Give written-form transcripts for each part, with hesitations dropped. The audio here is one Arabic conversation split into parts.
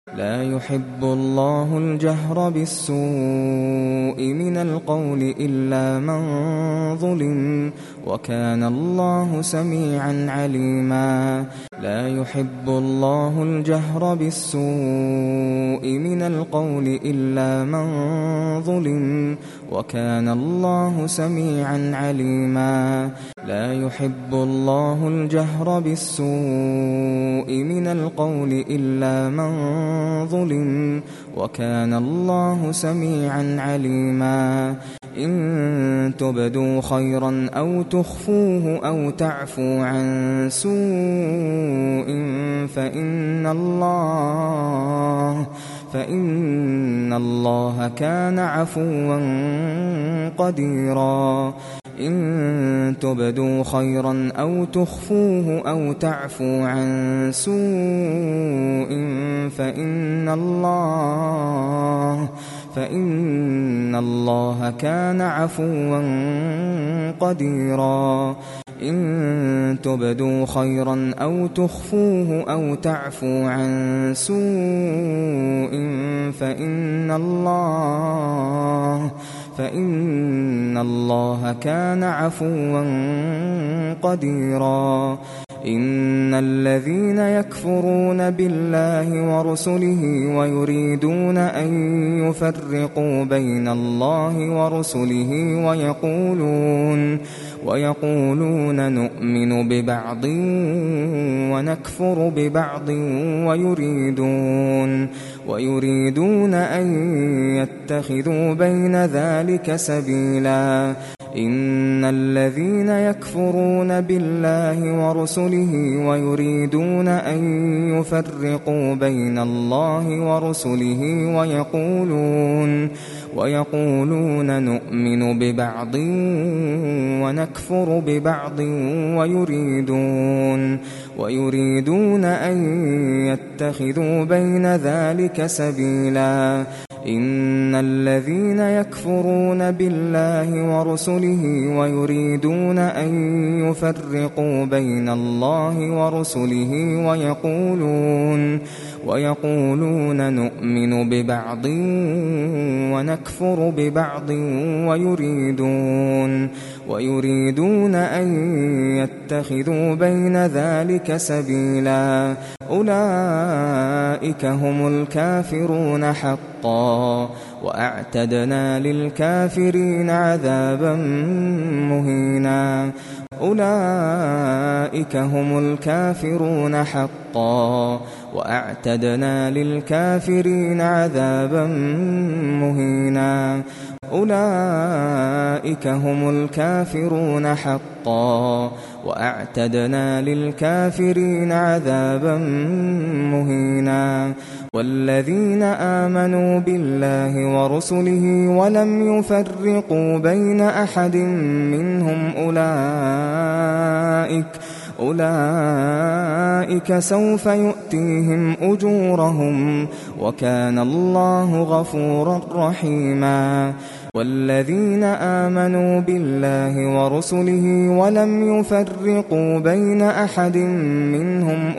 لا يحب الله الجهر بالسوء من القول إلا من ظلم وكان الله سميعا عليما لا يحب الله الجهر بالسوء من القول إلا من ظلم وكان الله سميعا عليما لا يحب الله الجهر بالسوء من القول إلا من ظلم وكان الله سميعا عليما إن تبدوا خيرا أو تخفوه أو تعفو عن سوء فإن الله كان عفوا قديرا إن تبدوا خيرا أو تخفوه أو تعفو عن سوء فإن الله كان عفوا قديرا إن تبدوا خيرا أو تخفوه أو تعفو عن سوء فإن الله كان عفوا قديرا إن الذين يكفرون بالله ورسله ويريدون أن يفرقوا بين الله ورسله ويقولون نؤمن ببعض ونكفر ببعض ويريدون أن يتخذوا بين ذلك سبيلا إن الذين يكفرون بالله ورسله ويريدون أن يفرقوا بين الله ورسله ويقولون نؤمن ببعض ونكفر ببعض ويريدون أن يتخذوا بين ذلك سبيلا إن الذين يكفرون بالله ورسله ويريدون أن يفرقوا بين الله ورسله ويقولون نؤمن ببعض ونكفر ببعض ويريدون أن يتخذوا بين ذلك سبيلا أولئك هم الكافرون حقا وأعتدنا للكافرين عذابا مهينا أولئك هم الكافرون حقا وأعتدنا للكافرين عذابا مهينا أولئك هم الكافرون حقا وأعتدنا للكافرين عذابا مهينا والذين آمنوا بالله ورسله ولم يفرقوا بين أحد منهم أولئك سوف يؤتيهم أجورهم وكان الله غفورا رحيما والذين آمنوا بالله ورسله ولم يفرقوا بين أحد منهم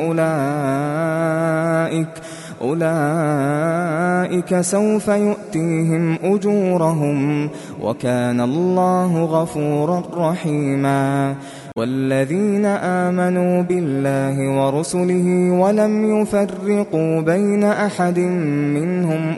أولئك سوف يؤتيهم أجورهم وكان الله غفورا رحيما والذين آمنوا بالله ورسله ولم يفرقوا بين أحد منهم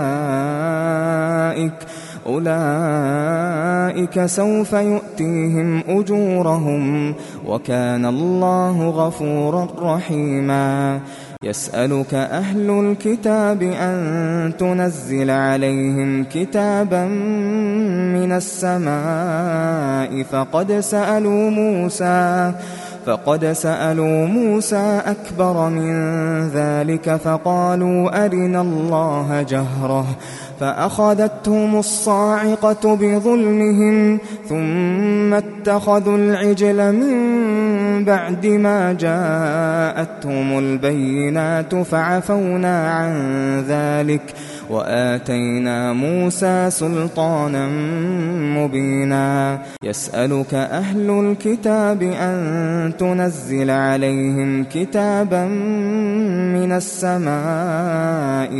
أولئك سوف يؤتيهم أجورهم وكان الله غفورا رحيما يسألك أهل الكتاب أن تنزل عليهم كتابا من السماء فقد سألوا موسى أكبر من ذلك فقالوا أرنا الله جهرة فأخذتهم الصاعقة بظلمهم ثم اتخذوا العجل من بعد ما جاءتهم البينات فعفونا عن ذلك وآتينا موسى سلطانا مبينا يسألك أهل الكتاب أن تنزل عليهم كتابا من السماء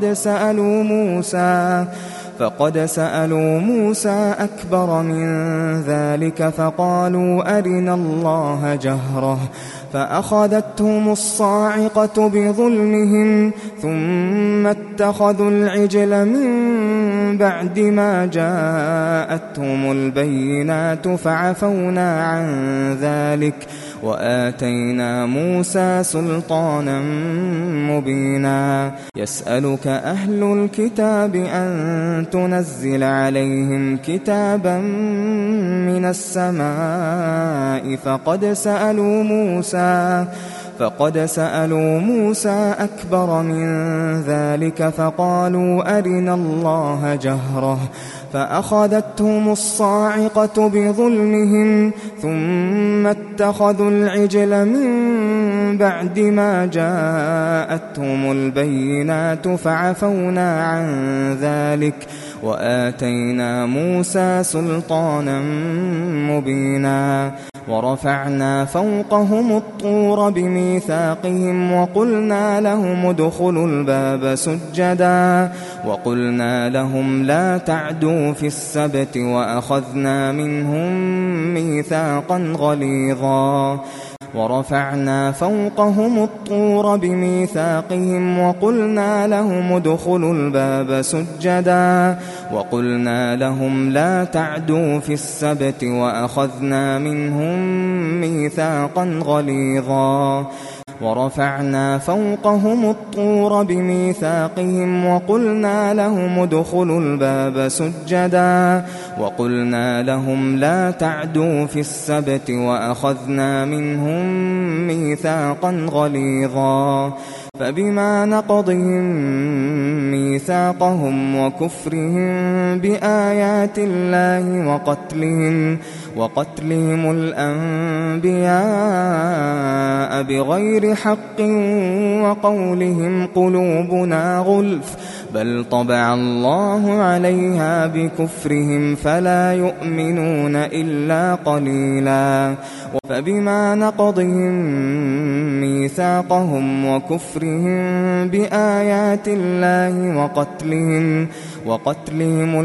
فقد سألوا موسى أكبر من ذلك فقالوا أرنا الله جهرة فأخذتهم الصاعقة بظلمهم ثم اتخذوا العجل من بعد ما جاءتهم البينات فعفونا عن ذلك وآتينا موسى سلطانا مبينا يسألك أهل الكتاب أن تنزل عليهم كتابا من السماء فقد سألوا موسى أكبر من ذلك فقالوا أرنا الله جهرة فأخذتهم الصاعقة بظلمهم ثم اتخذوا العجل من بعد ما جاءتهم البينات فعفونا عن ذلك وآتينا موسى سلطانا مبينا ورفعنا فوقهم الطور بميثاقهم وقلنا لهم ادخلوا الباب سجدا وقلنا لهم لا تعدوا في السبت وأخذنا منهم ميثاقا غليظا ورفعنا فوقهم الطور بميثاقهم وقلنا لهم ادخلوا الباب سجدا وقلنا لهم لا تعدوا في السبت وأخذنا منهم ميثاقا غليظا ورفعنا فوقهم الطور بميثاقهم وقلنا لهم ادخلوا الباب سجدا وقلنا لهم لا تعدوا في السبت وأخذنا منهم ميثاقا غليظا فبما نقضهم ميثاقهم وكفرهم بآيات الله وقتلهم الأنبياء بغير حق وقولهم قلوبنا غلف بل طبع الله عليها بكفرهم فلا يؤمنون إلا قليلا فبما نقضهم ميثاقهم وكفرهم بآيات الله وقتلهم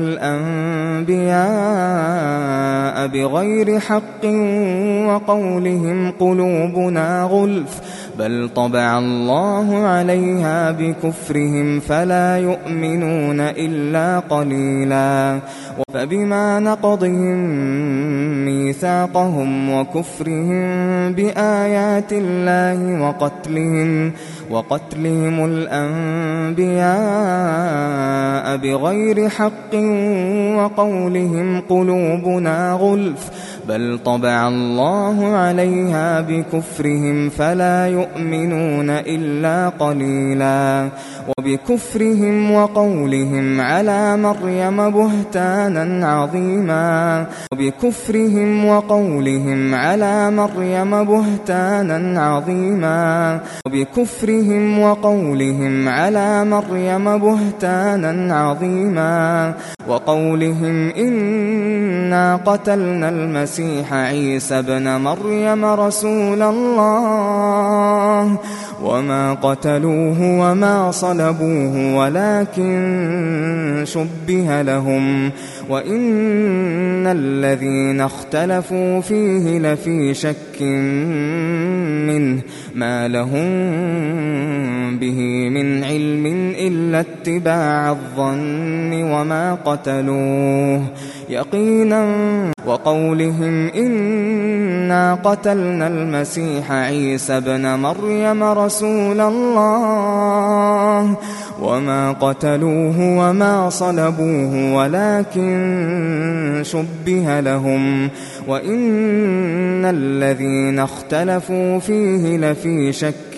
الأنبياء بغير حق وقولهم قلوبنا غلف بل طبع الله عليها بكفرهم فلا يؤمنون إلا قليلا فبما نقضهم ميثاقهم وكفرهم بآيات الله وقتلهم الأنبياء بغير حق وقولهم قلوبنا غلف بل طبع الله عليها بكفرهم فلا يؤمنون إلا قليلا وبكفرهم وقولهم على مريم بهتانا عظيما وقولهم إنا قتلنا المسيح عيسى ابن مريم رسول الله وما قتلوه وما صلبوه ولكن شبه لهم وإن الذين اختلفوا فيه لفي شك منه ما لهم به من علم إلا اتباع الظن وما قتلوه يقينا وقولهم إنا قتلنا المسيح عيسى ابن مريم رسول الله وما قتلوه وما صلبوه ولكن شبه لهم وإن الذين اختلفوا فيه لفي شك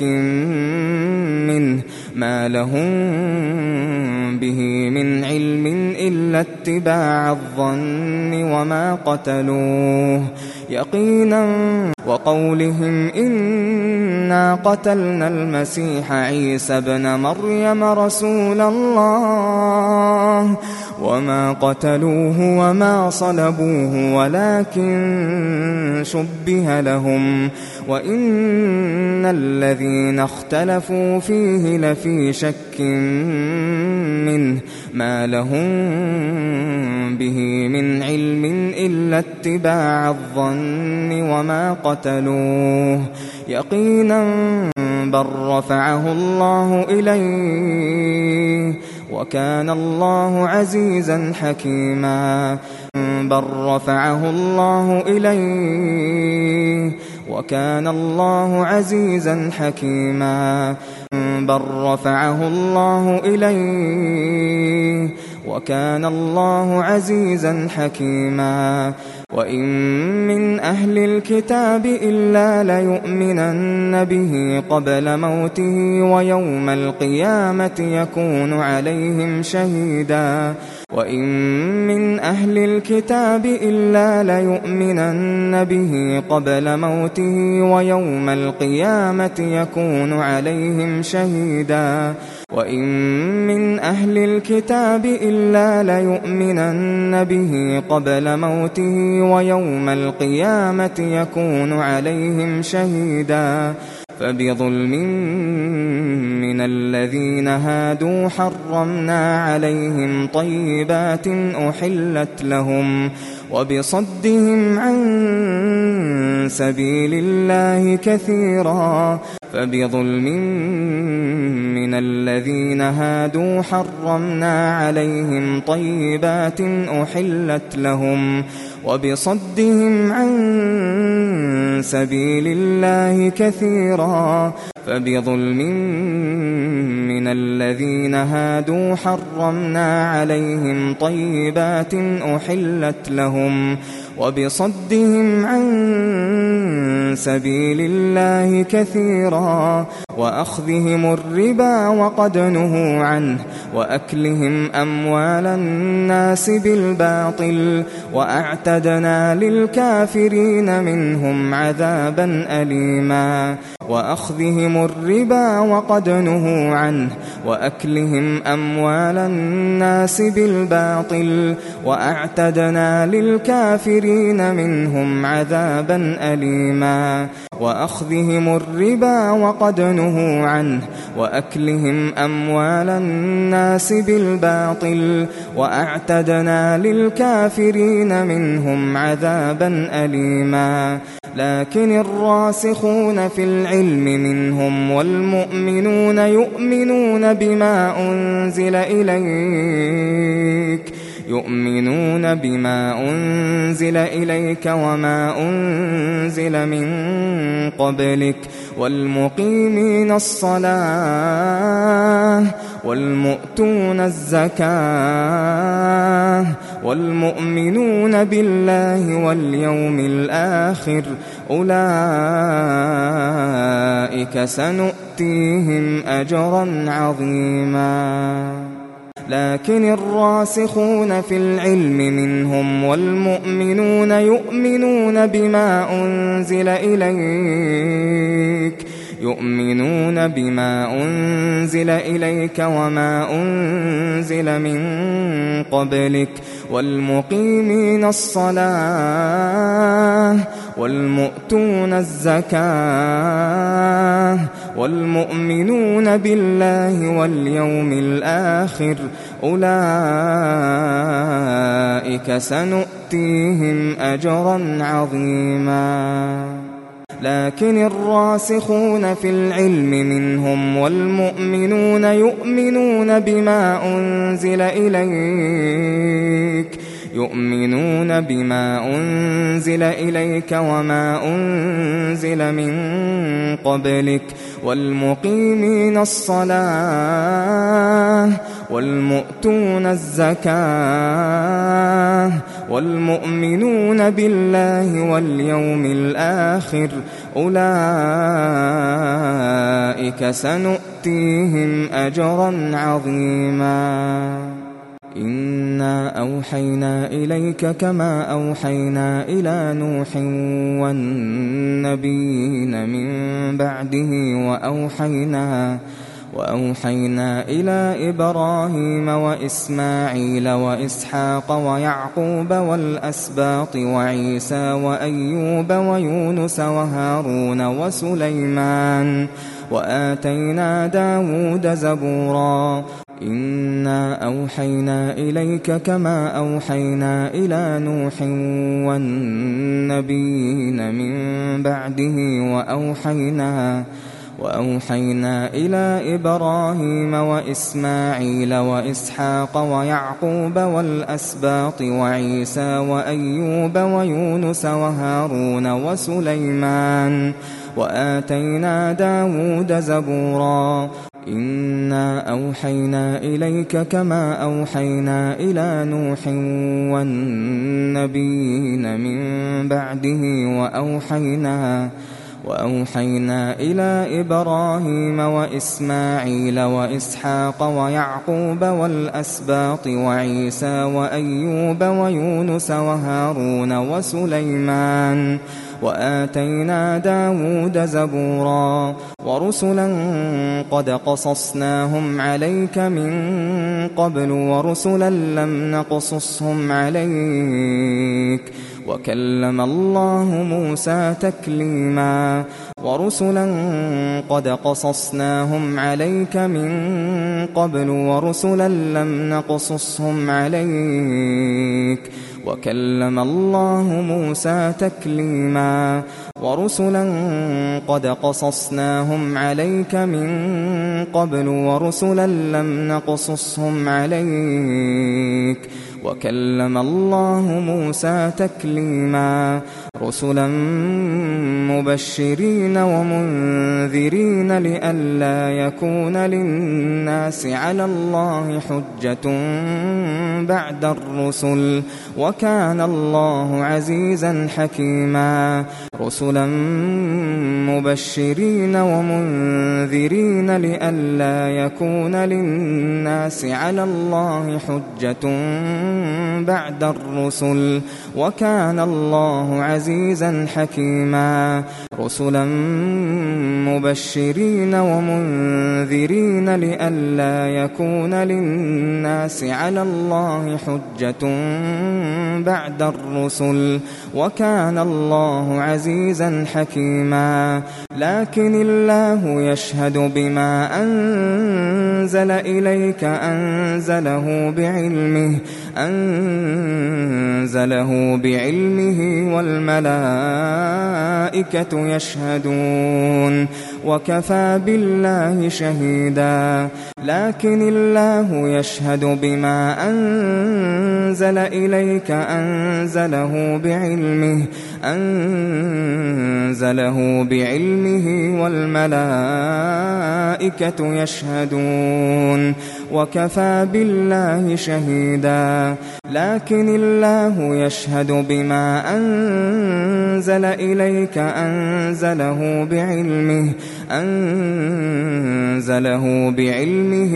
منه ما لهم به من علم إلا إلا اتباع الظن وما قتلوه يقينا وقولهم إنا قتلنا المسيح عيسى ابن مريم رسول الله وما قتلوه وما صلبوه ولكن شبه لهم وإن الذين اختلفوا فيه لفي شك منه ما لهم به من علم إلا اتباع الظن وما قتلوه يقينا بل رفعه الله إليه وكان الله عزيزا حكيما بل رفعه الله إليه وكان الله عزيزا حكيما بل رفعه الله إليه وكان الله عزيزا حكيما وإن من أهل الكتاب إلا ليؤمنن به قبل موته ويوم القيامة يكون عليهم شهيدا وإن من أهل الكتاب إلا ليؤمنن به قبل موته ويوم القيامة يكون عليهم شهيدا وإن من أهل الكتاب إلا ليؤمنن به قبل موته ويوم القيامة يكون عليهم شهيدا فبظلم من الذين هادوا حرمنا عليهم طيبات أحلت لهم وبصدهم عن سبيل الله كثيرا فبظلم من الذين هادوا حرمنا عليهم طيبات أحلت لهم وبصدهم عن سبيل الله كثيرا فبظلم من الذين هادوا حرمنا عليهم طيبات أحلت لهم وبصدهم عن سبيل الله كثيرا وأخذهم الربا وقد نهوا عنه وأكلهم أموال الناس بالباطل وأعتدنا للكافرين منهم عذابا أليما وأخذهم الربا وقد نهوا عنه وأكلهم أموال الناس بالباطل وأعتدنا للكافرين منهم عذابا أليما وأخذهم الربا وقد نهوا عنه وأكلهم أموال الناس بالباطل وأعتدنا للكافرين منهم عذابا أليما لكن الراسخون في العلم منهم والمؤمنون يؤمنون بما أنزل إليك وما أنزل من قبلك والمقيمين الصلاة والمؤتون الزكاة والمؤمنون بالله واليوم الآخر أولئك سنؤتيهم أجرا عظيما لكن الراسخون في العلم منهم والمؤمنون يؤمنون بما أنزل إليك وما أنزل من قبلك والمقيمين الصلاة والمؤتون الزكاة والمؤمنون بالله واليوم الآخر أولئك سنؤتيهم أجرا عظيما لكن الراسخون في العلم منهم والمؤمنون يؤمنون بما أنزل إليك وما أنزل من قبلك والمقيمين الصلاة والمؤتون الزكاة والمؤمنون بالله واليوم الآخر أولئك سنؤتيهم أجرا عظيما إنا أوحينا إليك كما أوحينا إلى نوح والنبيين من بعده وأوحينا إلى إبراهيم وإسماعيل وإسحاق ويعقوب والأسباط وعيسى وأيوب ويونس وهارون وسليمان وآتينا داود زبورا إنا أوحينا إليك كما أوحينا إلى نوح والنبيين من بعده وأوحينا إلى إبراهيم وإسماعيل وإسحاق ويعقوب والأسباط وعيسى وأيوب ويونس وهارون وسليمان وآتينا داود زبورا إنا أوحينا إليك كما أوحينا إلى نوح والنبيين من بعده وأوحينا إلى إبراهيم وإسماعيل وإسحاق ويعقوب والأسباط وعيسى وأيوب ويونس وهارون وسليمان وآتينا داود زبورا ورسلا قد قصصناهم عليك من قبل ورسلا لم نقصصهم عليك وكلم الله موسى تكليما ورسلا قد قصصناهم عليك من قبل ورسلا لم نقصصهم عليك وكلم الله موسى تكليما ورسلا قد قصصناهم عليك من قبل ورسلا لم نقصصهم عليك وكلم الله موسى تكليما رسلا مبشرين ومنذرين لئلا يكون للناس على الله حجة بعد الرسل وكان الله عزيزا حكيما رسلا مبشرين ومنذرين لئلا يكون للناس على الله حجة بعد الرسل وكان الله عزيزا حكيما رسلا مبشرين ومنذرين لئلا يكون للناس على الله حجة بعد الرسل وكان الله عزيزا حكيما لكن الله يشهد بما أنزل إليك أنزله بعلمه والملائكة يشهدون وكفى بالله شهيدا لكن الله يشهد بما أنزل إليك أنزله بعلمه والملائكة يشهدون وكفى بالله شهيدا لكن الله يشهد بما أنزل إليك أنزله بعلمه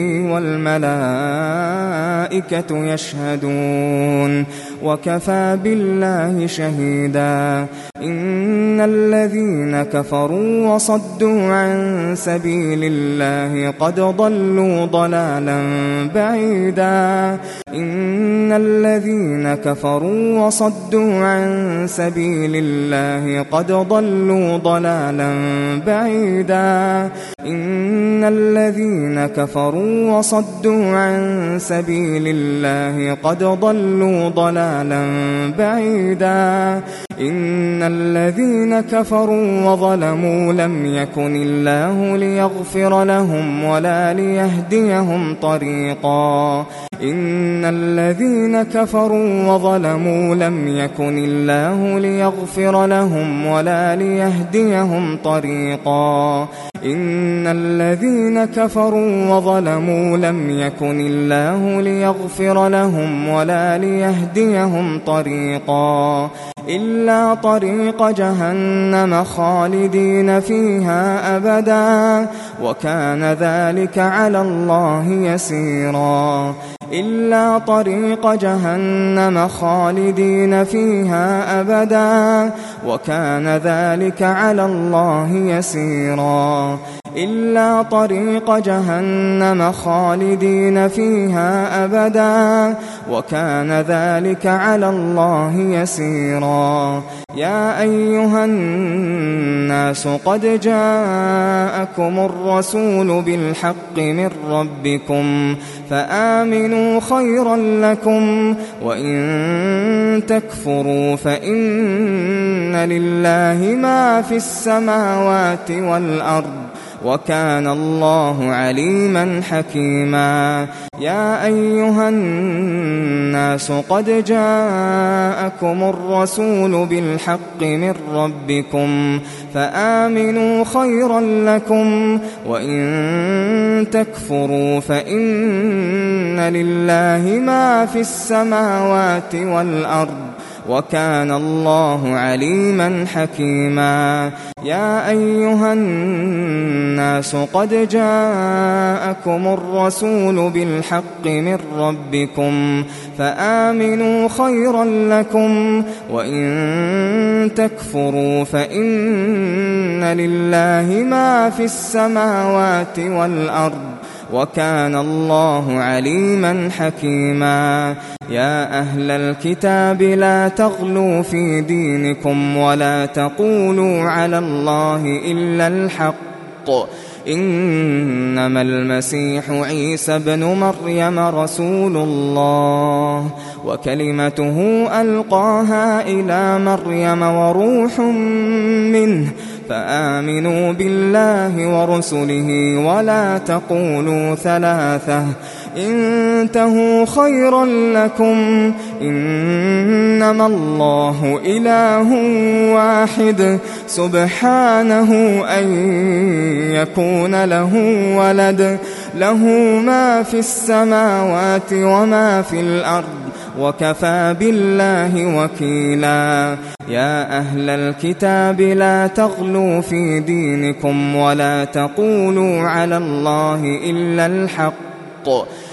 والملائكة يشهدون وكفى بالله شهيدا إن الذين كفروا وصدوا عن سبيل الله قد ضلوا ضلالا بعيدا إن الذين كفروا وصدوا عن سبيل الله قد ضلوا ضلالا بعيدا إن الذين كفروا وصدوا عن سبيل الله قد ضلوا ضلالا بعيدا إن الذين كفروا وظلموا لم يكن الله ليغفر لهم ولا ليهديهم طريقا إن الذين كفروا وظلموا لم يكن الله ليغفر لهم ولا ليهديهم طريقا إن الذين كفروا وظلموا لم يكن الله ليغفر لهم ولا ليهديهم طريقا إلا طريق جهنم خالدين فيها أبدا وكان ذلك على الله يسيرا إلا طريق جهنم خالدين فيها أبدا وكان ذلك على الله يسيرا إلا طريق جهنم خالدين فيها أبدا وكان ذلك على الله يسيرا يا أيها الناس قد جاءكم الرسول بالحق من ربكم فآمنوا خيرا لكم وإن تكفروا فإن لله ما في السماوات والأرض وكان الله عليما حكيما يا أيها الناس قد جاءكم الرسول بالحق من ربكم فآمنوا خيرا لكم وإن تكفروا فإن لله ما في السماوات والأرض وكان الله عليما حكيما يا أيها الناس قد جاءكم الرسول بالحق من ربكم فآمنوا خيرا لكم وإن تكفروا فإن لله ما في السماوات والأرض وكان الله عليما حكيما يا أهل الكتاب لا تغلوا في دينكم ولا تقولوا على الله إلا الحق إنما المسيح عيسى ابن مريم رسول الله وكلمته ألقاها إلى مريم وروح منه فآمنوا بالله ورسله ولا تقولوا ثلاثة انتهوا خيرا لكم إنما الله إله واحد سبحانه أن يكون له ولد له ما في السماوات وما في الأرض وكفى بالله وكيلا يا أهل الكتاب لا تغلوا في دينكم ولا تقولوا على الله إلا الحق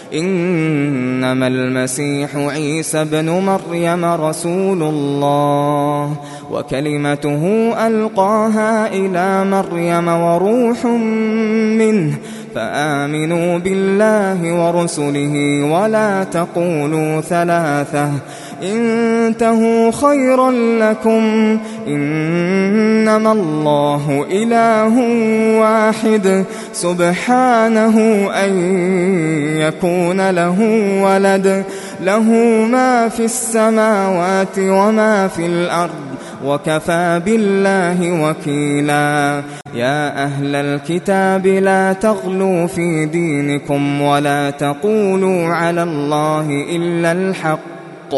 إنما المسيح عيسى ابن مريم رسول الله وكلمته ألقاها إلى مريم وروح منه فآمنوا بالله ورسله ولا تقولوا ثلاثة انتهوا خيرا لكم إنما الله إله واحد سبحانه أن يكون له ولد له ما في السماوات وما في الأرض وكفى بالله وكيلا يا أهل الكتاب لا تغلوا في دينكم ولا تقولوا على الله إلا الحق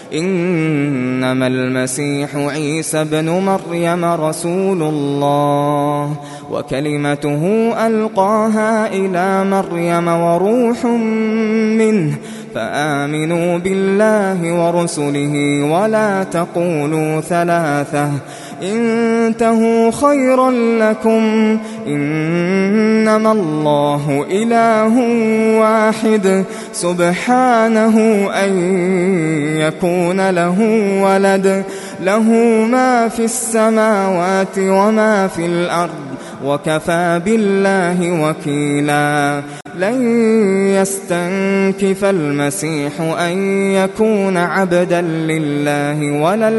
إنما المسيح عيسى ابن مريم رسول الله وكلمته ألقاها إلى مريم وروح منه فآمنوا بالله ورسله ولا تقولوا ثلاثة انتهوا خيرا لكم إنما الله إله واحد سبحانه أن يكون له ولد له ما في السماوات وما في الأرض وكفى بالله وكيلا لن يستنكف المسيح أن يكون عبدا لله ولا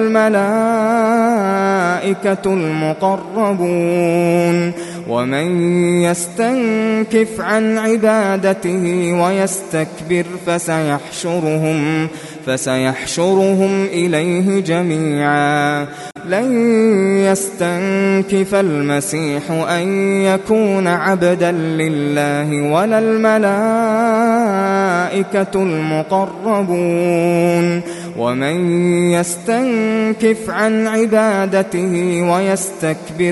الملائكة المقربون ومن يستنكف عن عبادته ويستكبر فسيحشرهم إليه جميعا لن يستنكف المسيح أن يكون عبدا لله ولا الملائكة المقربون ومن يستنكف عن عبادته ويستكبر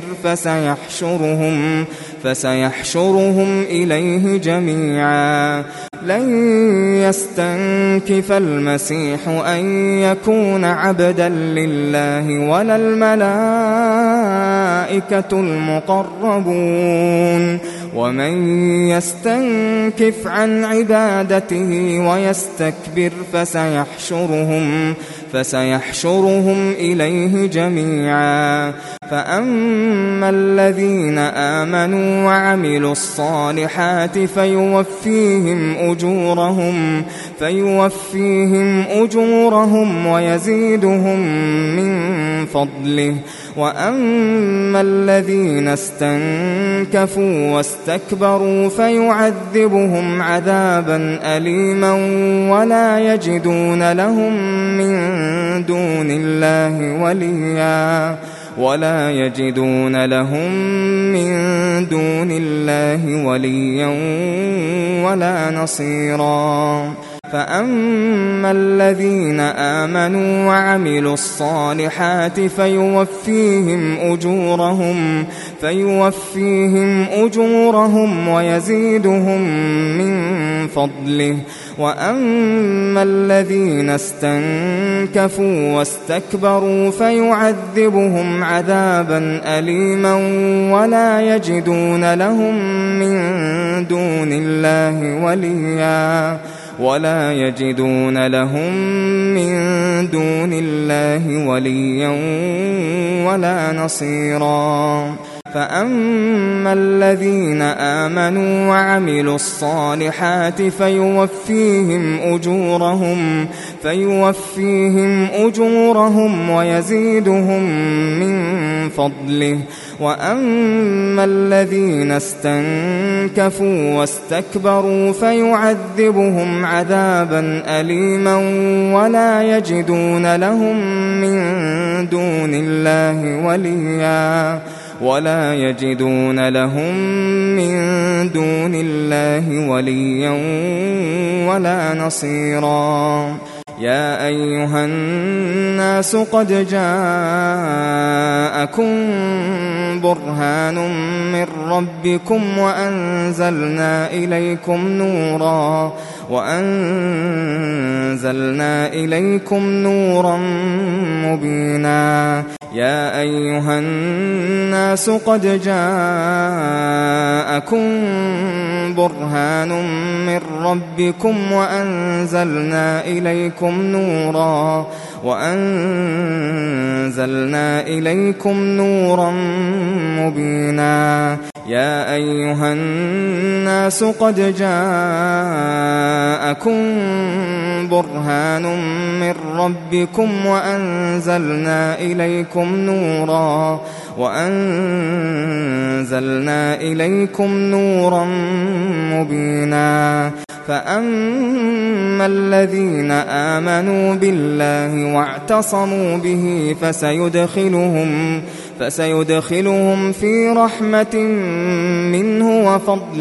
فسيحشرهم إليه جميعا لن يستنكف المسيح أن يكون عبدا لله ولا الملائكة المقربون ومن يستنكف عن عبادته ويستكبر فسيحشرهم إليه جميعا فأما الذين آمنوا وعملوا الصالحات فيوفيهم أجورهم ويزيدهم من فضله وأما الذين استنكفوا واستكبروا فيعذبهم عذابا أليما ولا يجدون لهم من دون الله وليا ولا نصيرا فأما الذين آمنوا وعملوا الصالحات فيوفيهم أجورهم ويزيدهم من فضله وأما الذين استنكفوا واستكبروا فيعذبهم عذابا أليما ولا يجدون لهم من دون الله وليا ولا نصيرا فأما الذين آمنوا وعملوا الصالحات فيوفيهم أجورهم ويزيدهم من فضله وأما الذين استنكفوا واستكبروا فيعذبهم عذابا أليما ولا يجدون لهم من دون الله وليا ولا نصيرا يا أيها الناس قد جاءكم برهان من ربكم وأنزلنا إليكم نورا مبينا يا أيها الناس قد جاءكم برهان من ربكم وأنزلنا إليكم نورا مبينا يا أيها الناس قد جاءكم برهان من ربكم وأنزلنا إليكم نورا مبينا فأما الذين آمنوا بالله واعتصموا به فسيدخلهم في رحمة منه وفضل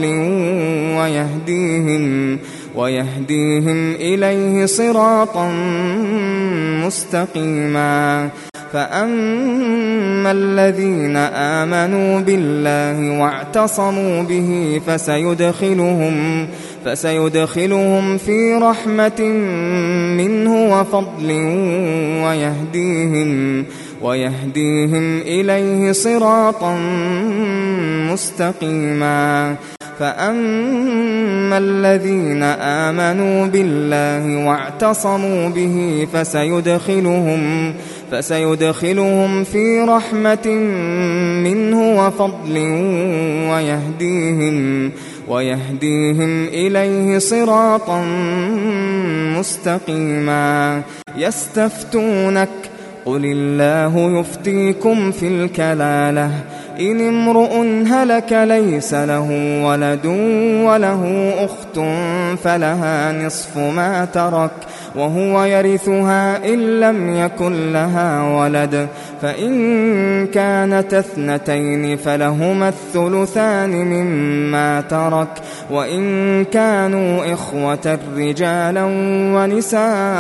ويهديهم إليه صراطا مستقيما فأما الذين آمنوا بالله واعتصموا به فسيدخلهم في رحمة منه وفضل ويهديهم إليه صراطا مستقيما فأما الذين آمنوا بالله واعتصموا به فسيدخلهم في رحمة منه وفضل ويهديهم إليه صراطا مستقيما يستفتونك قل الله يفتيكم في الكلالة إن امرؤ هلك ليس له ولد وله أخت فلها نصف ما ترك وهو يرثها إن لم يكن لها ولد فإن كانت اثنتين فلهما الثلثان مما ترك وإن كانوا إخوة رجالا ونساء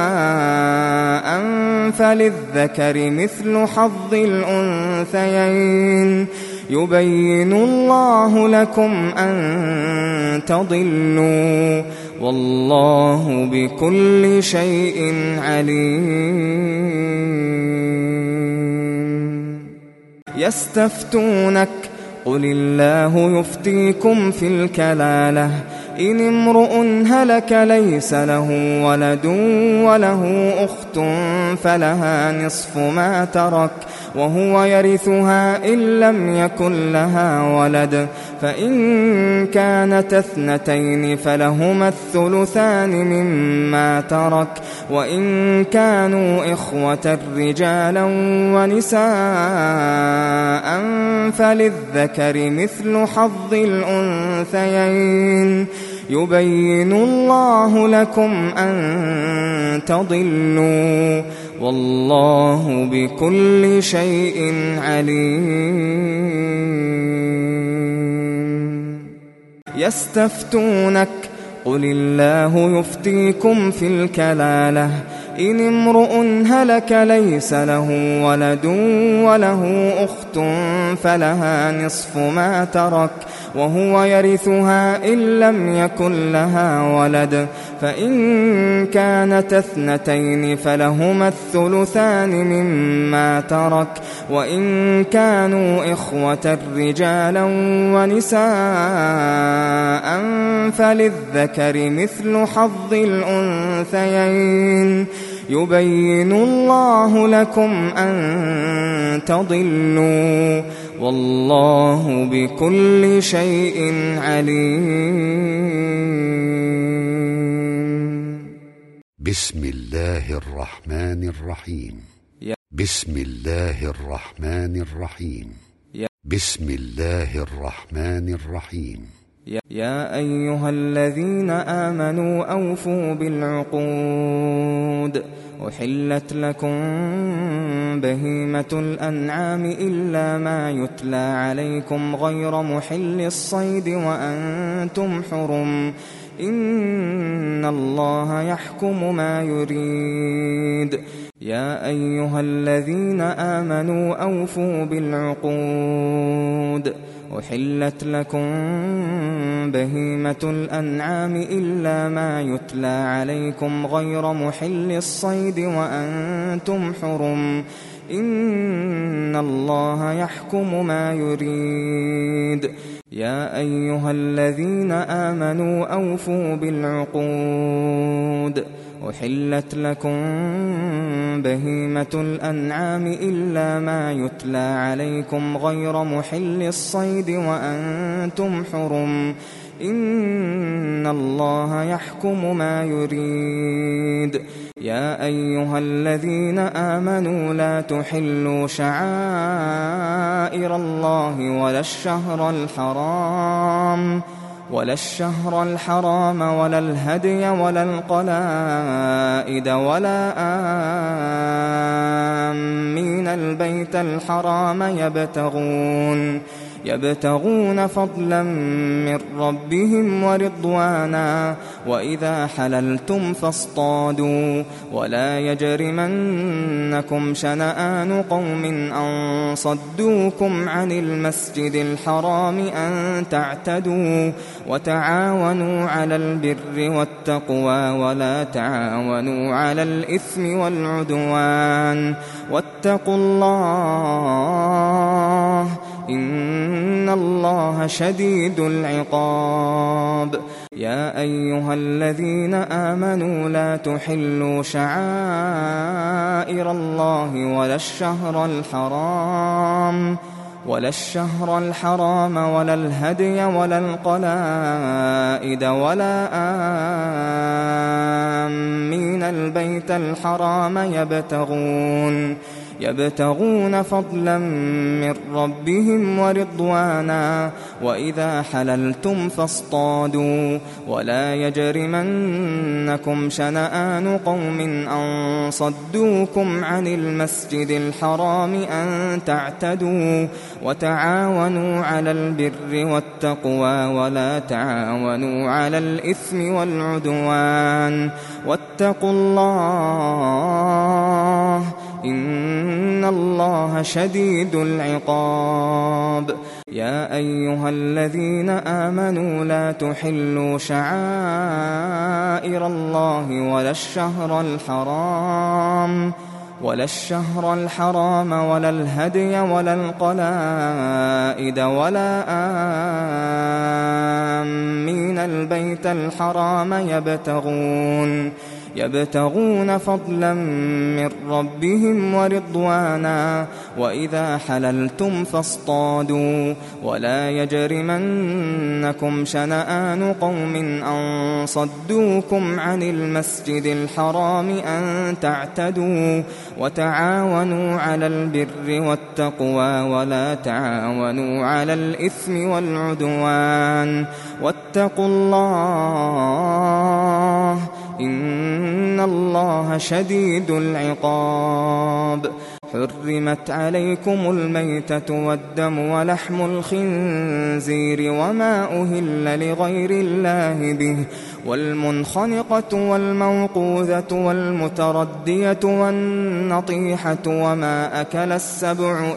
فللذكر مثل حظ الأنثيين يبين الله لكم أن تضلوا والله بكل شيء عليم يستفتونك قل الله يفتيكم في الكلالة إن امرؤ هلك ليس له ولد وله أخت فلها نصف ما ترك وهو يرثها إن لم يكن لها ولد فإن كانت اثنتين فلهما الثلثان مما ترك وإن كانوا إخوة رجالا ونساء فللذكر مثل حظ الأنثيين يبين الله لكم أن تضلوا والله بكل شيء عليم. يستفتونك قل الله يفتيكم في الكلالة إن امرؤ هلك ليس له ولد وله أخت فلها نصف ما ترك وهو يرثها إن لم يكن لها ولد فإن كانت اثنتين فلهما الثلثان مما ترك وإن كانوا إخوة رجالا ونساء فللذكر مثل حظ الأنثيين يبين الله لكم أن تضلوا والله بكل شيء عليم. بسم الله الرحمن الرحيم. بسم الله الرحمن الرحيم. بسم الله الرحمن الرحيم. يا أيها الذين آمنوا أوفوا بالعقود أحلت لكم بهيمة الأنعام إلا ما يتلى عليكم غير محل الصيد وأنتم حرم إن الله يحكم ما يريد. يا أيها الذين آمنوا أوفوا بالعقود أحلت لكم بهيمة الأنعام إلا ما يتلى عليكم غير محل الصيد وأنتم حرم إن الله يحكم ما يريد. يا أيها الذين آمنوا أوفوا بالعقود أحلت لكم بهيمة الأنعام إلا ما يتلى عليكم غير محل الصيد وأنتم حرم إن الله يحكم ما يريد. يا أيها الذين آمنوا لا تحلوا شعائر الله ولا الشهر الحرام ولا الهدي ولا القلائد ولا آمين البيت الحرام يبتغون فضلا من ربهم ورضوانا وإذا حللتم فاصطادوا ولا يجرمنكم شنآن قوم أن صدوكم عن المسجد الحرام أن تعتدوا وتعاونوا على البر والتقوى ولا تعاونوا على الإثم والعدوان واتقوا الله إن الله شديد العقاب. يا أيها الذين آمنوا لا تحلوا شعائر الله ولا الشهر الحرام ولا الهدي ولا القلائد ولا آمين البيت الحرام يبتغون فضلا من ربهم ورضوانا وإذا حللتم فاصطادوا ولا يجرمنكم شنآن قوم أن صدوكم عن المسجد الحرام أن تعتدوا وتعاونوا على البر والتقوى ولا تعاونوا على الإثم والعدوان واتقوا الله إن الله شديد العقاب. يا أيها الذين آمنوا لا تحلوا شعائر الله ولا ولا الشهر الحرام ولا الهدي ولا القلائد ولا آمين البيت الحرام يبتغون فضلا من ربهم ورضوانا وإذا حللتم فاصطادوا ولا يجرمنكم شنآن قوم أن صدوكم عن المسجد الحرام أن تعتدوا وتعاونوا على البر والتقوى ولا تعاونوا على الإثم والعدوان واتقوا الله إن الله شديد العقاب. حرمت عليكم الميتة والدم ولحم الخنزير وما أهل لغير الله به والمنخنقة والموقوذة والمتردية والنطيحة وما أكل السبع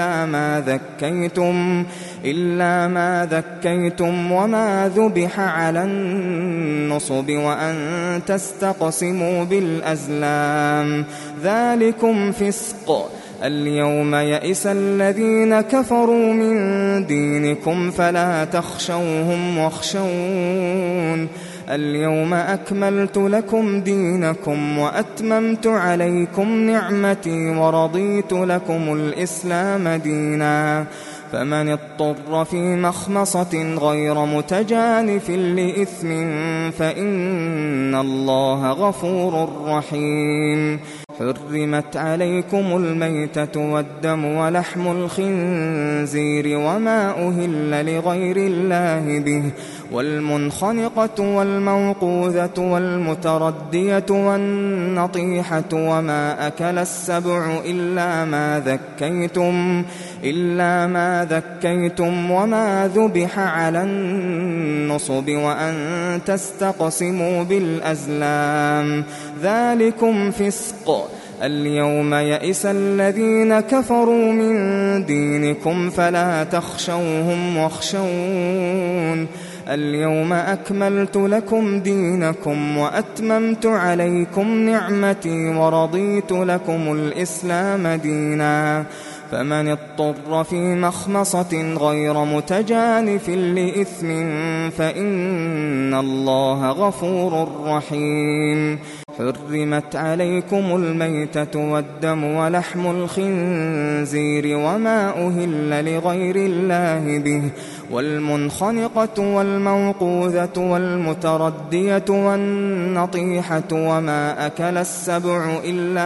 إلا ما ذكيتم وما ذبح على النصب وأن تستقسموا بالأزلام ذلكم فسق. اليوم يئس الذين كفروا من دينكم فلا تخشوهم واخشون اليوم أكملت لكم دينكم وأتممت عليكم نعمتي ورضيت لكم الإسلام دينا فمن اضطر في مخمصة غير متجانف لإثم فإن الله غفور رحيم. حرمت عليكم الميتة والدم ولحم الخنزير وما أهل لغير الله به والمنخنقة والموقوذة والمتردية والنطيحة وما أكل السبع إلا ما ذكيتم وما ذبح على النصب وأن تستقسموا بالأزلام ذلكم فسق. اليوم يئس الذين كفروا من دينكم فلا تخشوهم واخشون اليوم أكملت لكم دينكم وأتممت عليكم نعمتي ورضيت لكم الإسلام دينا فمن اضطر في مخمصة غير متجانف لإثم فإن الله غفور رحيم. حرمت عليكم الميتة والدم ولحم الخنزير وما أهل لغير الله به والمنخنقة والموقوذة والمتردية والنطيحة وما أكل السبع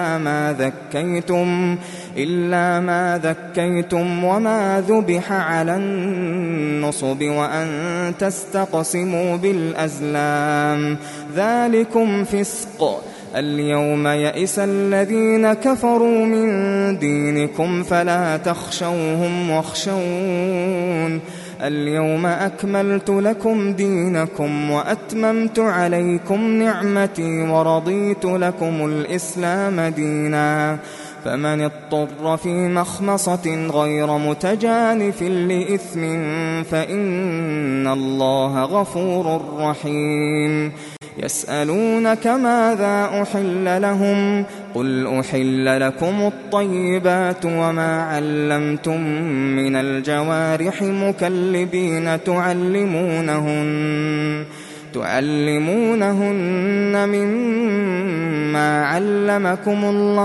إلا ما ذكيتم وما ذبح على النصب وأن تستقسموا بالأزلام ذلكم فسق. اليوم يئس الذين كفروا من دينكم فلا تخشوهم واخشون اليوم أكملت لكم دينكم وأتممت عليكم نعمتي ورضيت لكم الإسلام دينا فمن اضطر في مخمصة غير متجانف لإثم فإن الله غفور رحيم. يسألونك ماذا أحل لهم قل أحل لكم الطيبات وما علمتم من الجوارح مكلبين تعلمونهن مما علمكم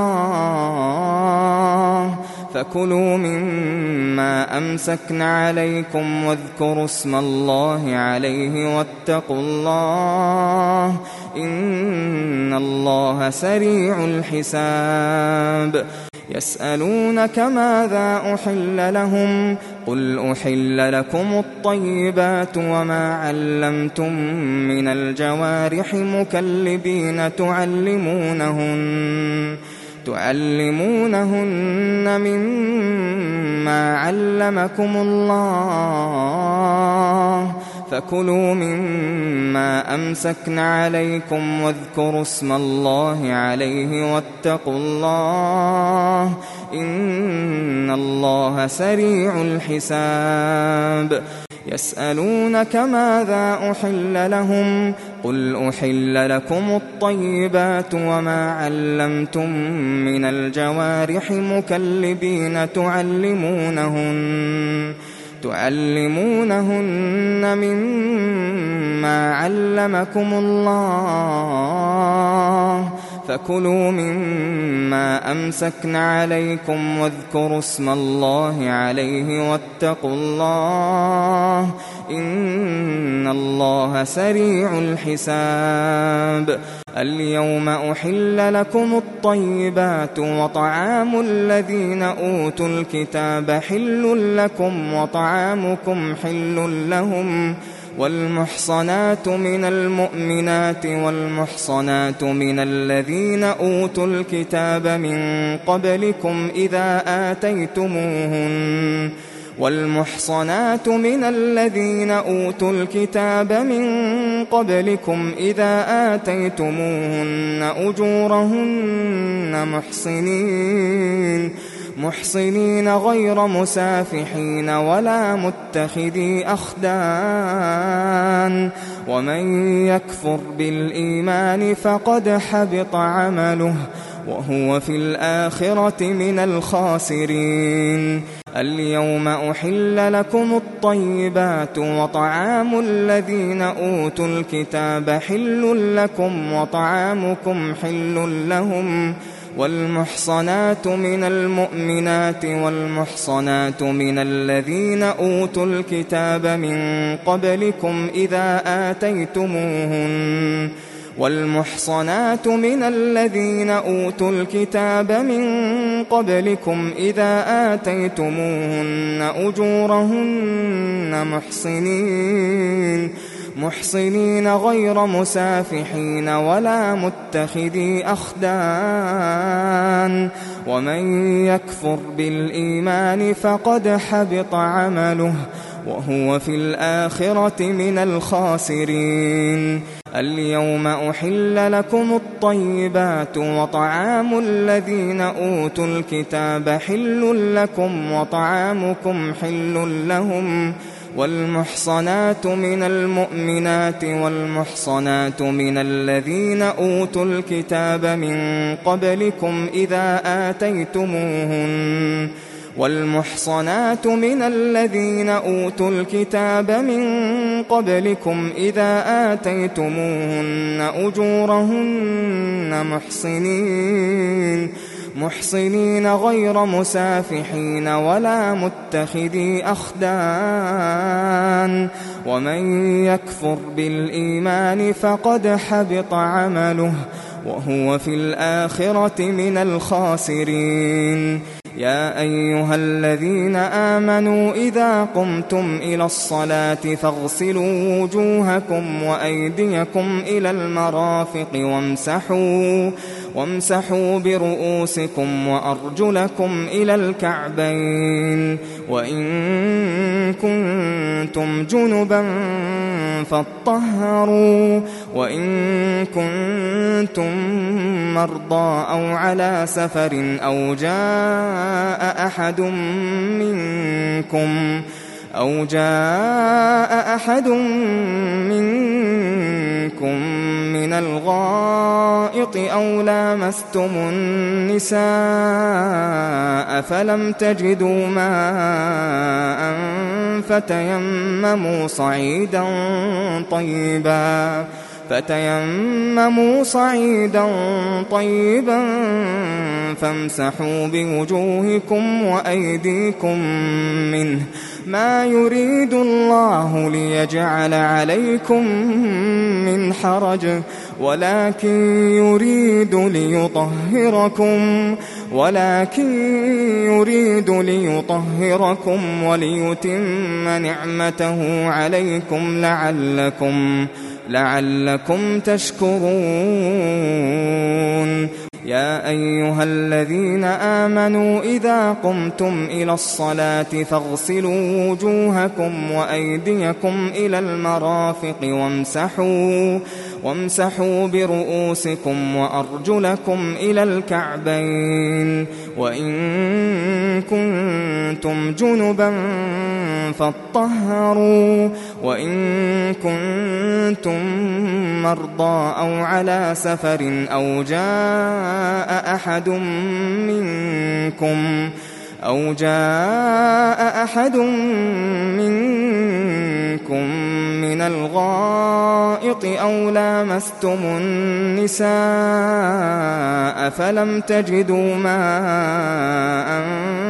الله فكلوا مما أمسكن عليكم واذكروا اسم الله عليه واتقوا الله إن الله سريع الحساب. يسألونك ماذا أحل لهم قل أحل لكم الطيبات وما علمتم من الجوارح مكلبين تعلمونهن مما علمكم الله فكلوا مما أمسكن عليكم واذكروا اسم الله عليه واتقوا الله إن الله سريع الحساب. يسألونك ماذا أحل لهم قل أحل لكم الطيبات وما علمتم من الجوارح مكلبين تعلمونهن مما علمكم الله فكلوا مما أمسكن عليكم واذكروا اسم الله عليه واتقوا الله إن الله سريع الحساب اليوم أحل لكم الطيبات وطعام الذين أوتوا الكتاب حل لكم وطعامكم حل لهم والمحصنات من المؤمنات والمحصنات من الذين أوتوا الكتاب من قبلكم إذا آتيتموهن والمحصنات من الذين أوتوا الكتاب من قبلكم إذا آتيتموهن أجورهن محصنين غير مسافحين ولا متخذي أخدان ومن يكفر بالإيمان فقد حبط عمله وهو في الآخرة من الخاسرين اليوم أحل لكم الطيبات وطعام الذين أوتوا الكتاب حل لكم وطعامكم حل لهم والمحصنات من المؤمنات والمحصنات من الذين أوتوا الكتاب من قبلكم إذا آتيتموهن والمحصنات من الذين أوتوا الكتاب من قبلكم إذا آتيتموهن أجورهن محصنين غير مسافحين ولا متخذي أخدان ومن يكفر بالإيمان فقد حبط عمله وهو في الآخرة من الخاسرين اليوم أحل لكم الطيبات وطعام الذين أوتوا الكتاب حل لكم وطعامكم حل لهم والمحصنات من المؤمنات والمحصنات من الذين أوتوا الكتاب من قبلكم إذا آتيتموهن والمحصنات من الذين أوتوا الكتاب من قبلكم إذا آتيتموهن أجورهن محصنين غير مسافحين ولا متخذي أخدان ومن يكفر بالإيمان فقد حبط عمله وهو في الآخرة من الخاسرين يا أيها الذين آمنوا إذا قمتم إلى الصلاة فاغسلوا وجوهكم وأيديكم إلى المرافق وامسحوا برؤوسكم وأرجلكم إلى الكعبين وإن كنتم جنبا فاطهروا وإن كنتم مرضى أو على سفر أو جاء أحد منكم من الغائط أو لامستم النساء فلم تجدوا ماء فتيمموا صعيدا طيبا فامسحوا بوجوهكم وأيديكم منه ما يريد الله ليجعل عليكم من حرج ولكن يريد ليطهركم وليتم نعمته عليكم لعلكم تشكرون يا أيها الذين آمنوا إذا قمتم إلى الصلاة فاغسلوا وجوهكم وأيديكم إلى المرافق وامسحوا برؤوسكم وأرجلكم إلى الكعبين وإن كنتم جنبا فاطهروا وإن كنتم مرضى أو على سفر أو جاء أحد منكم من الغائط أو لامستم النساء فلم تجدوا ماء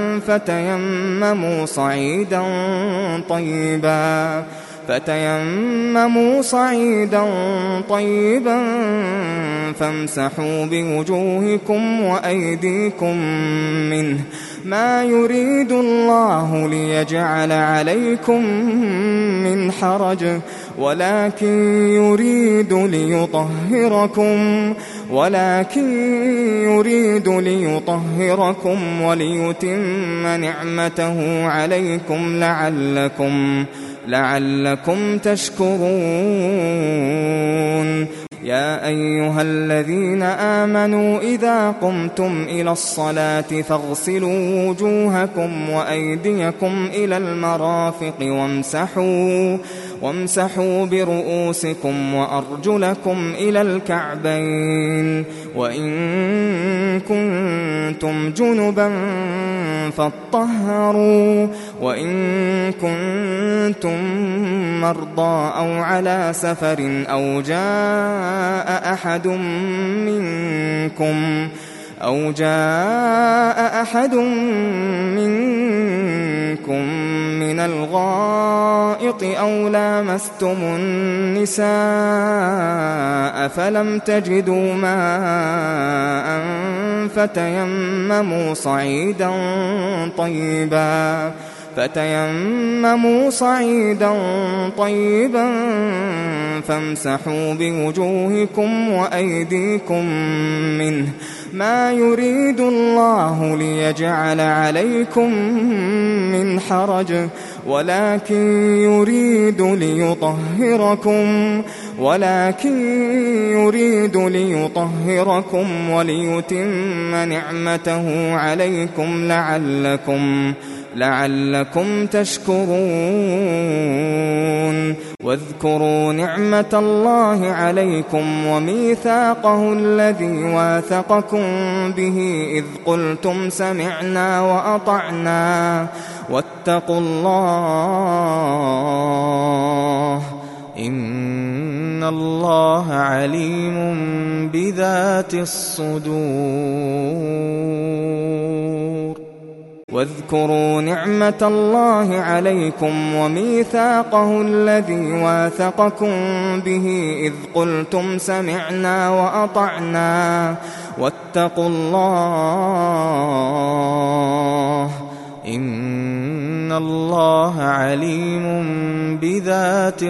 فتيمموا صعيدا طيبا فامسحوا بوجوهكم وأيديكم منه ما يريد الله ليجعل عليكم من حرج ولكن يريد ليطهركم وليتم نعمته عليكم لعلكم تشكرون. يا أيها الذين آمنوا إذا قمتم إلى الصلاة فاغسلوا وجوهكم وأيديكم إلى المرافق وامسحوا برؤوسكم وأرجلكم إلى الكعبين وإن كنتم جنبا فاطهروا وإن كنتم مرضى أو على سفر أو جاء أحد منكم من الغائط أو لامستم النساء فلم تجدوا ماء فتيمموا صعيدا طيبا فامسحوا بوجوهكم وأيديكم منه ما يريد الله ليجعل عليكم من حرج ولكن يريد ليطهركم وليتم نعمته عليكم لعلكم تشكرون. واذكروا نعمة الله عليكم وميثاقه الذي واثقكم به إذ قلتم سمعنا وأطعنا واتقوا الله إن الله عليم بذات الصدور. واذكروا نعمة الله عليكم وميثاقه الذي واثقكم به إذ قلتم سمعنا وأطعنا واتقوا الله إن الله عليم بذات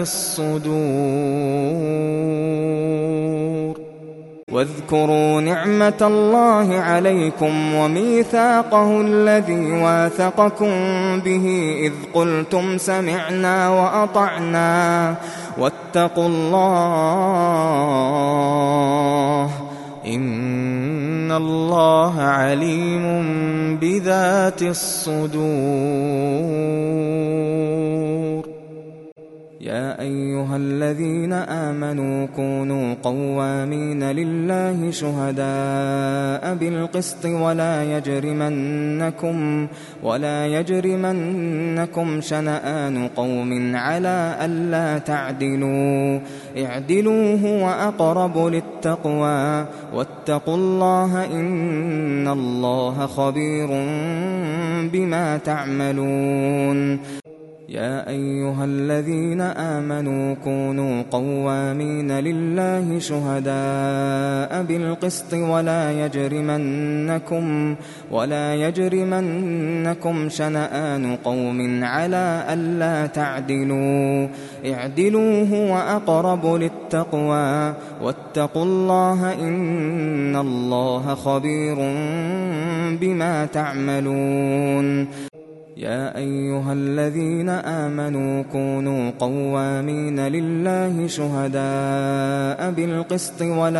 الصدور. واذكروا نعمة الله عليكم وميثاقه الذي واثقكم به إذ قلتم سمعنا وأطعنا واتقوا الله إن الله عليم بذات الصدور. يا أيها الذين آمنوا كونوا قوامين لله شهداء بالقسط ولا يجرمنكم شنآن قوم على ألا تعدلوا اعدلوا هو أقرب للتقوى واتقوا الله إن الله خبير بما تعملون. يا أيها الذين آمنوا كونوا قوامين لله شهداء بالقسط ولا يجرمنكم شنآن قوم على ألا تعدلوا اعدلوا هو أقرب للتقوى واتقوا الله إن الله خبير بما تعملون. يا أيها الذين آمنوا كونوا قوامين لله شهداء بالقسط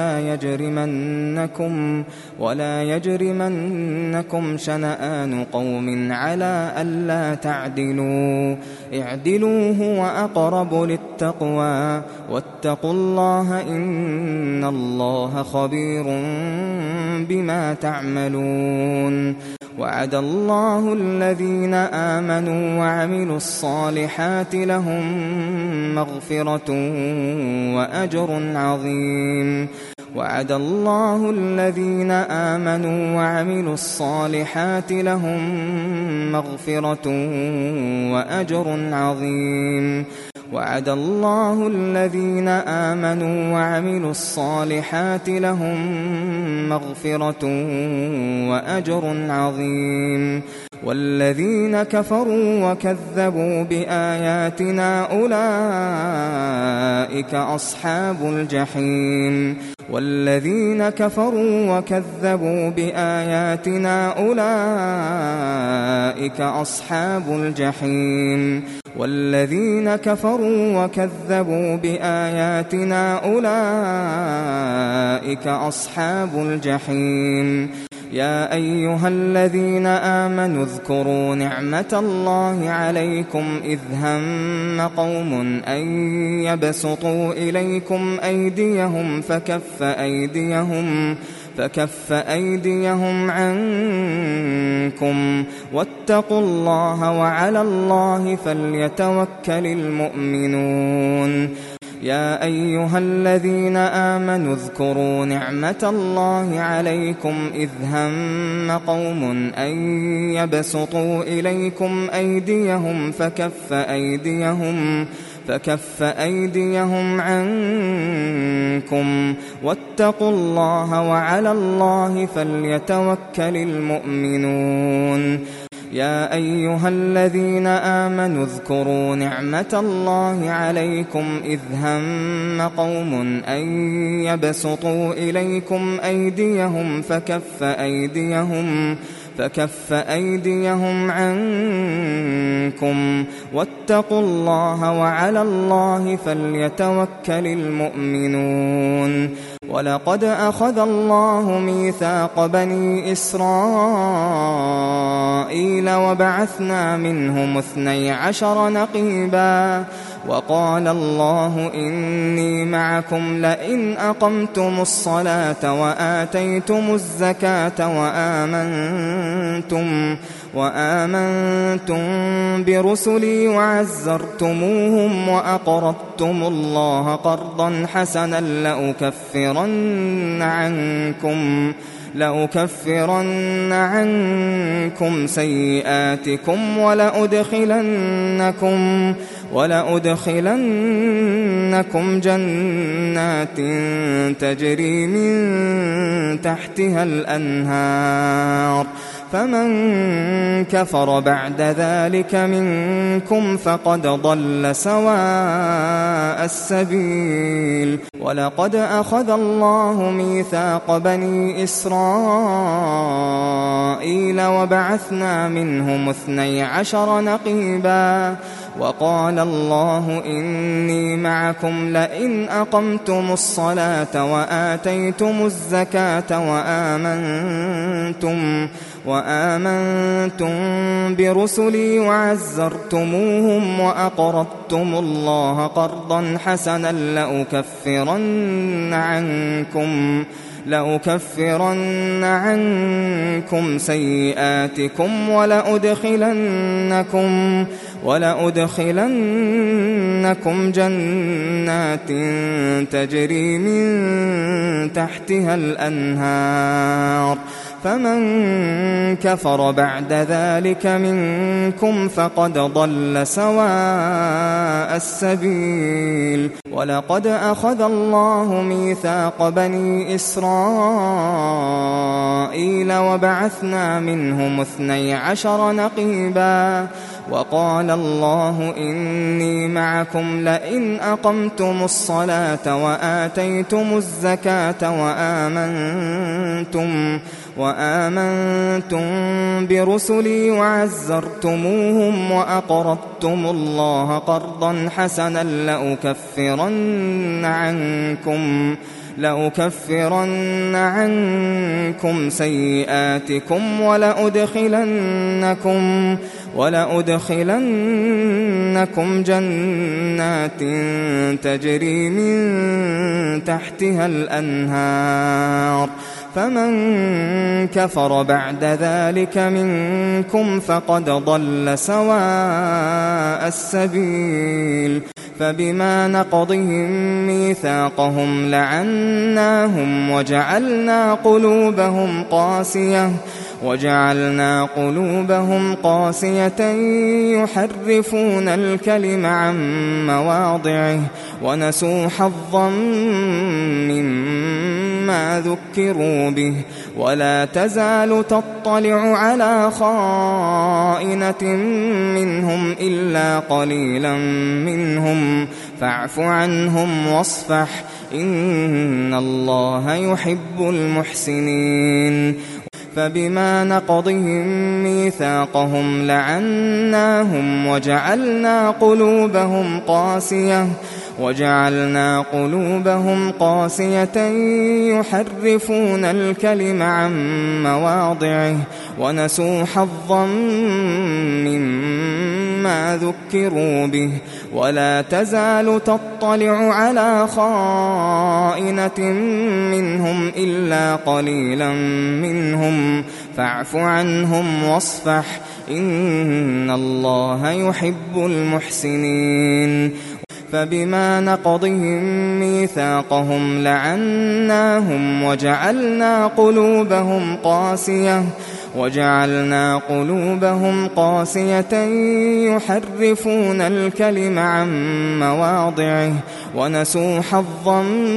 ولا يجرمنكم شنآن قوم على ألا تعدلوا اعدلوا هو أقرب للتقوى واتقوا الله إن الله خبير بما تعملون وعد الله الذين آمنوا وعملوا الصالحات لهم مغفرة وأجر عظيم وعد الله الذين آمنوا وعملوا الصالحات لهم مغفرة وأجر عظيم وعد الله الذين آمنوا وعملوا الصالحات لهم مغفرة وأجر عظيم والذين كفروا وكذبوا بآياتنا أولئك أصحاب الجحيم والذين كفروا وكذبوا بآياتنا أولئك أصحاب الجحيم والذين كفروا وكذبوا بآياتنا أولئك أصحاب الجحيم يا أيها الذين آمنوا اذكروا نعمة الله عليكم إذ هم قوم أن يبسطوا إليكم أيديهم فكف أيديهم عنكم واتقوا الله وعلى الله فليتوكل المؤمنون يا أيها الذين آمنوا اذكروا نعمة الله عليكم إذ هم قوم أن يبسطوا إليكم أيديهم فكف أيديهم عنكم واتقوا الله وعلى الله فليتوكل المؤمنون يا أيها الذين آمنوا اذكروا نعمة الله عليكم إذ هم قوم أن يبسطوا إليكم أيديهم فكف أيديهم عنكم واتقوا الله وعلى الله فليتوكل المؤمنون ولقد أخذ الله ميثاق بني إسرائيل وبعثنا منهم 12 نقيبا وقال الله إني معكم لئن أقمتم الصلاة وآتيتم الزكاة وآمنتم برسلي وعزرتموهم وأقرضتم الله قرضا حسنا لأكفرن عنكم سيئاتكم ولأدخلنكم جنات تجري من تحتها الأنهار فمن كفر بعد ذلك منكم فقد ضل سواء السبيل ولقد أخذ الله ميثاق بني إسرائيل وبعثنا منهم 12 نقيبا وقال الله إني معكم لئن أقمتم الصلاة وآتيتم الزكاة وآمنتم برسلي وعزرتموهم وأقرضتم الله قرضا حسنا لأكفرن عنكم سيئاتكم ولأدخلنكم جنات تجري من تحتها الأنهار فمن كفر بعد ذلك منكم فقد ضل سواء السبيل ولقد أخذ الله ميثاق بني إسرائيل وبعثنا منهم 12 نقيبا وقال الله إني معكم لئن أقمتم الصلاة وآتيتم الزكاة وآمنتم برسلي وعزرتموهم وأقرضتم الله قرضا حسنا لأكفرن عنكم سيئاتكم ولأدخلنكم جنات تجري من تحتها الأنهار فمن كفر بعد ذلك منكم فقد ضل سواء السبيل فبما نقضهم ميثاقهم لعناهم وجعلنا قلوبهم قاسية يحرفون الكلم عن مواضعه ونسوا حظا مما ذكروا به ولا تزال تطلع على خائنة منهم إلا قليلا منهم فاعف عنهم واصفح إن الله يحب المحسنين فبما نقضهم ميثاقهم لعناهم وجعلنا قلوبهم قاسية يحرفون الكلم عن مواضعه ونسوا حظا مما ذكروا به ولا تزال تطلع على خائنة منهم إلا قليلا منهم فاعف عنهم واصفح إن الله يحب المحسنين فبما نقضهم ميثاقهم لعناهم وجعلنا قلوبهم قاسية يحرفون الكلم عن مواضعه ونسوا حظا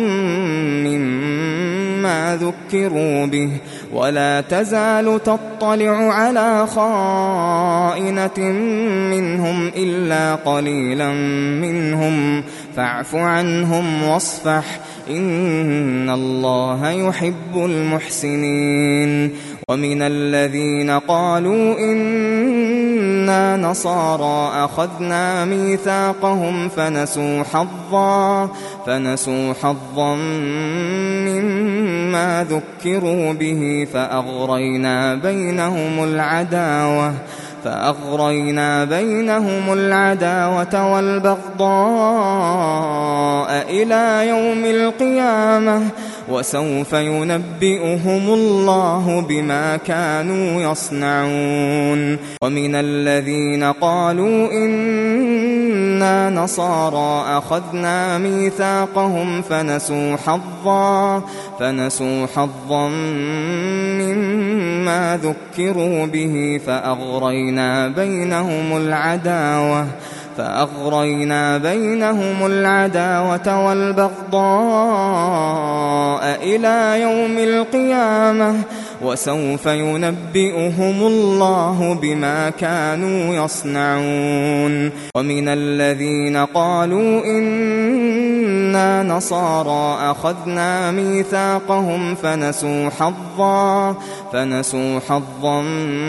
مما ذكروا به ولا تزال تطلع على خائنة منهم إلا قليلا منهم فاعف عنهم واصفح إن الله يحب المحسنين ومن الذين قالوا إنا نصارى أخذنا ميثاقهم فنسوا حظا مما ذكروا به فأغرينا بينهم العداوة والبغضاء إلى يوم القيامة وسوف ينبئهم الله بما كانوا يصنعون ومن الذين قالوا إنا نصارى أخذنا ميثاقهم فنسوا حظا مما ذكروا به فأغرينا بينهم العداوة والبغضاء إلى يوم القيامة وسوف ينبئهم الله بما كانوا يصنعون ومن الذين قالوا إنا نصارى أخذنا ميثاقهم فنسوا حظا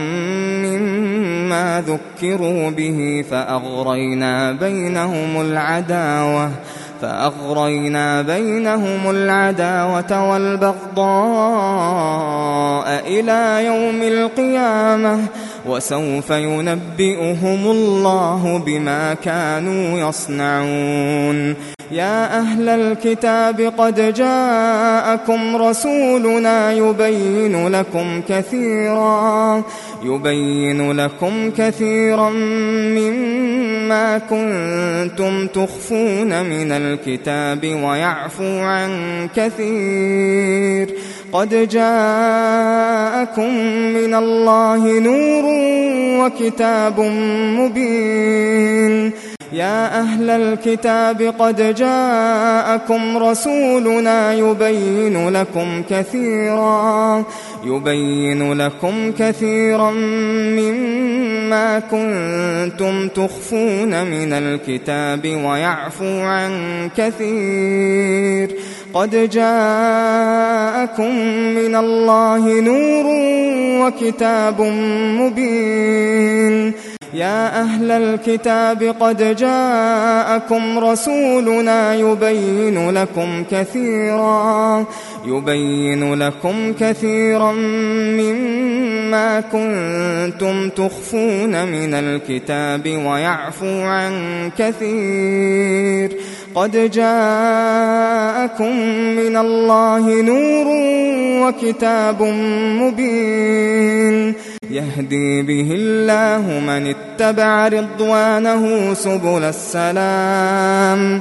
مما ذكروا به فأغرينا بينهم العداوة والبغضاء إلى يوم القيامة وسوف ينبئهم الله بما كانوا يصنعون يا أهل الكتاب قد جاءكم رسولنا يبين لكم كثيرا مما كنتم تخفون من الكتاب ويعفو عن كثير قد جاءكم من الله نور وكتاب مبين يا أهل الكتاب قد جاءكم رسولنا يبين لكم كثيرا مما كنتم تخفون من الكتاب ويعفو عن كثير قد جاءكم من الله نور وكتاب مبين يا أهل الكتاب قد جاءكم رسولنا يبين لكم كثيرا مما كنتم تخفون من الكتاب ويعفو عن كثير قد جاءكم من الله نور وكتاب مبين يهدي به الله من اتبع رضوانه سبل السلام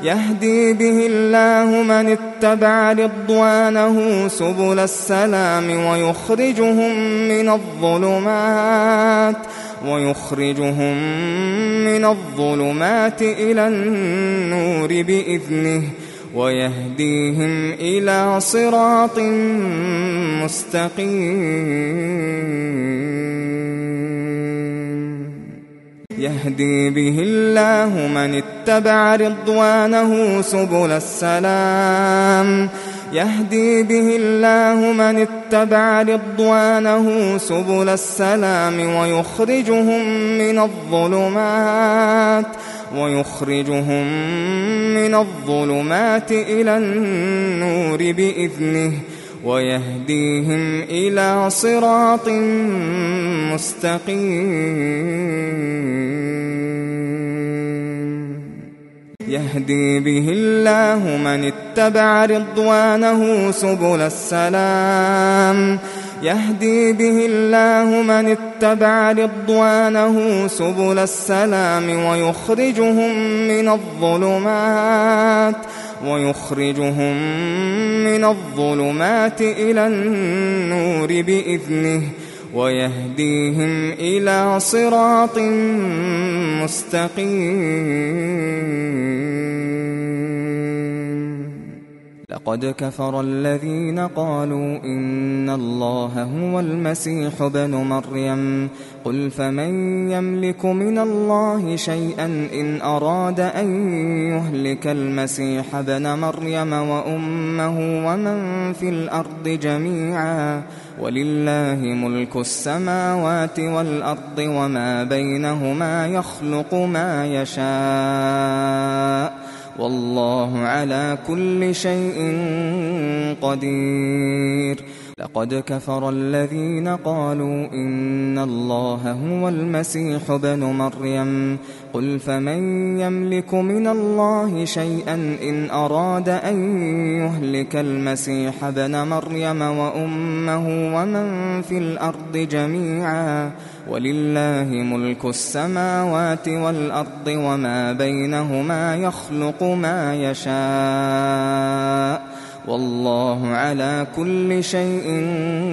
ويخرجهم من الظلمات إلى النور بإذنه ويهديهم إلى صراط مستقيم يهدي به الله من اتبع رضوانه سبل السلام ويخرجهم من الظلمات إلى النور بإذنه ويهديهم إلى صراط مستقيم يهدي به الله من اتبع رضوانه سبل السلام ويخرجهم من الظلمات إلى النور بإذنه ويهديهم إلى صراط مستقيم لقد كفر الذين قالوا إن الله هو المسيح ابن مريم قل فمن يملك من الله شيئا إن أراد أن يهلك المسيح ابن مريم وأمه ومن في الأرض جميعا ولله ملك السماوات والأرض وما بينهما يخلق ما يشاء والله على كل شيء قدير لقد كفر الذين قالوا إن الله هو المسيح ابن مريم قل فمن يملك من الله شيئا إن أراد أن يهلك المسيح ابن مريم وأمه ومن في الأرض جميعا ولله ملك السماوات والأرض وما بينهما يخلق ما يشاء والله على كل شيء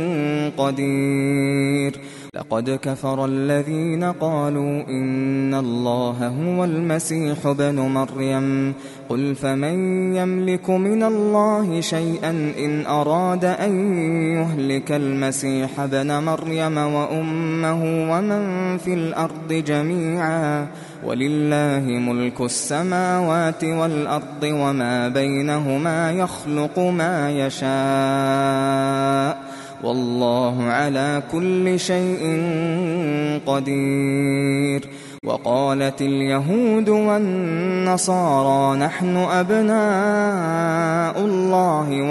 قدير لقد كفر الذين قالوا إن الله هو المسيح ابن مريم قل فمن يملك من الله شيئا إن أراد أن يهلك المسيح ابن مريم وأمه ومن في الأرض جميعا ولله ملك السماوات والأرض وما بينهما يخلق ما يشاء والله على كل شيء قدير وقالت اليهود والنصارى نحن أبناء الله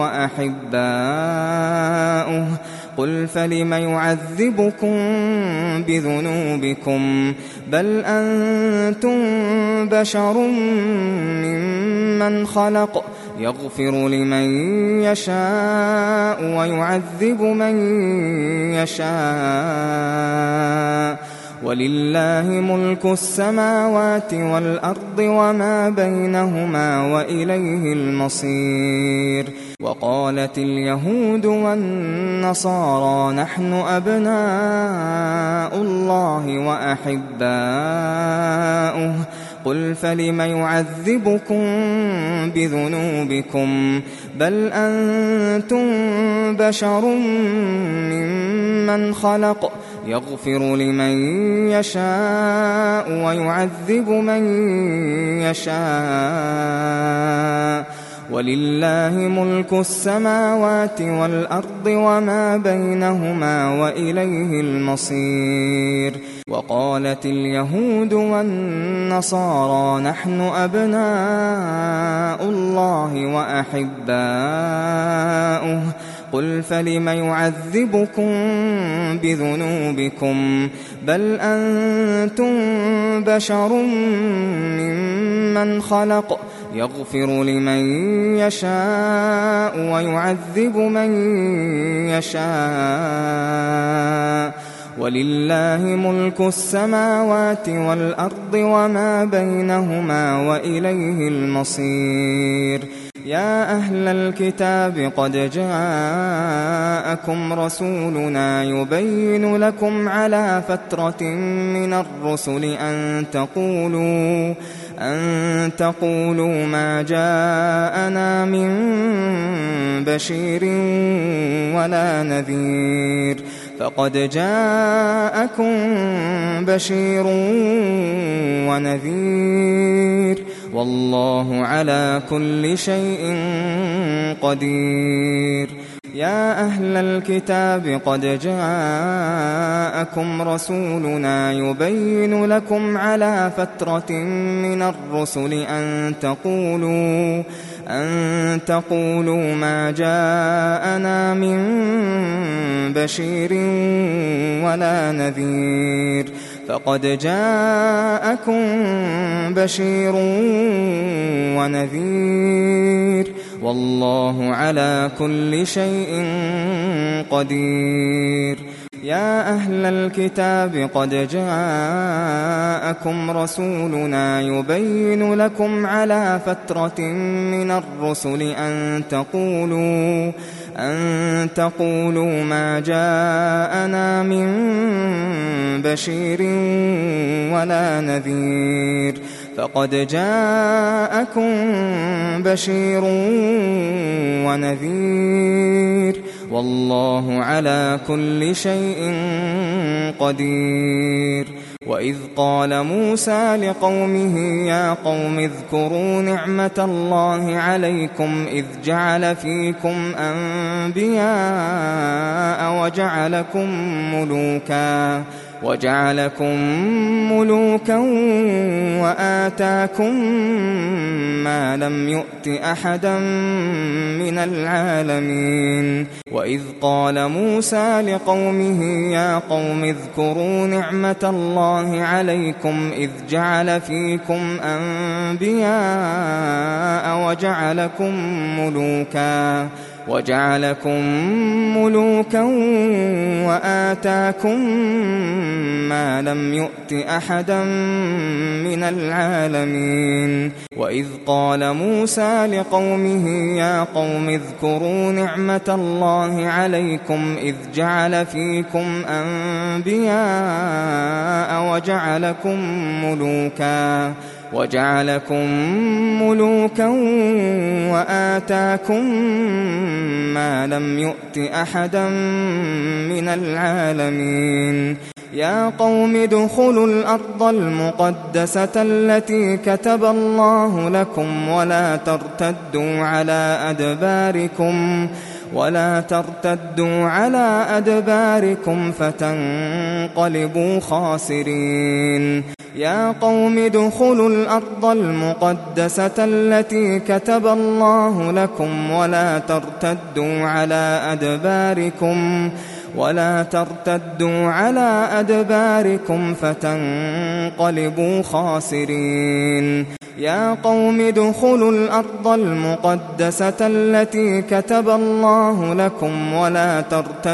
وأحباؤه قل فلم يعذبكم بذنوبكم بل أنتم بشر ممن خلق يغفر لمن يشاء ويعذب من يشاء ولله ملك السماوات والأرض وما بينهما وإليه المصير وقالت اليهود والنصارى نحن أبناء الله وأحباؤه قل فلم يعذبكم بذنوبكم بل أنتم بشر ممن خلق يغفر لمن يشاء ويعذب من يشاء ولله ملك السماوات والأرض وما بينهما وإليه المصير. وقالت اليهود والنصارى نحن أبناء الله وأحباؤه قل فلم يعذبكم بذنوبكم بل أنتم بشر ممن خلق يغفر لمن يشاء ويعذب من يشاء ولله ملك السماوات والأرض وما بينهما وإليه المصير. يا أهل الكتاب قد جاءكم رسولنا يبين لكم على فترة من الرسل أن تقولوا ما جاءنا من بشير ولا نذير فقد جاءكم بشير ونذير والله على كل شيء قدير. يا أهل الكتاب قد جاءكم رسولنا يبين لكم على فترة من الرسل أن تقولوا ما جاءنا من بشير ولا نذير فقد جاءكم بشير ونذير والله على كل شيء قدير. يا أهل الكتاب قد جاءكم رسولنا يبين لكم على فترة من الرسل أن تقولوا ما جاءنا من بشير ولا نذير فقد جاءكم بشير ونذير والله على كل شيء قدير. وإذ قال موسى لقومه يا قوم اذكروا نعمة الله عليكم إذ جعل فيكم أنبياء وجعلكم ملوكا وآتاكم ما لم يؤت أحدا من العالمين. وإذ قال موسى لقومه يا قوم اذكروا نعمة الله عليكم إذ جعل فيكم أنبياء وجعلكم ملوكا وآتاكم ما لم يؤت أحدا من العالمين. وإذ قال موسى لقومه يا قوم اذكروا نعمة الله عليكم إذ جعل فيكم أنبياء وجعلكم ملوكا وآتاكم ما لم يؤت أحدا من العالمين. يا قوم ادخلوا الأرض المقدسة التي كتب الله لكم ولا ترتدوا على أدباركم فتنقلبوا خاسرين. يا قوم ادخلوا الأرض المقدسة التي كتب الله لكم ولا ترتدوا على أدباركم فتنقلبوا خاسرين. يا قوم ادخلوا الأرض المقدسة التي كتب الله لكم ولا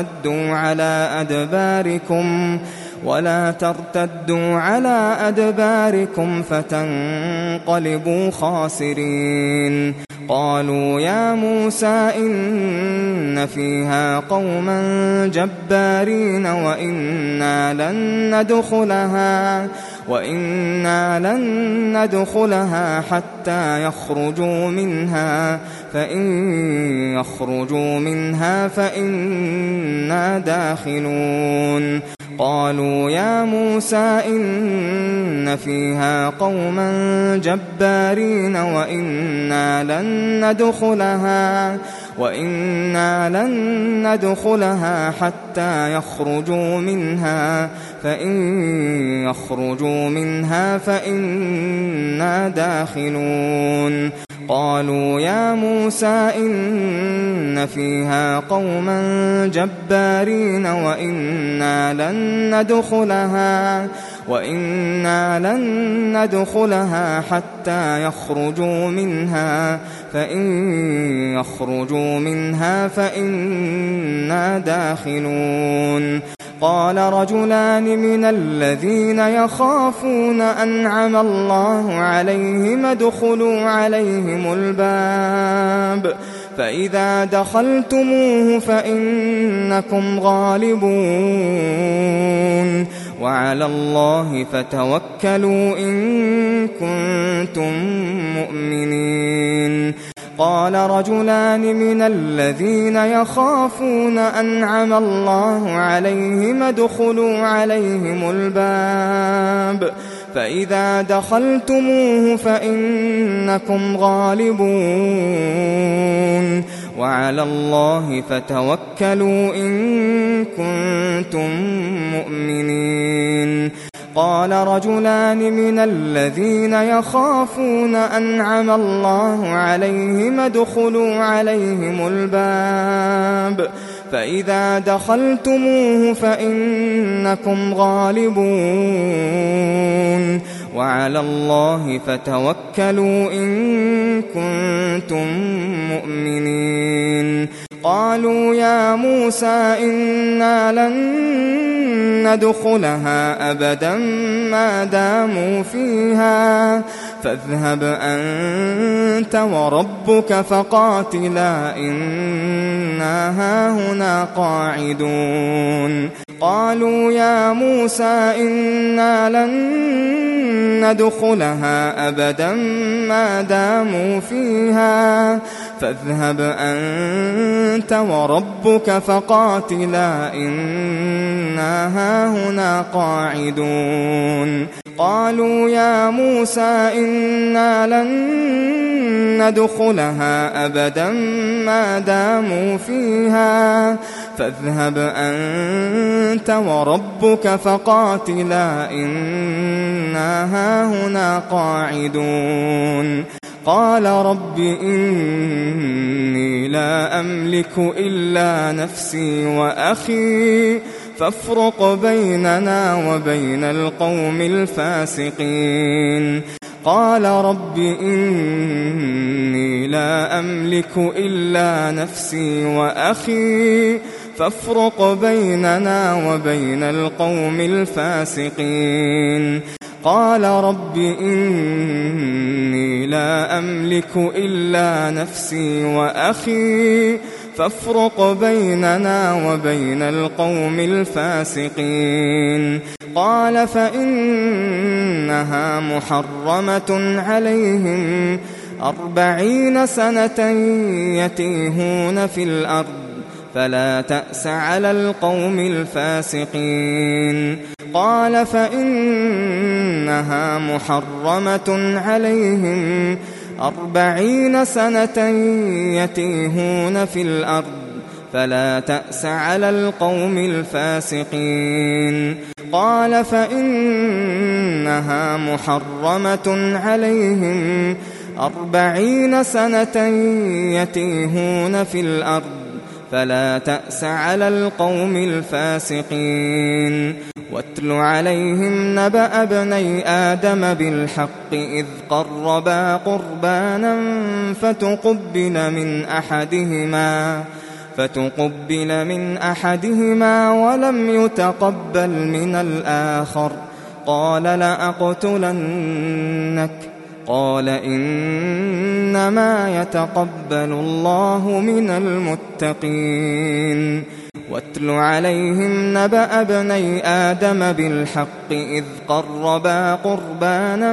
ترتدوا على أدباركم فتنقلبوا خاسرين. قالوا يا موسى إن فيها قوما جبارين وإنا لن ندخلها حتى يخرجوا منها فإن يخرجوا منها فإنا داخلون. قالوا يا موسى إن فيها قوما جبارين وإنا لن ندخلها حتى يخرجوا منها فإن يخرجوا منها فإنا داخلون قالوا يا موسى إن فيها قوما جبارين وإنا لن ندخلها حتى يخرجوا منها فإن يخرجوا منها فإنا داخلون قال رجلان من الذين يخافون أنعم الله عليهم ادخلوا عليهم الباب فإذا دخلتموه فإنكم غالبون وعلى الله فتوكلوا إن كنتم مؤمنين قال رجلان من الذين يخافون أنعم الله عليهم ادخلوا عليهم الباب فإذا دخلتموه فإنكم غالبون وعلى الله فتوكلوا إن كنتم مؤمنين قال رجلان من الذين يخافون أنعم الله عليهم ادخلوا عليهم الباب فإذا دخلتموه فإنكم غالبون وعلى الله فتوكلوا إن كنتم مؤمنين قالوا يا موسى إنا لن ندخلها أبدا ما داموا فيها فاذهب أنت وربك فقاتلا إنا هاهنا قاعدون قالوا يا موسى إنا لن ندخلها أبدا ما داموا فيها فاذهب أنت وربك فقاتلا إنا هاهنا قاعدون قالوا يا موسى إنا لن ندخلها أبدا ما داموا فيها فاذهب أنت وربك فقاتلا إنا هاهنا قاعدون قال رب إني لا أملك إلا نفسي وأخي فافرق بيننا وبين القوم الفاسقين قال رب إني لا أملك إلا نفسي وأخي فافرق بيننا وبين القوم الفاسقين قال رب إني لا أملك إلا نفسي وأخي فافرق بيننا وبين القوم الفاسقين قال فإنها محرمة عليهم 40 سنة يتيهون في الأرض فلا تأس على القوم الفاسقين قال فإنها محرمة عليهم 40 سنة يتيهون في الأرض فلا تأس على القوم الفاسقين قال فإنها محرمة عليهم 40 سنة يتيهون في الأرض فلا تأس على القوم الفاسقين واتل عليهم نبأ ابني آدم بالحق إذ قربا قربانا فتقبل من أحدهما ولم يتقبل من الآخر قال لأقتلنك قال إنما يتقبل الله من المتقين واتل عليهم نبأ ابني آدم بالحق إذ قربا قربانا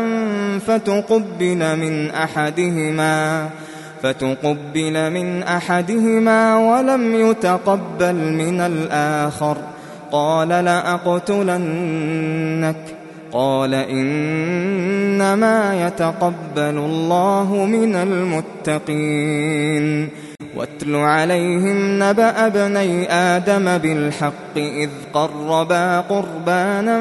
فتقبل من أحدهما ولم يتقبل من الآخر قال لأقتلنك قال إنما يتقبل الله من المتقين واتل عليهم نبأ ابني آدم بالحق إذ قربا قربانا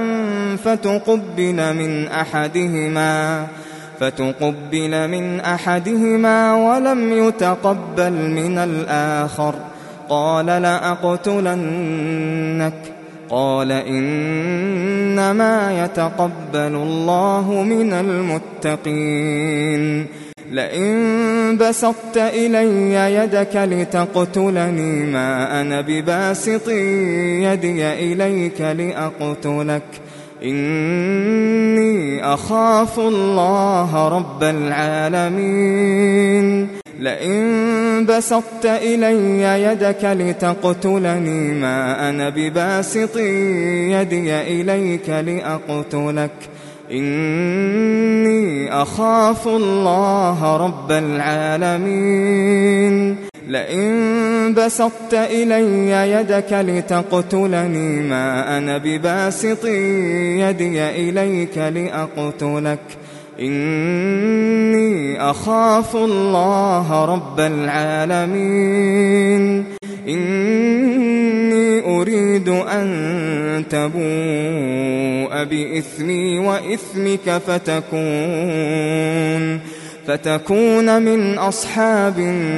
فتقبل من أحدهما ولم يتقبل من الآخر قال لأقتلنك قال إنما يتقبل الله من المتقين لئن بسطت إلي يدك لتقتلني ما أنا بباسط يدي إليك لأقتلك إني أخاف الله رب العالمين لئن بسطت إلي يدك لتقتلني ما أنا بباسط يدي إليك لأقتلك إني أخاف الله رب العالمين لئن بسطت إلي يدك لتقتلني ما أنا بباسط يدي إليك لأقتلك إني أخاف الله رب العالمين إني أريد أن تبوء بإثمي وإثمك فتكون من أصحاب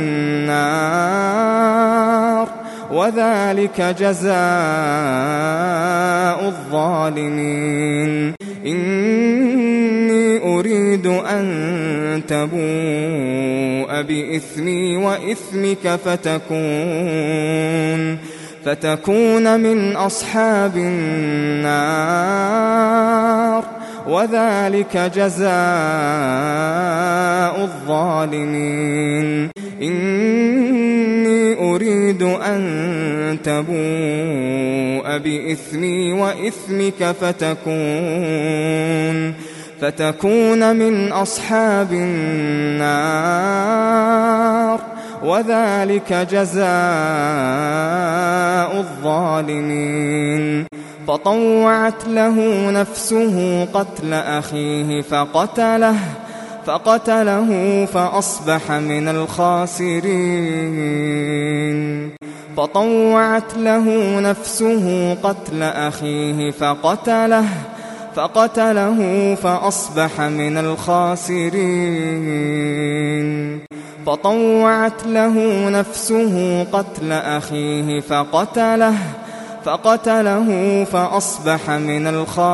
النار وذلك جزاء الظالمين إني أريد أن تبوء بإثمي وإثمك فتكون من أصحاب النار وذلك جزاء الظالمين إني أريد أن تبوء بإثمي وإثمك فتكون من أصحاب النار وذلك جزاء الظالمين فطوعت له نفسه قتل أخيه فقتله فأصبح من الخاسرين فطوعت له نفسه قتل أخيه فقتله فأصبح من الخاسرين فطوعت له نفسه قتل أخيه فقتله فأصبح من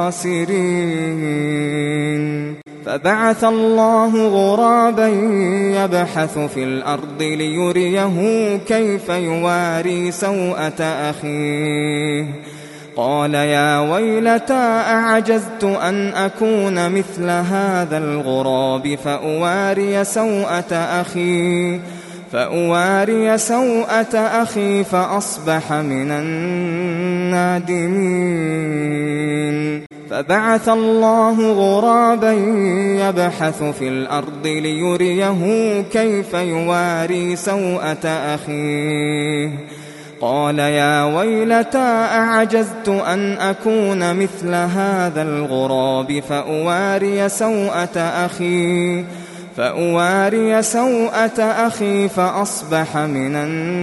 الخاسرين فبعث الله غرابا يبحث في الأرض ليريه كيف يواري سوءة أخيه قال يا ويلتى أعجزت أن أكون مثل هذا الغراب فأواري سوءة أخي فأصبح من النادمين فبعث الله غرابا يبحث في الأرض ليريه كيف يواري سوءة أخيه قال يا ويلتى أعجزت أن أكون مثل هذا الغراب فأواري سوءة أخي فأصبح من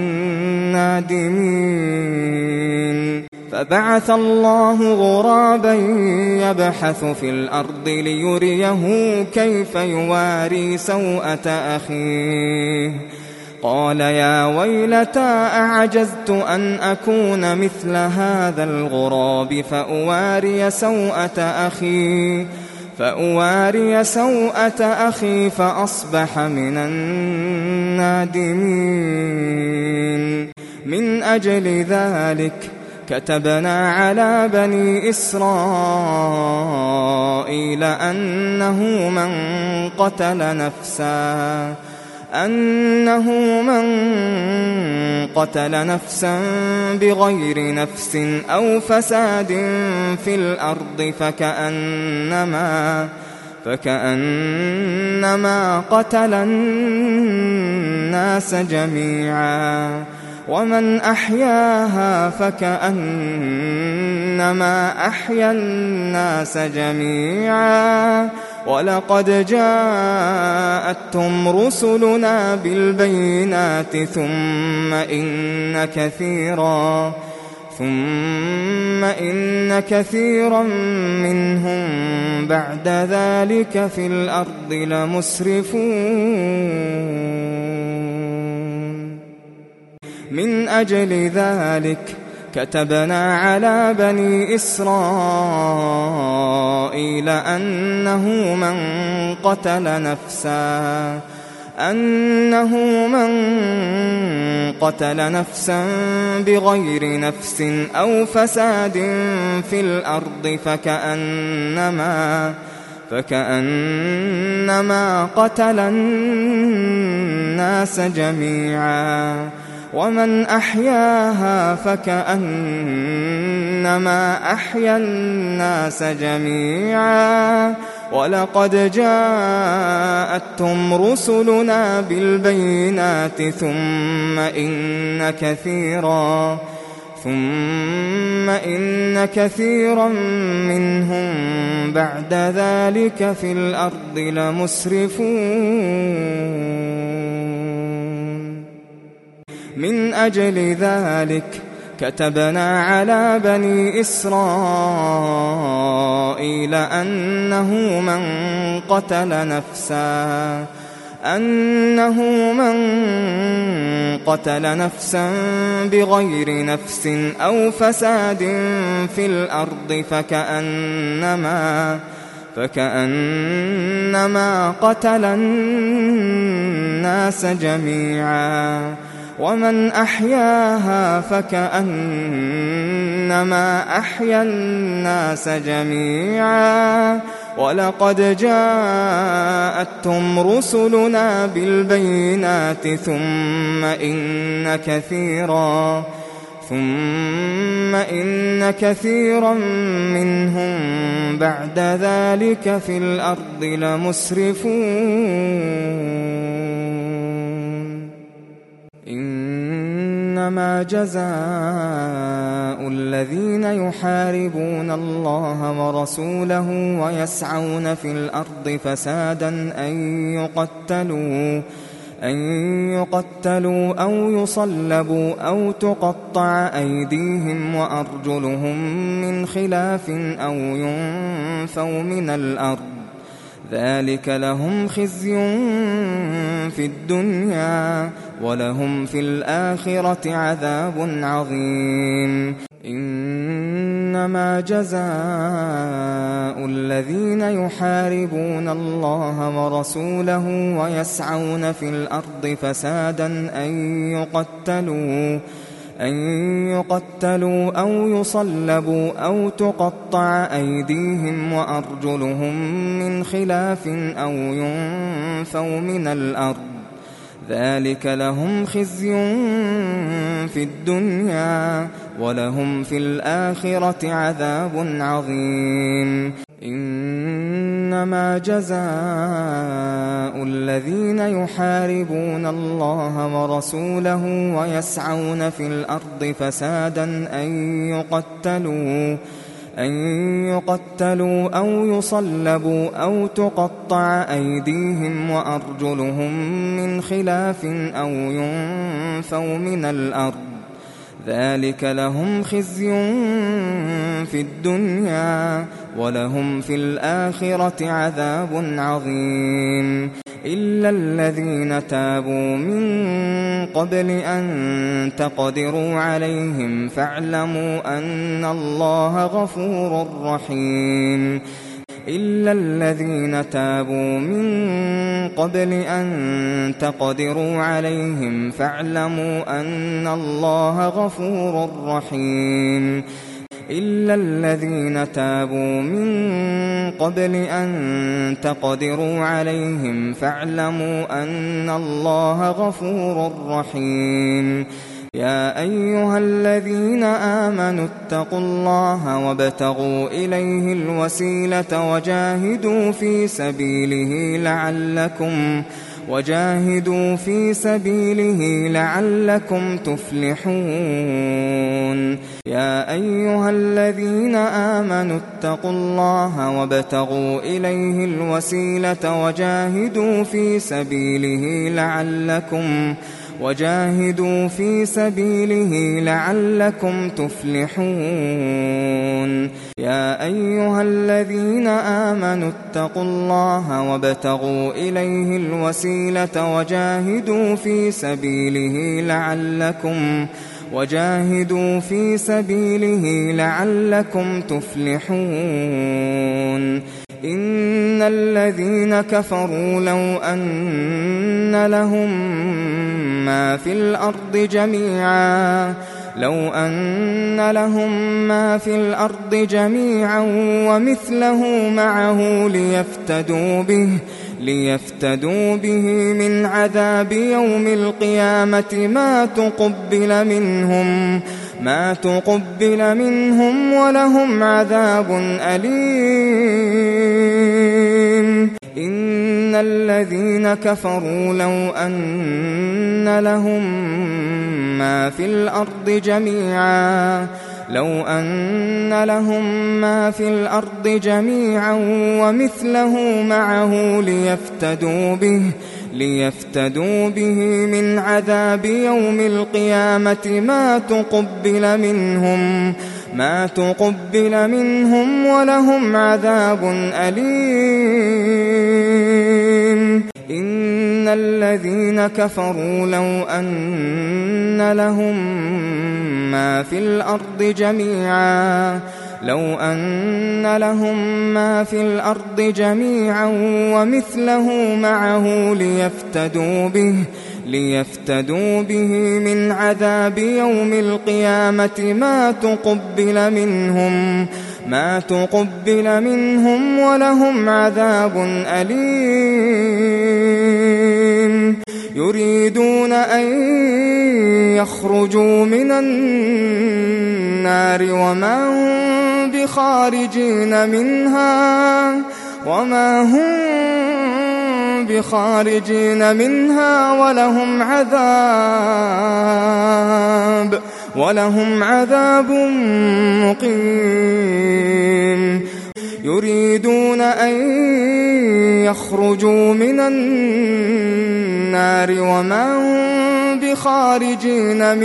النادمين فبعث الله غرابا يبحث في الأرض ليريه كيف يواري سوءة أخيه قال يا ويلتى أعجزت أن أكون مثل هذا الغراب فأواري سوءة أخي فأصبح من النادمين من أجل ذلك كتبنا على بني إسرائيل أنه من قتل نفسا بغير نفس أو فساد في الأرض فكأنما قتل الناس جميعا ومن أحياها فكأنما أحيا الناس جميعا ولقد جاءتهم رسلنا بالبينات ثم إن كثيرا منهم بعد ذلك في الأرض لمسرفون من أجل ذلك كتبنا على بني إسرائيل أنه من قتل نفسا بغير نفس أو فساد في الأرض فكأنما قتل الناس جميعا ومن أحياها فكأنما أحيا الناس جميعا ولقد جاءتهم رسلنا بالبينات ثم إن كثيرا منهم بعد ذلك في الأرض لمسرفون من أجل ذلك كتبنا على بني إسرائيل أنه من قتل نفسا بغير نفس أو فساد في الأرض فكأنما قتل الناس جميعا ومن أحياها فكأنما أحيا الناس جميعا ولقد جاءتهم رسلنا بالبينات ثم إن كثيرا منهم بعد ذلك في الأرض لمسرفون إنما جزاء الذين يحاربون الله ورسوله ويسعون في الأرض فسادا أن يقتلوا أو يصلبوا أو تقطع أيديهم وأرجلهم من خلاف أو ينفوا من الأرض ذلك لهم خزي في الدنيا ولهم في الآخرة عذاب عظيم إنما جزاء الذين يحاربون الله ورسوله ويسعون في الأرض فسادا أن يقتلوا أو يصلبوا أو تقطع أيديهم وأرجلهم من خلاف أو ينفوا من الأرض ذلك لهم خزي في الدنيا ولهم في الآخرة عذاب عظيم إنما جزاء الذين يحاربون الله ورسوله ويسعون في الأرض فسادا أن يقتلوا أو يصلبوا أو تقطع أيديهم وأرجلهم من خلاف أو ينفوا من الأرض ذلك لهم خزي في الدنيا ولهم في الآخرة عذاب عظيم إلا الذين تابوا من قبل أن تقدروا عليهم فاعلموا أن الله غفور رحيم إلا الذين تابوا من قبل أن تقدروا عليهم فاعلموا أن الله غفور رحيم إلا الذين تابوا من قبل أن تقدروا عليهم فاعلموا أن الله غفور رحيم يا أيها الذين آمنوا اتقوا الله وابتغوا إليه الوسيلة وجاهدوا في سبيله وجاهدوا في سبيله لعلكم تفلحون يا أيها الذين آمنوا اتقوا الله وابتغوا إليه الوسيلة وجاهدوا في سبيله لعلكم تفلحون يا أيها الذين آمنوا اتقوا الله وابتغوا إليه الوسيلة وجاهدوا في سبيله لعلكم تفلحون إن الذين كفروا لو أن لهم ما في الأرض جميعا ومثله معه ليفتدوا به من عذاب يوم القيامة ما تقبل منهم ولهم عذاب أليم إن الذين كفروا لو أن لهم ما في الأرض جميعا ومثله معه ليفتدوا به من عذاب يوم القيامة ما تقبل منهم ولهم عذاب أليم إن الذين كفروا لو أن لهم ما في الأرض جميعا ومثله معه ليفتدوا به من عذاب يوم القيامة ما تقبل منهم ولهم عذاب أليم يريدون أن يخرجوا من النار وما هم بخارجين منها ولهم عذاب مقيم يريدون أن يخرجوا من النار وما هم بخارجين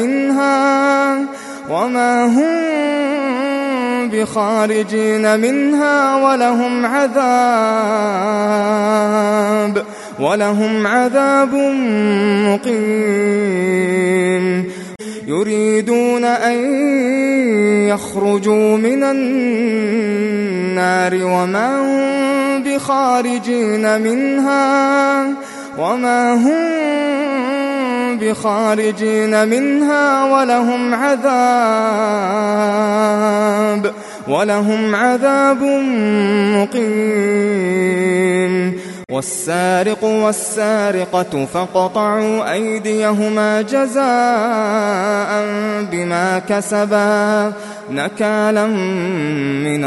منها ولهم عذاب مقيم يريدون أن يخرجوا من النار وما هم بخارجين منها ولهم عذاب مقيم والسارق والسارقة فاقطعوا أيديهما جزاء بما كسبا نكالا من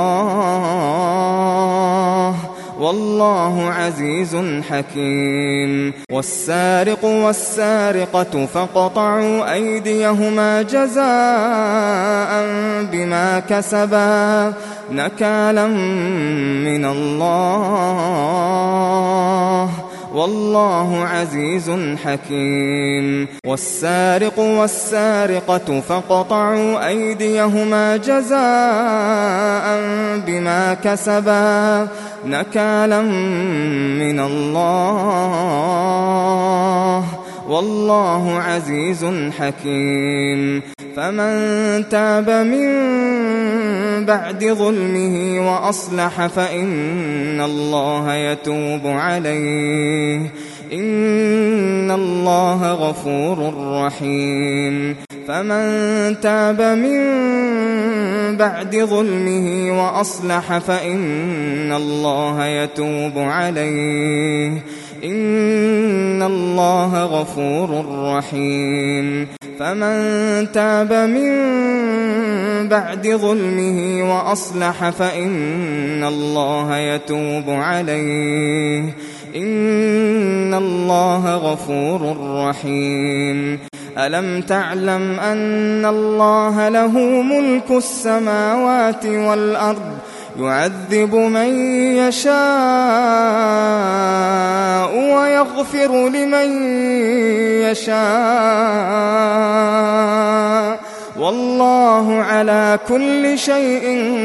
الله والله عزيز حكيم والسارق والسارقة فاقطعوا أيديهما جزاء بما كسبا نكالا من الله والله عزيز حكيم والسارق والسارقة فاقطعوا أيديهما جزاء بما كسبا نكالا من الله والله عزيز حكيم فمن تاب من بعد ظلمه وأصلح فإن الله يتوب عليه إن الله غفور رحيم فمن تاب من بعد ظلمه وأصلح فإن الله يتوب عليه إن الله غفور رحيم فمن تاب من بعد ظلمه وأصلح فإن الله يتوب عليه إن الله غفور رحيم ألم تعلم أن الله له ملك السماوات والأرض يعذب من يشاء ويغفر لمن يشاء والله على كل شيء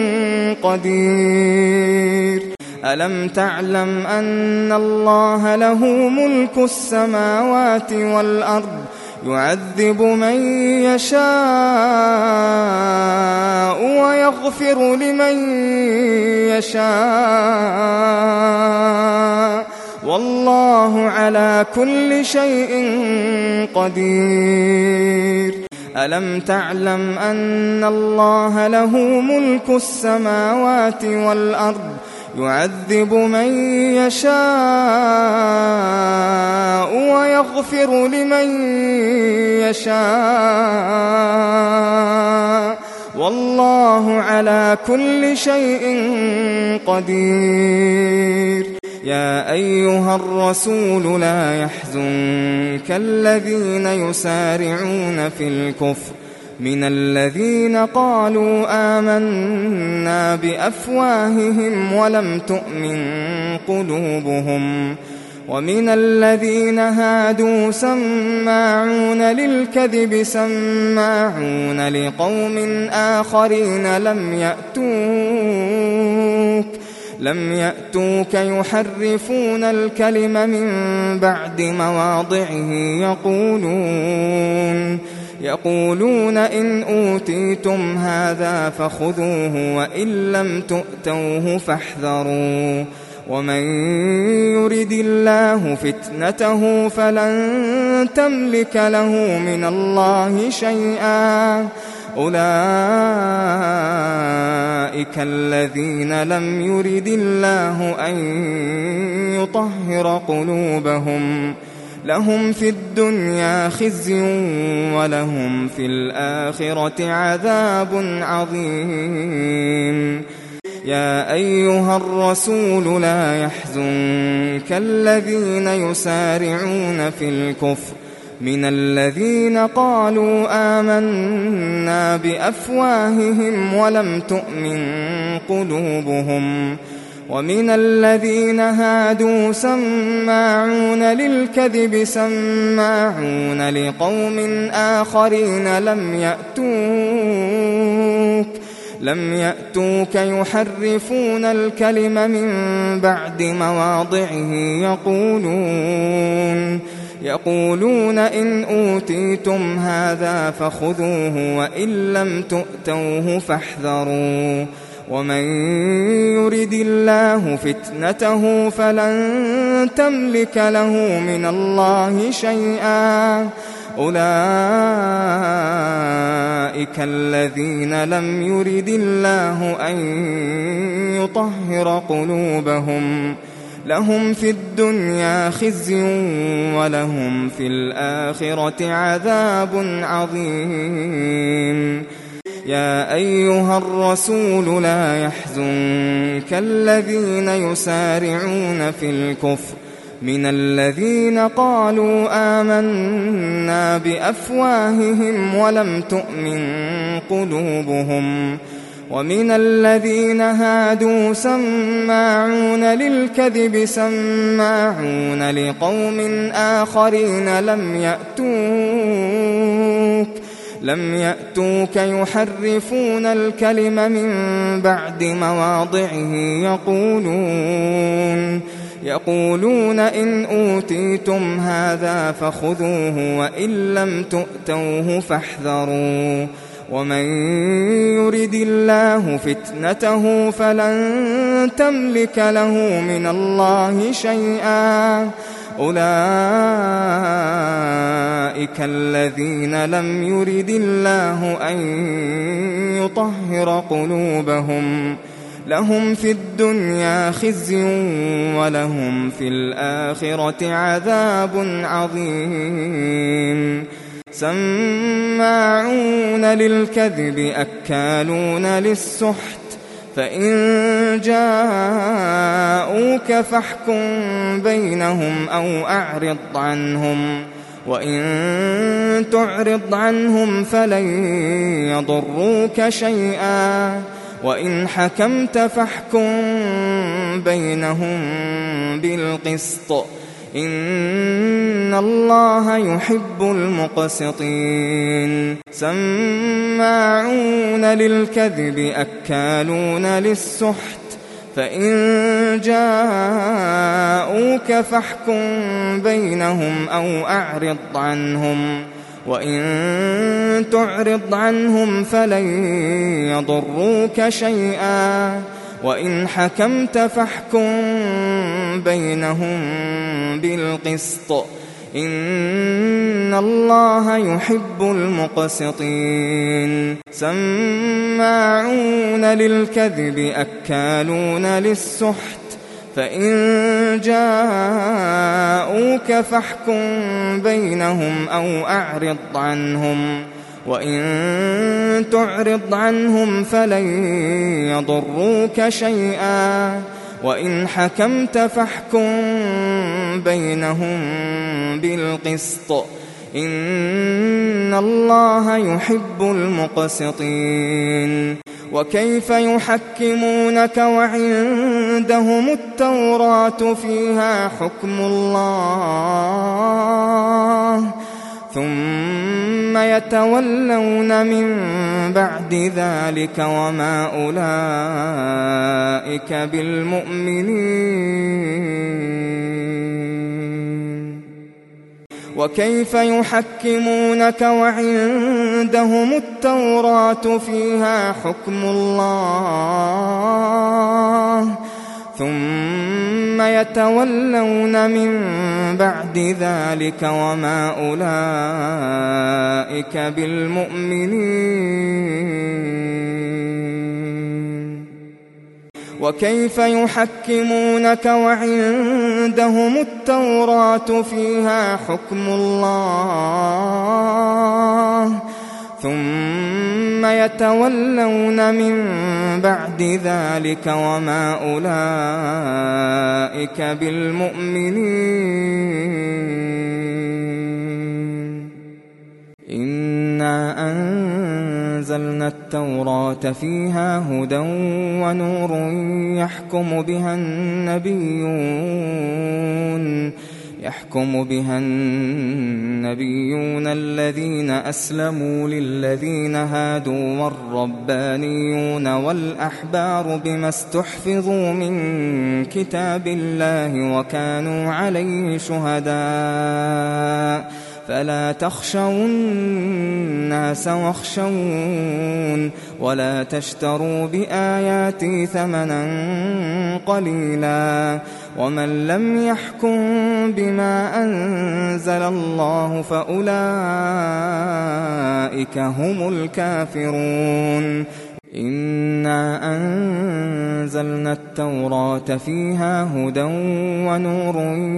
قدير ألم تعلم أن الله له ملك السماوات والأرض يعذب من يشاء ويغفر لمن يشاء والله على كل شيء قدير ألم تعلم أن الله له ملك السماوات والأرض يعذب من يشاء ويغفر لمن يشاء والله على كل شيء قدير يا أيها الرسول لا يحزنك الذين يسارعون في الكفر من الذين قالوا آمنا بأفواههم ولم تؤمن قلوبهم ومن الذين هادوا سماعون للكذب سماعون لقوم آخرين لم يأتوك يحرفون الكلم من بعد مواضعه يقولون إن أوتيتم هذا فخذوه وإن لم تؤتوه فاحذروا ومن يرد الله فتنته فلن تملك له من الله شيئا أولئك الذين لم يرد الله أن يطهر قلوبهم لهم في الدنيا خزي ولهم في الآخرة عذاب عظيم يا أيها الرسول لا يحزنك الذين يسارعون في الكفر من الذين قالوا آمنا بأفواههم ولم تؤمن قلوبهم ومن الذين هادوا سماعون للكذب سماعون لقوم آخرين لم يأتوك يحرفون الكلم من بعد مواضعه يقولون إن أوتيتم هذا فخذوه وإن لم تؤتوه فاحذروا ومن يرد الله فتنته فلن تملك له من الله شيئا أولئك الذين لم يرد الله أن يطهر قلوبهم لهم في الدنيا خزي ولهم في الآخرة عذاب عظيم يا أيها الرسول لا يحزنك الذين يسارعون في الكفر من الذين قالوا آمنا بأفواههم ولم تؤمن قلوبهم ومن الذين هادوا سماعون للكذب سماعون لقوم آخرين لم يأتوك يحرفون الكلم من بعد مواضعه يقولون إن أوتيتم هذا فخذوه وإن لم تؤتوه فاحذروا ومن يرد الله فتنته فلن تملك له من الله شيئا أولئك الذين لم يرد الله أن يطهر قلوبهم لهم في الدنيا خزي ولهم في الآخرة عذاب عظيم سماعون للكذب أكالون للسحت فإن جاءوك فاحكم بينهم أو أعرض عنهم، وإن تعرض عنهم فلن يضروك شيئا، وإن حكمت فاحكم بينهم بالقسط، إن الله يحب المقسطين. سماعون للكذب أكالون للسحت، فإن جاءوك فاحكم بينهم أو أعرض عنهم، وإن تعرض عنهم فلن يضروك شيئا، وإن حكمت فاحكم بينهم بالقسط، إن الله يحب المقسطين. سماعون للكذب أكالون للسحت، فإن جاءوك فاحكم بينهم أو أعرض عنهم، وإن تعرض عنهم فلن يضروك شيئا، وإن حكمت فاحكم بينهم بالقسط، إن الله يحب المقسطين. وكيف يحكمونك وعندهم التوراة فيها حكم الله، ثم يتولون من بعد ذلك وما أولئك بالمؤمنين. وكيف يحكمونك وعندهم التوراة فيها حكم الله، ثم يتولون من بعد ذلك وما أولئك بالمؤمنين. وكيف يحكمونك وعندهم التوراة فيها حكم الله، ثم يتولون من بعد ذلك وما أولئك بالمؤمنين. إنا أنزلنا التوراة فيها هدى ونور يحكم بها النبيون الذين أسلموا للذين هادوا والربانيون والأحبار بما استحفظوا من كتاب الله وكانوا عليه شهداء، فلا تخشوا الناس واخشون ولا تشتروا بآياتي ثمنا قليلا، ومن لم يحكم بما أنزل الله فأولئك هم الكافرون. إنا أنزلنا التوراة فيها هدى ونور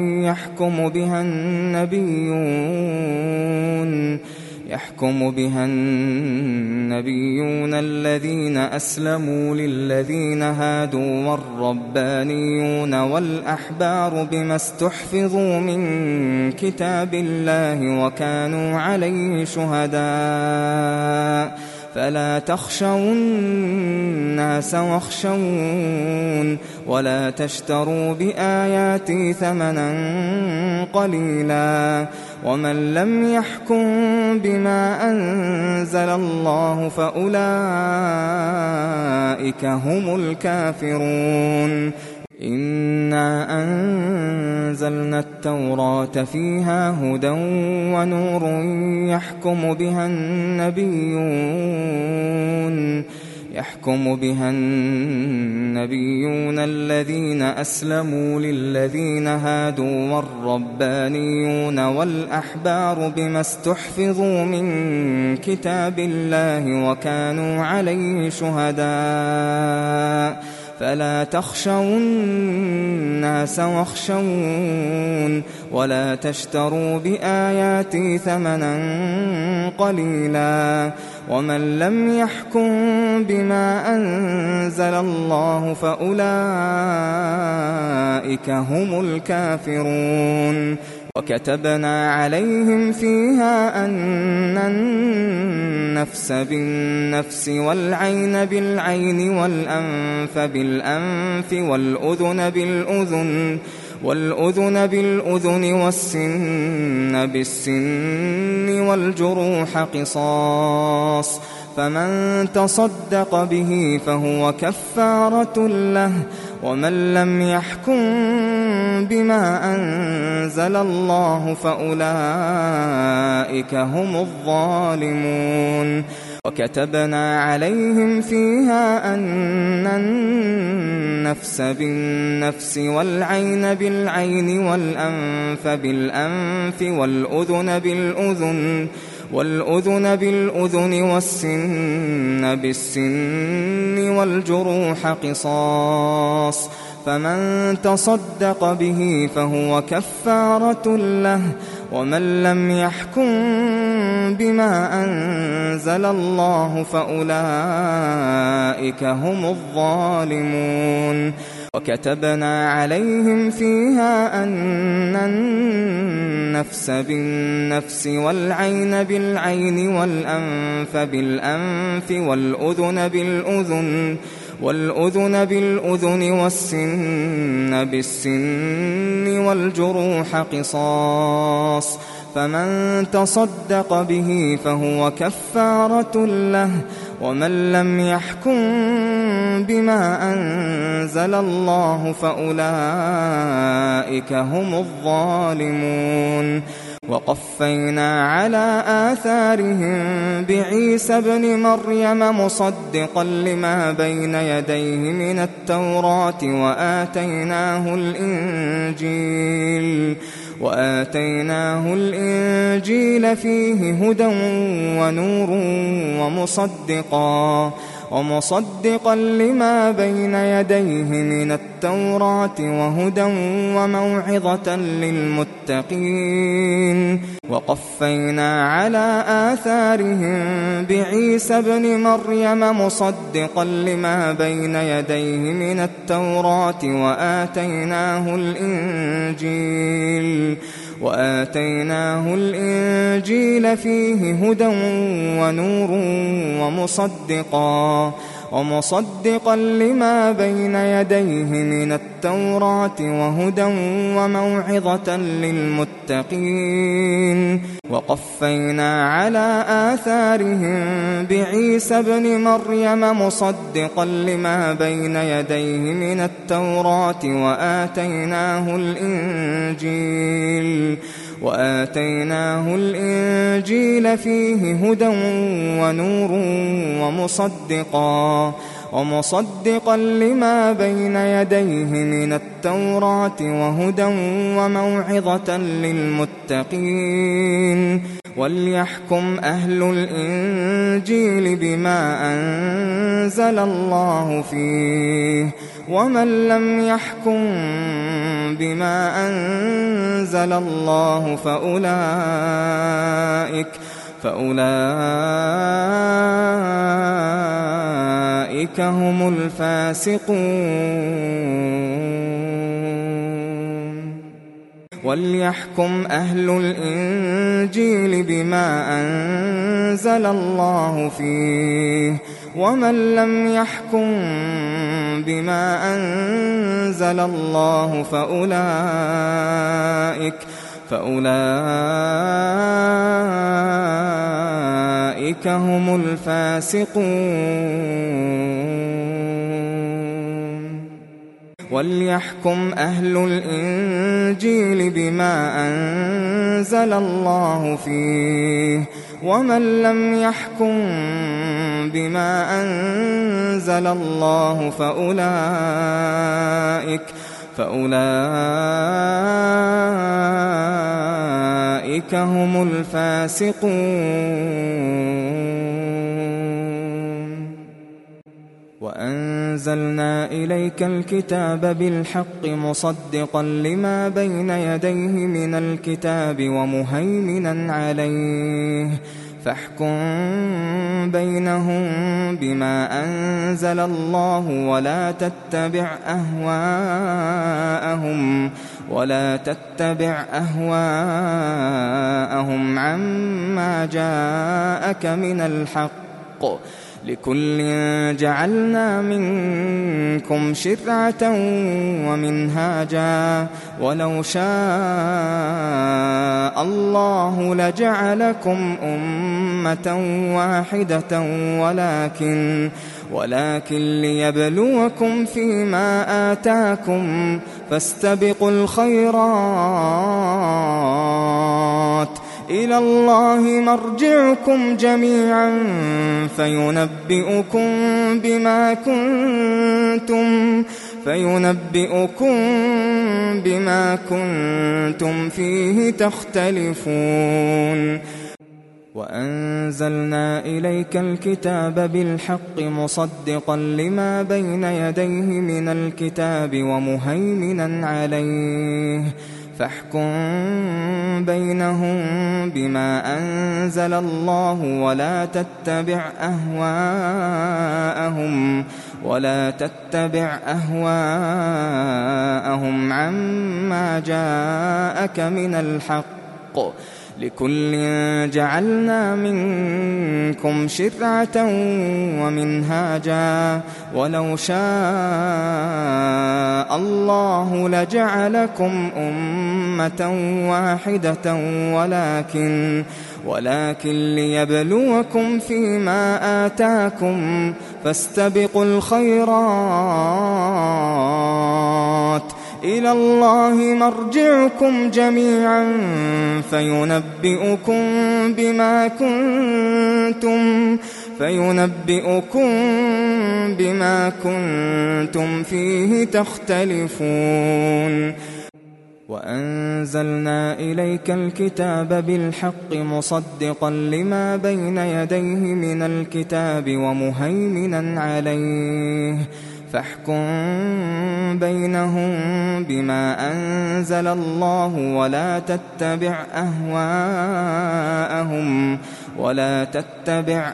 يحكم بها النبيون الذين أسلموا للذين هادوا والربانيون والأحبار بما استحفظوا من كتاب الله وكانوا عليه شهداء، فلا تخشوا الناس واخشون ولا تشتروا بآياتي ثمنا قليلا، ومن لم يحكم بما أنزل الله فأولئك هم الكافرون. إنا أنزلنا التوراة فيها هدى ونور يحكم بها النبيون الذين أسلموا للذين هادوا والربانيون والأحبار بما استحفظوا من كتاب الله وكانوا عليه شهداء، فلا تخشوا الناس واخشون ولا تشتروا بآياتي ثمنا قليلا ومن لم يحكم بما أنزل الله فأولئك هم الكافرون وكتبنا عليهم فيها أن النفس بالنفس والعين بالعين والأنف بالأنف والأذن بالأذن والسن بالسن والجروح قصاص فمن تصدق به فهو كفارة له ومن لم يحكم بما أنزل الله فأولئك هم الظالمون وكتبنا عليهم فيها أن النفس بالنفس والعين بالعين والأنف بالأنف والأذن بالأذن والسن بالسن والجروح قصاص فمن تصدق به فهو كفارة له ومن لم يحكم بما أنزل الله فأولئك هم الظالمون وكتبنا عليهم فيها أن النفس بالنفس والعين بالعين والأنف بالأنف والأذن بالأذن والسن بالسن والجروح قصاص فمن تصدق به فهو كفارة له ومن لم يحكم بما أنزل الله فأولئك هم الظالمون وقفينا على آثارهم بعيسى ابن مريم مصدقا لما بين يديه من التوراة وآتيناه الإنجيل فيه هدى ونور ومصدقا لما بين يديه من التوراة وهدى وموعظة للمتقين وقفينا على آثارهم بعيسى ابن مريم مصدقا لما بين يديه من التوراة وآتيناه الإنجيل فيه هدى ونور ومصدقا لما بين يديه من التوراة وهدى وموعظة للمتقين وقفينا على آثارهم بعيسى ابن مريم مصدقا لما بين يديه من التوراة وآتيناه الإنجيل فيه هدى ونور ومصدقا لما بين يديه من التوراة وهدى وموعظة للمتقين وليحكم أهل الإنجيل بما أنزل الله فيه ومن لم يحكم بما أنزل الله فأولئك هم الفاسقون وليحكم أهل الإنجيل بما أنزل الله فيه ومن لم يحكم بما أنزل الله فأولئك هم الفاسقون وليحكم أهل الإنجيل بما أنزل الله فيه ومن لم يحكم بما أنزل الله فأولئك هم الفاسقون وأنزلنا إليك الكتاب بالحق مصدقا لما بين يديه من الكتاب ومهيمنا عليه فاحكم بينهم بما أنزل الله ولا تتبع أهواءهم عما جاءك من الحق لكل جعلنا منكم شرعة ومنهاجا ولو شاء الله لجعلكم أمة واحدة ولكن ليبلوكم فيما آتاكم فاستبقوا الخيرات إلى الله مرجعكم جميعا فينبئكم بما كنتم فيه تختلفون وأنزلنا إليك الكتاب بالحق مصدقا لما بين يديه من الكتاب ومهيمنا عليه فاحكم بينهم بما أنزل الله ولا تتبع أهواءهم عما جاءك من الحق لكل جعلنا منكم شرعة ومنهاجا ولو شاء الله لجعلكم أمة واحدة ولكن ليبلوكم فيما آتاكم فاستبقوا الخيرات إلى الله مرجعكم جميعا فينبئكم بما كنتم فيه تختلفون وأنزلنا إليك الكتاب بالحق مصدقا لما بين يديه من الكتاب ومهيمنا عليه فاحكم بينهم بما أنزل الله ولا تتبع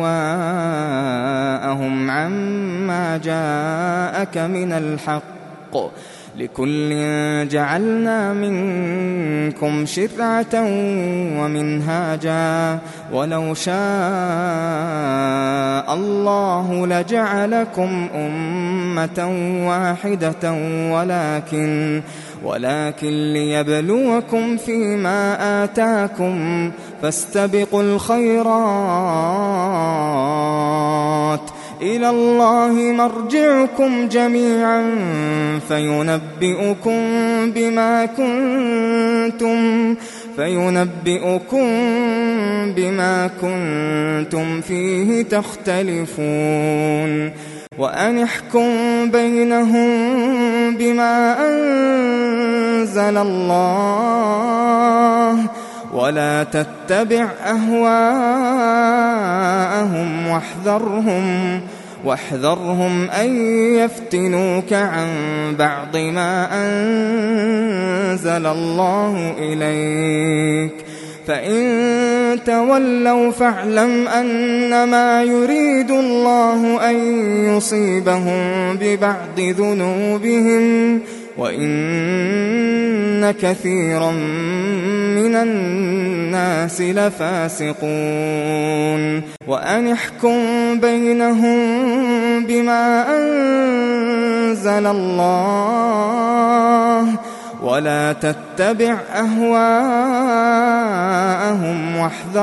أهواءهم عما جاءك من الحق لكل جعلنا منكم شرعة ومنهاجا ولو شاء الله لجعلكم أمة واحدة ولكن ليبلوكم فيما آتاكم فاستبقوا الخيرات إلى الله مرجعكم جميعا فينبئكم بما كنتم فيه تختلفون وأن احكم بينهم بما أنزل الله ولا تتبع أهواءهم واحذرهم أن يفتنوك عن بعض ما أنزل الله إليك فإن تولوا فاعلم أنما يريد الله أن يصيبهم ببعض ذنوبهم وإن كثيرا من الناس لفاسقون وأن احكم بينهم بما أنزل الله ولا تتبع أهواءهم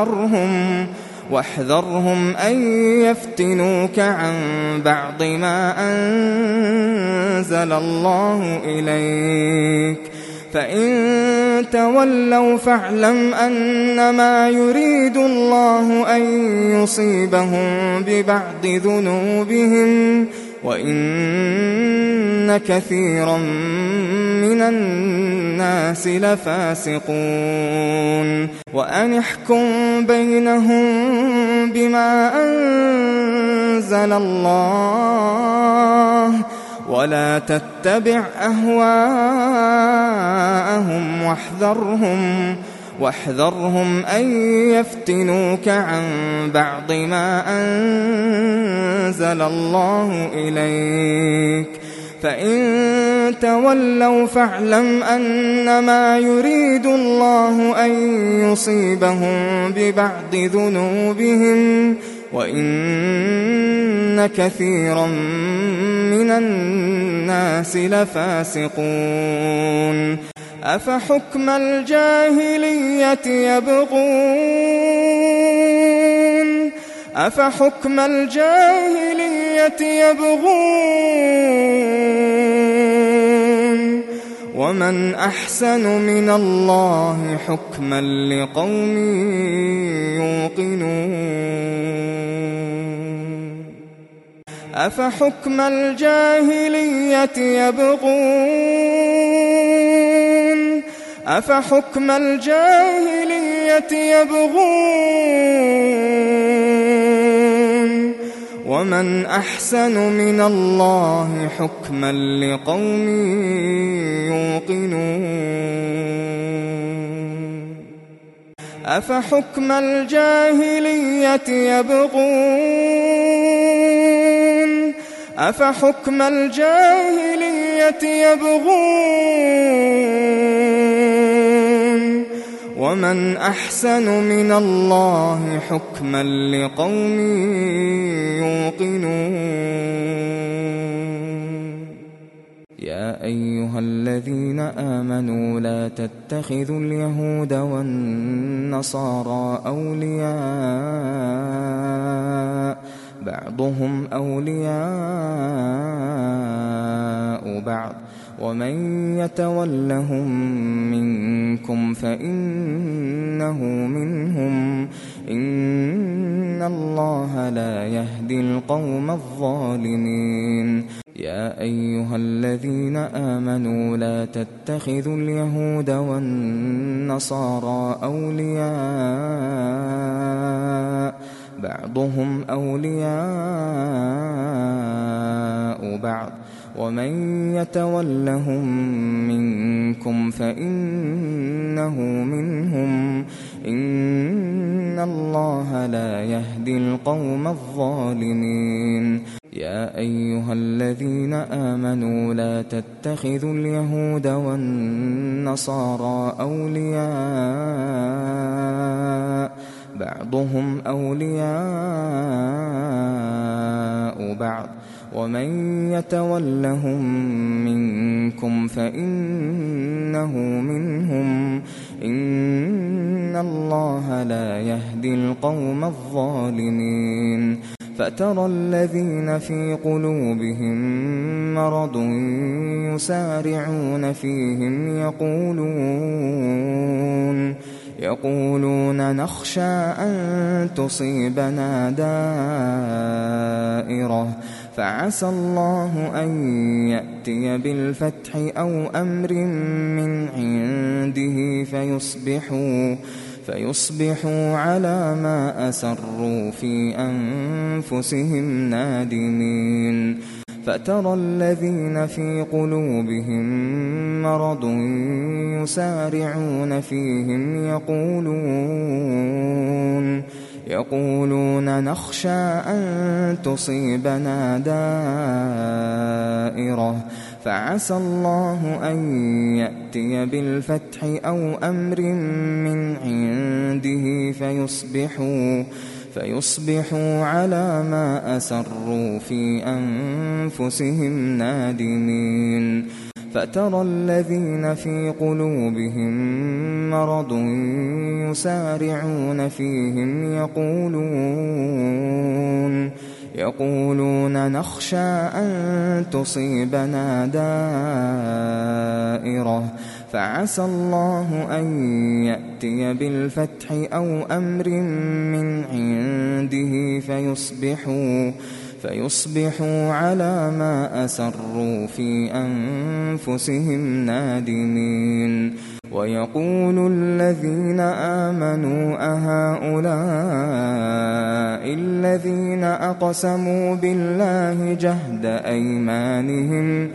واحذرهم أن يفتنوك عن بعض ما أنزل الله إليك فإن تولوا فاعلم أنما يريد الله أن يصيبهم ببعض ذنوبهم وإن كثيرا من الناس لفاسقون وأن احكم بينهم بما أنزل الله ولا تتبع أهواءهم واحذرهم أن يفتنوك عن بعض ما أنزل الله إليك فإن تولوا فاعلم أنما يريد الله أن يصيبهم ببعض ذنوبهم وإن كثيرا من الناس لفاسقون أفحكم الجاهلية يبغون ومن أحسن من الله حكما لقوم يوقنون أفحكم الجاهلية يبغون ومن أحسن من الله حكما لقوم يوقنون أفحكم الجاهلية يبغون ومن أحسن من الله حكما لقوم يوقنون يا أيها الذين آمنوا لا تتخذوا اليهود والنصارى أولياء بعضهم أولياء بعض ومن يتولهم منكم فإنه منهم إن الله لا يهدي القوم الظالمين يا أيها الذين آمنوا لا تتخذوا اليهود والنصارى أولياء بعضهم أولياء بعض ومن يتولهم منكم فإنه منهم إن الله لا يهدي القوم الظالمين يا أيها الذين آمنوا لا تتخذوا اليهود والنصارى أولياء بعضهم أولياء بعض ومن يتولهم منكم فإنه منهم إن الله لا يهدي القوم الظالمين فترى الذين في قلوبهم مرض يسارعون فيهم يقولون نخشى أن تصيبنا دائرة فعسى الله أن يأتي بالفتح أو أمر من عنده فيصبحوا على ما أسروا في أنفسهم نادمين فترى الذين في قلوبهم مرض يسارعون فيهم يقولون نخشى أن تصيبنا دائرة فعسى الله أن يأتي بالفتح أو أمر من عنده فيصبحوا على ما أسروا في أنفسهم نادمين فترى الذين في قلوبهم مرض يسارعون فيهم يقولون نخشى أن تصيبنا دائرة فعسى الله أن يأتي بالفتح أو أمر من عنده فيصبحوا على ما أسروا في أنفسهم نادمين. ويقول الذين آمنوا أهؤلاء الذين أقسموا بالله جهد أيمانهم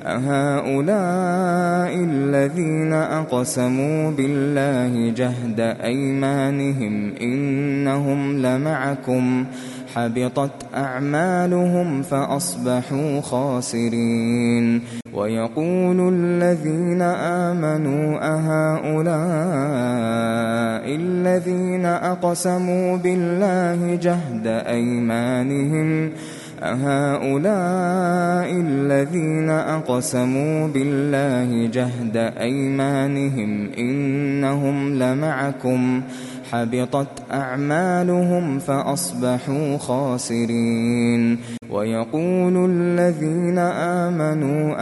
إنهم لمعكم حبطت أعمالهم فأصبحوا خاسرين. ويقول الذين آمنوا أهؤلاء الذين أقسموا بالله جهد أيمانهم إنهم لمعكم حبطت أعمالهم فأصبحوا خاسرين. ويقول الذين آمنوا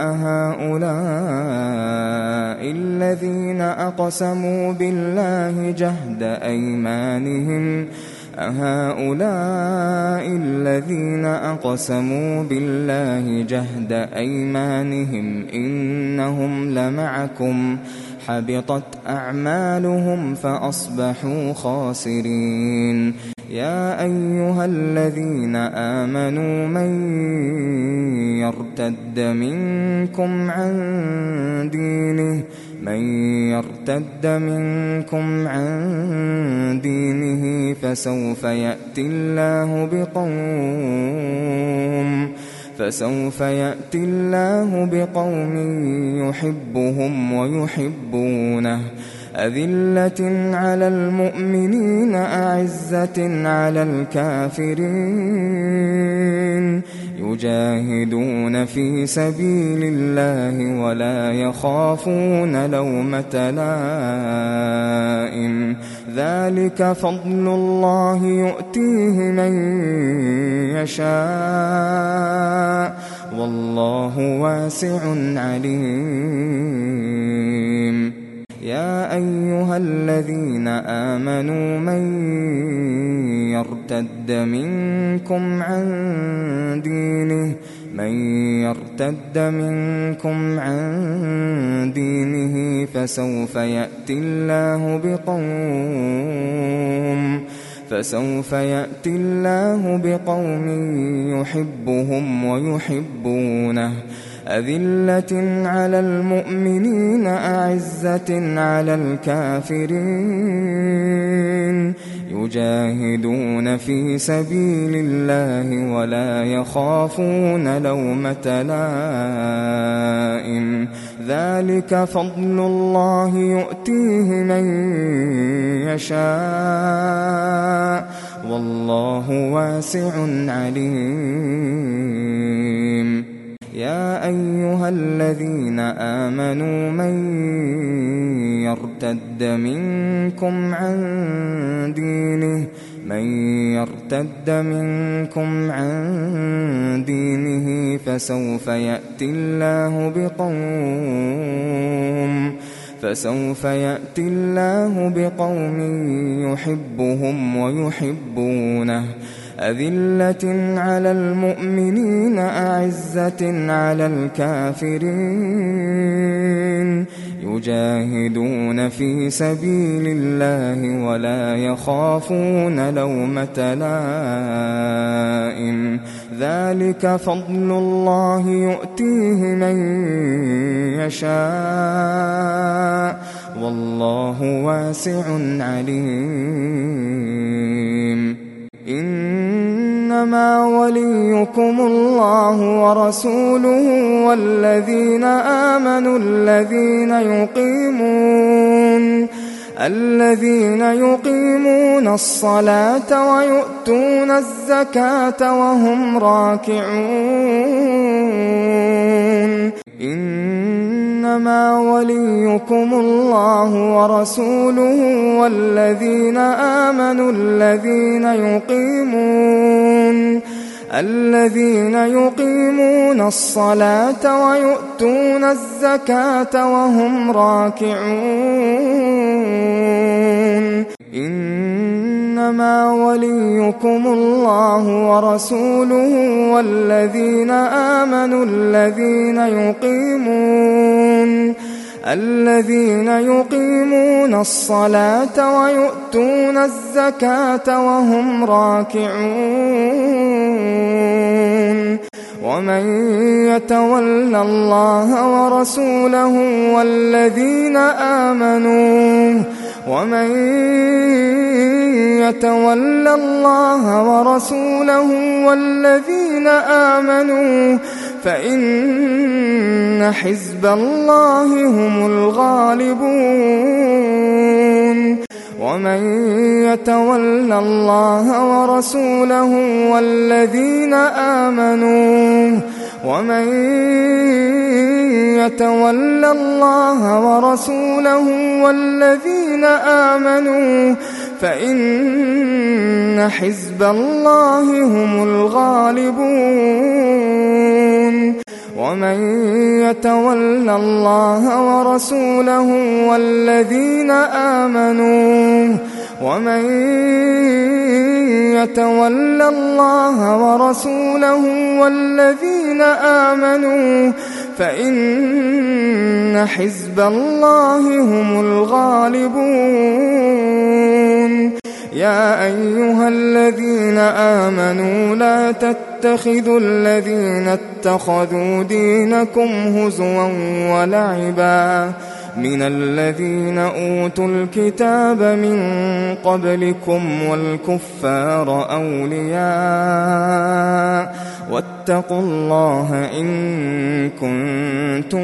أهؤلاء الذين أقسموا بالله جهد أيمانهم إنهم لمعكم حبطت أعمالهم فأصبحوا خاسرين. يا أيها الذين آمنوا من يرتد منكم عن دينه فسوف يأتي الله بقوم يحبهم ويحبونه أذلة على المؤمنين أعزة على الكافرين يجاهدون في سبيل الله ولا يخافون لومة لائم ذلك فضل الله يؤتيه من يشاء والله واسع عليم. يا أيها الذين آمنوا من يرتد منكم عن دينه فسوف يأتي الله بقوم يحبهم ويحبونه أذلة على المؤمنين أعزة على الكافرين يجاهدون في سبيل الله ولا يخافون لومة لائم ذلك فضل الله يؤتيه من يشاء والله واسع عليم. يا أيها الذين آمنوا من يرتد منكم عن دينه فسوف يأتي الله بقوم يحبهم ويحبونه أذلة على المؤمنين أعزة على الكافرين يجاهدون في سبيل الله ولا يخافون لومة لائم ذلك فضل الله يؤتيه من يشاء والله واسع عليم. إنما وليكم الله ورسوله والذين آمنوا الذين يقيمون الصلاة ويؤتون الزكاة وهم راكعون. إنما وليكم الله ورسوله والذين آمنوا الذين يقيمون الصلاة ويؤتون الزكاة وهم راكعون. إنما وليكم الله ورسوله والذين آمنوا الذين يقيمون الصلاة ويؤتون الزكاة وهم راكعون ومن يتول الله ورسوله والذين آمنوا فإن حزب الله هم الغالبون ومن يتول الله ورسوله والذين آمنوا فإن حزب الله هم الغالبون ومن يتول الله ورسوله والذين آمنوا فإن حزب الله هم الغالبون يا أيها الذين آمنوا لا تتخذوا الذين اتخذوا دينكم هزوا ولعبا من الذين أوتوا الكتاب من قبلكم والكفار أولياء واتقوا الله إن كنتم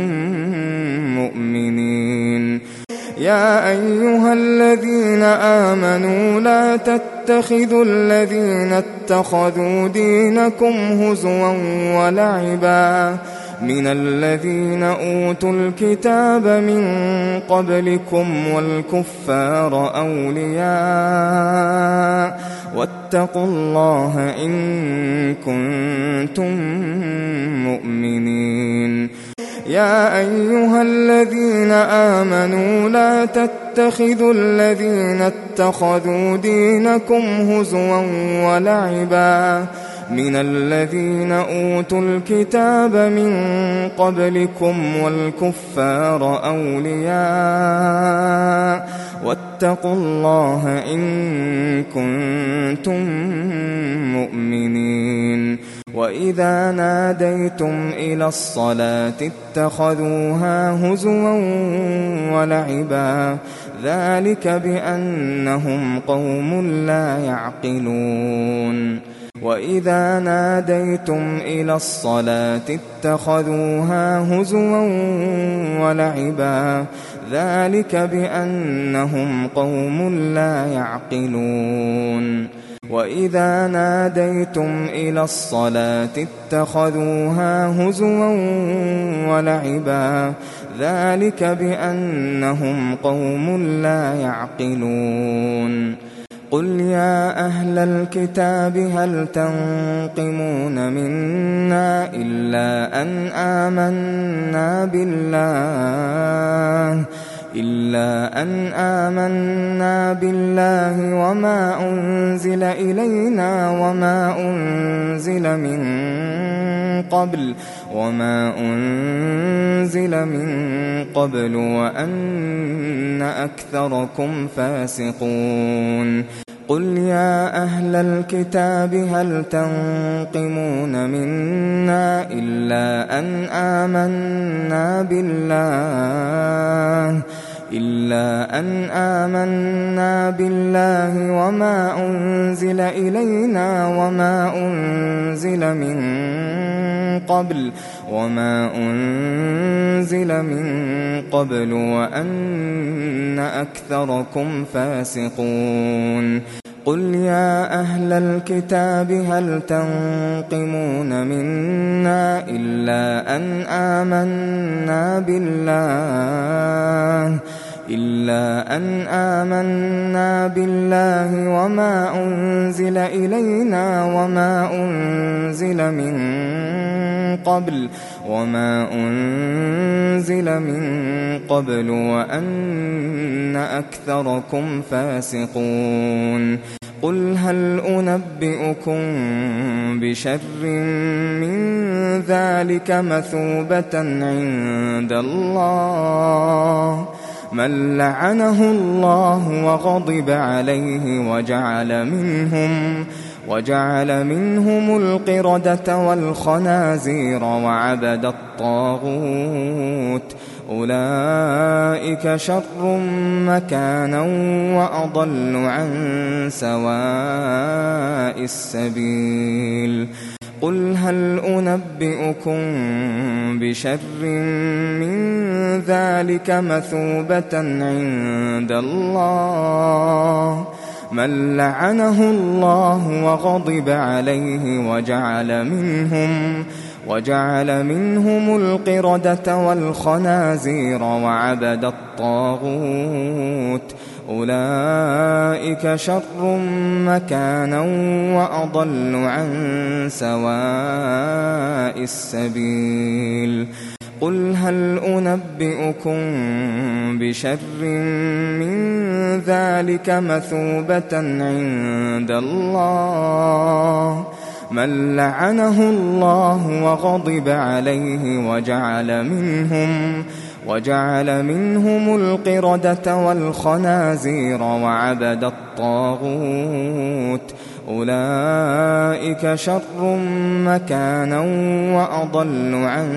مؤمنين يا أيها الذين آمنوا لا تتخذوا الذين اتخذوا دينكم هزوا ولعبا من الذين أوتوا الكتاب من قبلكم والكفار أولياء واتقوا الله إن كنتم مؤمنين يا أيها الذين آمنوا لا تتخذوا الذين اتخذوا دينكم هزوا ولعبا من الذين أوتوا الكتاب من قبلكم والكفار أولياء واتقوا الله إن كنتم مؤمنين وإذا ناديتم إلى الصلاة اتخذوها هزوا ولعبا ذلك بأنهم قوم لا يعقلون وإذا ناديتم إلى الصلاة اتخذوها هزوا ولعبا ذلك بأنهم قوم لا يعقلون وإذا ناديتم إلى الصلاة اتخذوها هزوا ولعبا ذلك بأنهم قوم لا يعقلون قل يا أهل الكتاب هل تنقمون منا إلا أن آمنا بالله وما أنزل إلينا وما أنزل من قبل وأن أكثركم فاسقون قل يا أهل الكتاب هل تنقمون منا إلا أن آمنا بالله وما أنزل إلينا وما أنزل من قبل وأن أكثركم فاسقون قل يا أهل الكتاب هل تنقمون منا إلا أن آمنا بالله وما أنزل إلينا وما أنزل من قبل وأن أكثركم فاسقون قل هل أنبئكم بشر من ذلك مثوبة عند الله من لعنه الله وغضب عليه وجعل منهم القردة والخنازير وعبد الطاغوت أولئك شر مكانا وأضل عن سواء السبيل قل هل أنبئكم بشر من ذلك مثوبة عند الله من لعنه الله وغضب عليه وجعل منهم القردة والخنازير وعبد الطاغوت أولئك شر مكانا وأضل عن سواء السبيل قل هل أنبئكم بشر من ذلك مثوبة عند الله من لعنه الله وغضب عليه وجعل منهم القردة والخنازير وعبد الطاغوت أولئك شر مكانا وأضل عن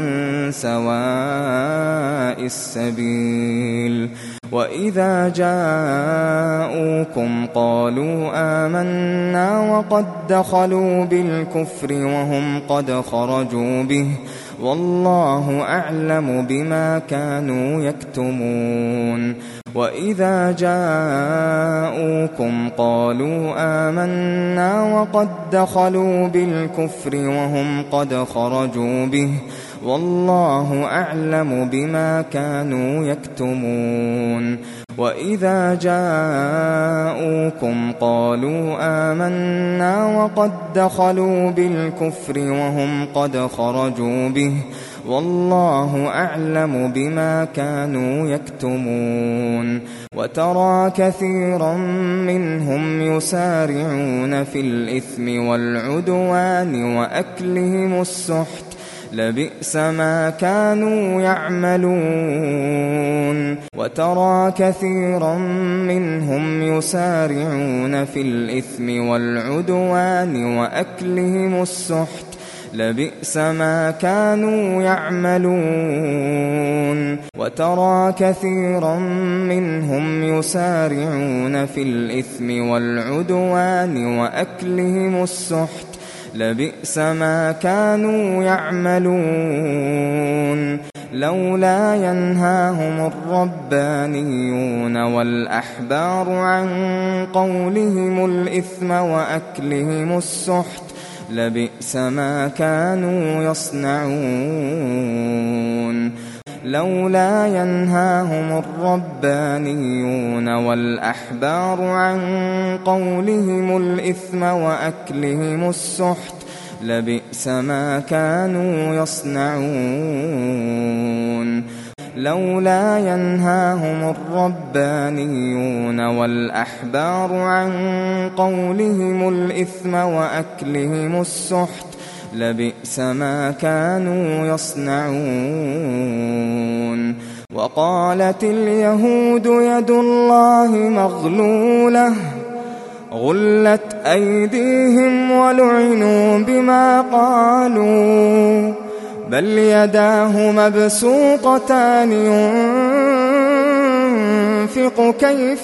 سواء السبيل وإذا جاءوكم قالوا آمنا وقد دخلوا بالكفر وهم قد خرجوا به والله أعلم بما كانوا يكتمون وإذا جاءوكم قالوا آمنا وقد دخلوا بالكفر وهم قد خرجوا به والله أعلم بما كانوا يكتمون وإذا جاءوكم قالوا آمنا وقد دخلوا بالكفر وهم قد خرجوا به والله أعلم بما كانوا يكتمون وترى كثيرا منهم يسارعون في الإثم والعدوان وأكلهم السحت لبئس ما كانوا يعملون وترى كثيرا منهم يسارعون في الإثم والعدوان وأكلهم السحت لبئس ما كانوا يعملون وترى كثيرا منهم يسارعون في الإثم والعدوان وأكلهم السحت لبئس ما كانوا يعملون لولا ينهاهم الربانيون والأحبار عن قولهم الإثم وأكلهم السحت لبئس ما كانوا يصنعون لولا ينهاهم الربانيون والأحبار عن قولهم الإثم وأكلهم السحت لبئس ما كانوا يصنعون لولا ينهاهم الربانيون والأحبار عن قولهم الإثم وأكلهم السحت لبئس ما كانوا يصنعون وقالت اليهود يد الله مغلولة غلت أيديهم ولعنوا بما قالوا بل يداه مبسوطتان ينفق كيف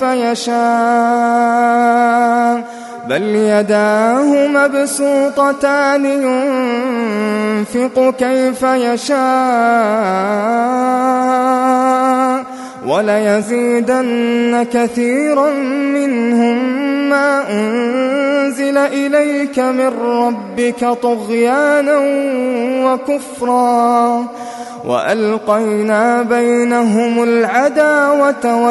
يشاء بل يداه مبسوطتان ينفق كيف يشاء وليزيدن كثيرا منهم ما أنزل إليك من ربك طغيانا وكفرا وألقينا بينهم العداوة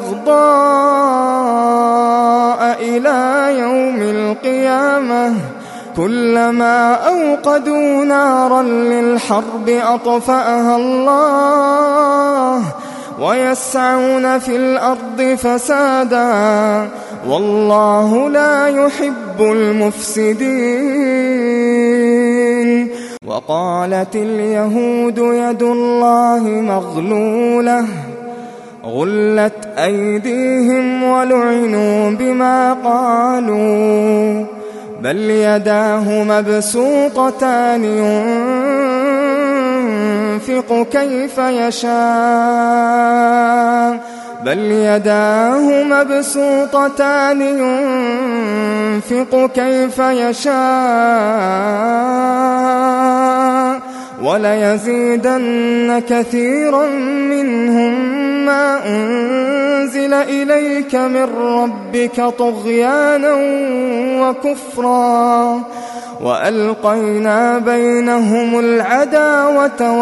والبغضاء إلى يوم القيامة كلما أوقدوا نارا للحرب أطفأها الله ويسعون في الأرض فسادا والله لا يحب المفسدين. وقالت اليهود يد الله مغلولة غلت أيديهم ولعنوا بما قالوا بل يداه مبسوطتان ينفق كيف يشاء بل يداه مبسوطتان ينفق كيف يشاء وليزيدن كثيرا منهم ما أنزل إليك من ربك طغيانا وكفرا وألقينا بينهم العداوة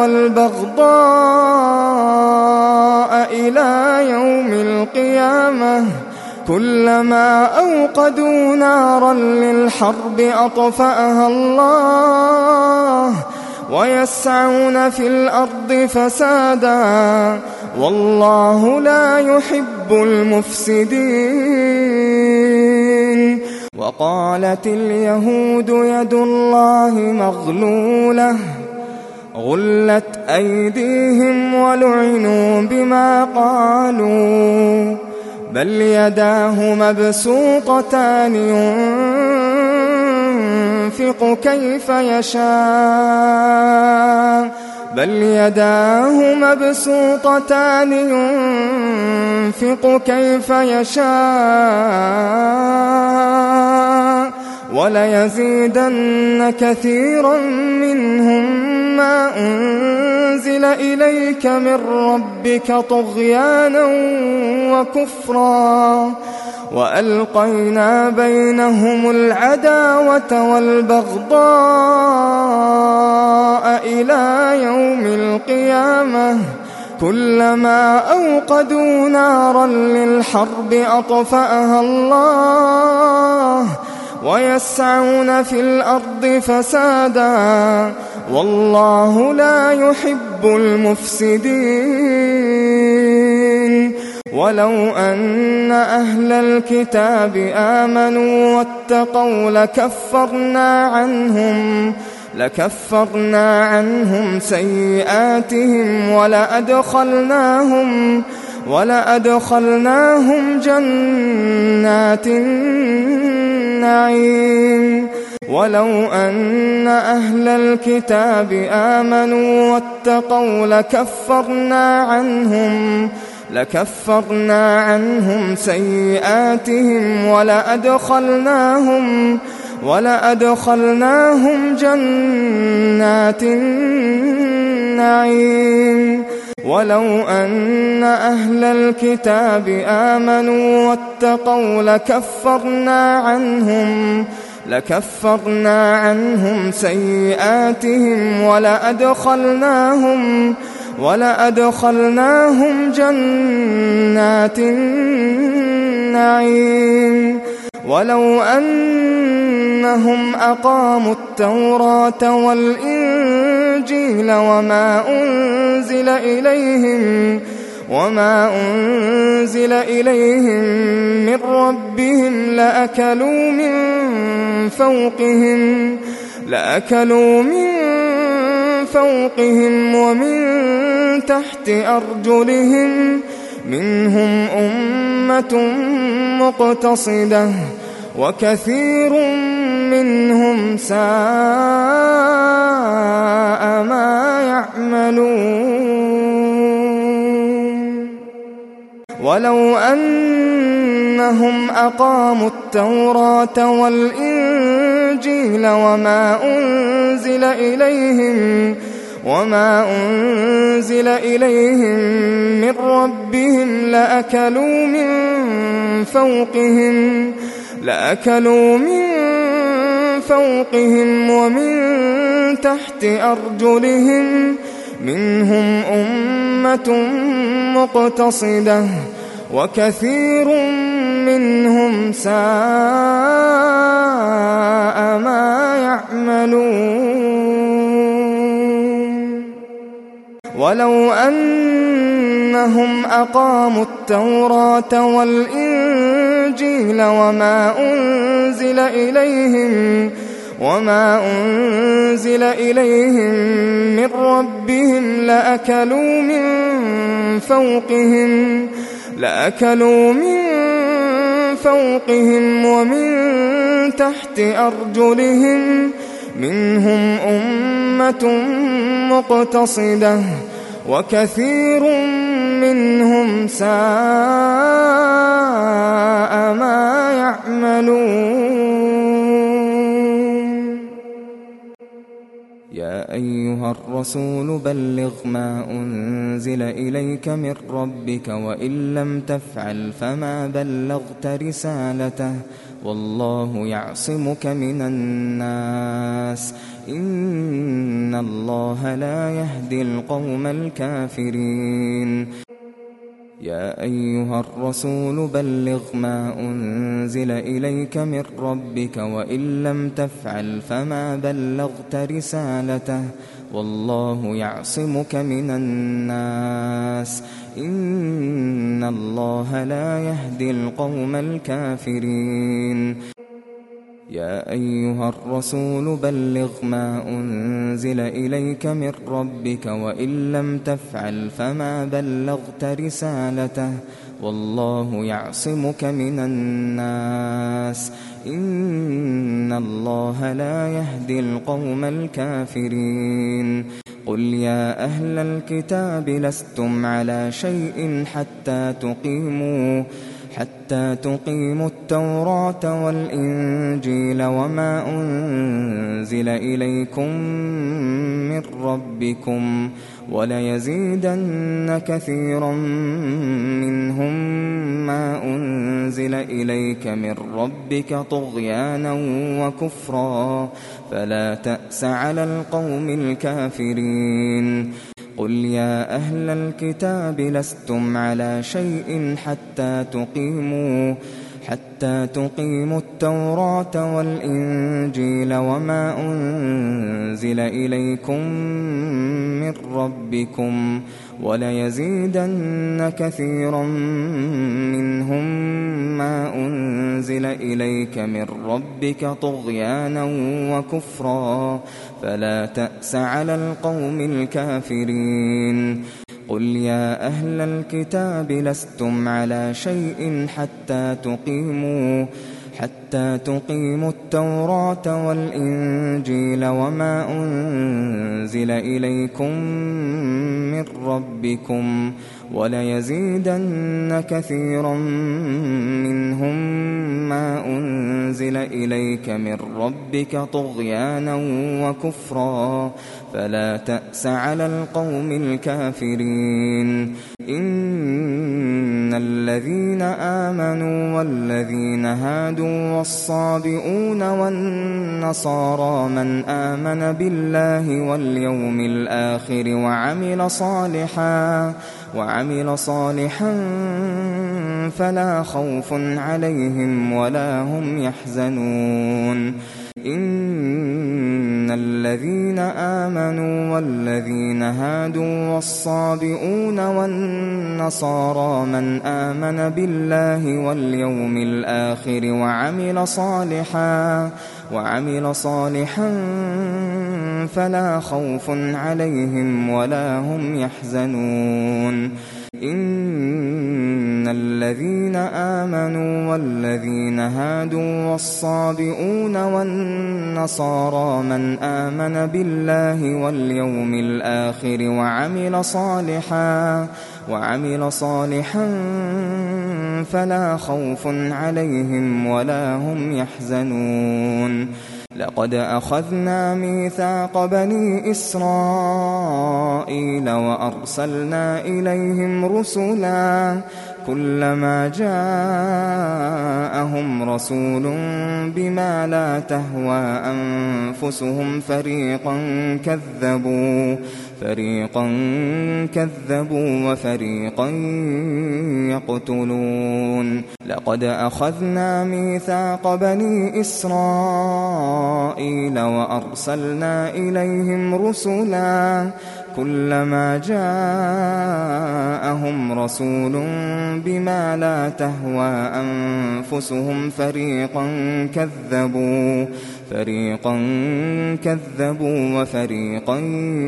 والبغضاء إلى يوم القيامة كلما أوقدوا نارا للحرب أطفأها الله ويسعون في الأرض فسادا والله لا يحب المفسدين. وقالت اليهود يد الله مغلولة غلت أيديهم ولعنوا بما قالوا بل يداه مبسوطتان ينفق كيف يشاء بل يداه مبسوطتان ينفق كيف يشاء وليزيدن كثيرا منهم ما أنزل إليك من ربك طغيانا وكفرا وألقينا بينهم العداوة والبغضاء إلى يوم القيامة كلما أوقدوا نارا للحرب أطفأها الله ويسعون في الأرض فسادا والله لا يحب المفسدين. ولو أن أهل الكتاب آمنوا واتقوا لكفرنا عنهم سيئاتهم ولأدخلناهم جنات النعيم. ولو أن أهل الكتاب آمنوا واتقوا لكفرنا عنهم سيئاتهم ولأدخلناهم جنات النعيم. ولو أن أهل الكتاب آمنوا واتقوا لكفرنا عنهم سيئاتهم ولأدخلناهم جنات النعيم. ولو أنهم أقاموا التوراة والإنجيل وما أنزل إليهم من ربهم لأكلوا من فوقهم ومن تحت أرجلهم منهم أمة مقتصدة وكثير منهم ساء ما يعملون. ولو أنهم أقاموا التوراة والإنجيل وما أنزل إليهم من ربهم لأكلوا من فوقهم ومن تحت أرجلهم منهم أمة مقتصدة وكثير منهم ساء ما يعملون. ولو أنهم أقاموا التوراة والإنجيل إسرائيل وما أنزل إليهم من ربهم لأكلوا من فوقهم ومن تحت أرجلهم منهم أمة مقتصدة وكثير منهم ساء ما يعملون. يا أيها الرسول بلغ ما أنزل إليك من ربك وإن لم تفعل فما بلغت رسالته والله يعصمك من الناس إن الله لا يهدي القوم الكافرين. يا أيها الرسول بلغ ما أنزل إليك من ربك وإن لم تفعل فما بلغت رسالته والله يعصمك من الناس إن الله لا يهدي القوم الكافرين. يا أيها الرسول بلغ ما أنزل إليك من ربك وإن لم تفعل فما بلغت رسالته والله يعصمك من الناس إن الله لا يهدي القوم الكافرين. قل يا أهل الكتاب لستم على شيء حتى تقيموا التوراة والإنجيل وما أنزل إليكم من ربكم وليزيدن كثيرا منهم ما أنزل إليك من ربك طغيانا وكفرا فلا تأس على القوم الكافرين. قل يا أهل الكتاب لستم على شيء حتى تقيموا التوراة والإنجيل وما أنزل إليكم من ربكم وليزيدن كثيرا منهم ما أنزل إليك من ربك طغيانا وكفرا فلا تأس على القوم الكافرين. قل يا أهل الكتاب لستم على شيء حتى تقيموا التوراة والإنجيل وما أنزل إليكم من ربكم وليزيدن كثيرا منهم ما أنزل إليك من ربك طغيانا وكفرا فلا تأس على القوم الكافرين. إن الذين آمنوا والذين هادوا والصابئون والنصارى من آمن بالله واليوم الآخر وعمل صالحا فلا خوف عليهم ولا هم يحزنون. إن الذين آمنوا والذين هادوا والصابئون والنصارى من آمن بالله واليوم الآخر وعمل صالحا فلا خوف عليهم ولا هم يحزنون. إن الذين آمنوا والذين هادوا والصابئون والنصارى من آمن بالله واليوم الآخر وعمل صالحا فلا خوف عليهم ولا هم يحزنون. لقد أخذنا ميثاق بني إسرائيل وأرسلنا إليهم رسلا كلما جاءهم رسول بما لا تهوى أنفسهم فريقا كذبوا وفريقا يقتلون. لقد أخذنا ميثاق بني إسرائيل وأرسلنا إليهم رسلا كلما جاءهم رسول بما لا تهوى أنفسهم فريقا كذبوا وفريقا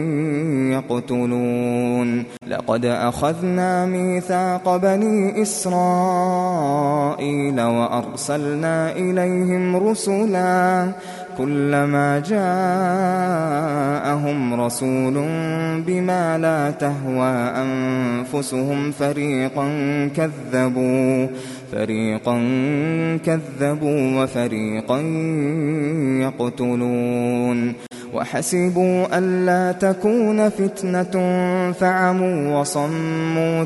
يقتلون. لقد أخذنا ميثاق بني إسرائيل وأرسلنا إليهم رسلا كلما جاءهم رسول بما لا تهوى أنفسهم فريقا كذبوا وفريقا يقتلون. وحسبوا ألا تكون فتنة فعموا وصموا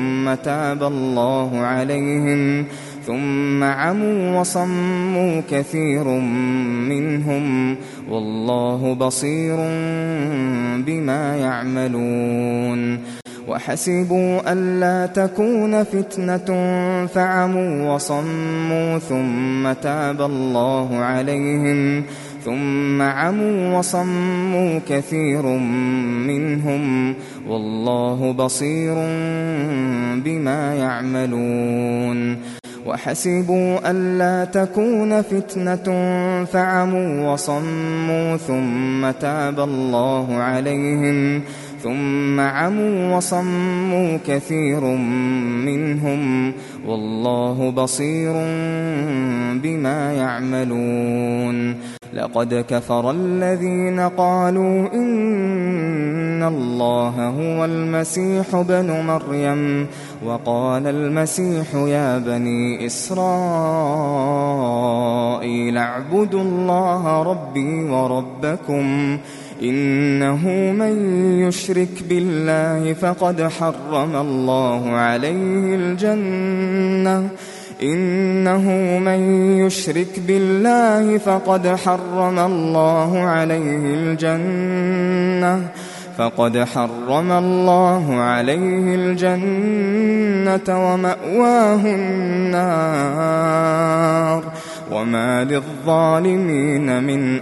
ثم عموا وصموا كثير منهم والله بصير بما يعملون. وحسبوا ألا تكون فتنة فعموا وصموا ثم عموا وصموا كثير منهم والله بصير بما يعملون. وحسبوا ألا تكون فتنة فعموا وصموا ثم عموا وصموا كثير منهم والله بصير بما يعملون. لقد كفر الذين قالوا إن الله هو المسيح ابن مريم وقال المسيح يا بني إسرائيل اعبدوا الله ربي وربكم إنه من يشرك بالله فقد حرم الله عليه الجنة ومأواه النار وما للظالمين من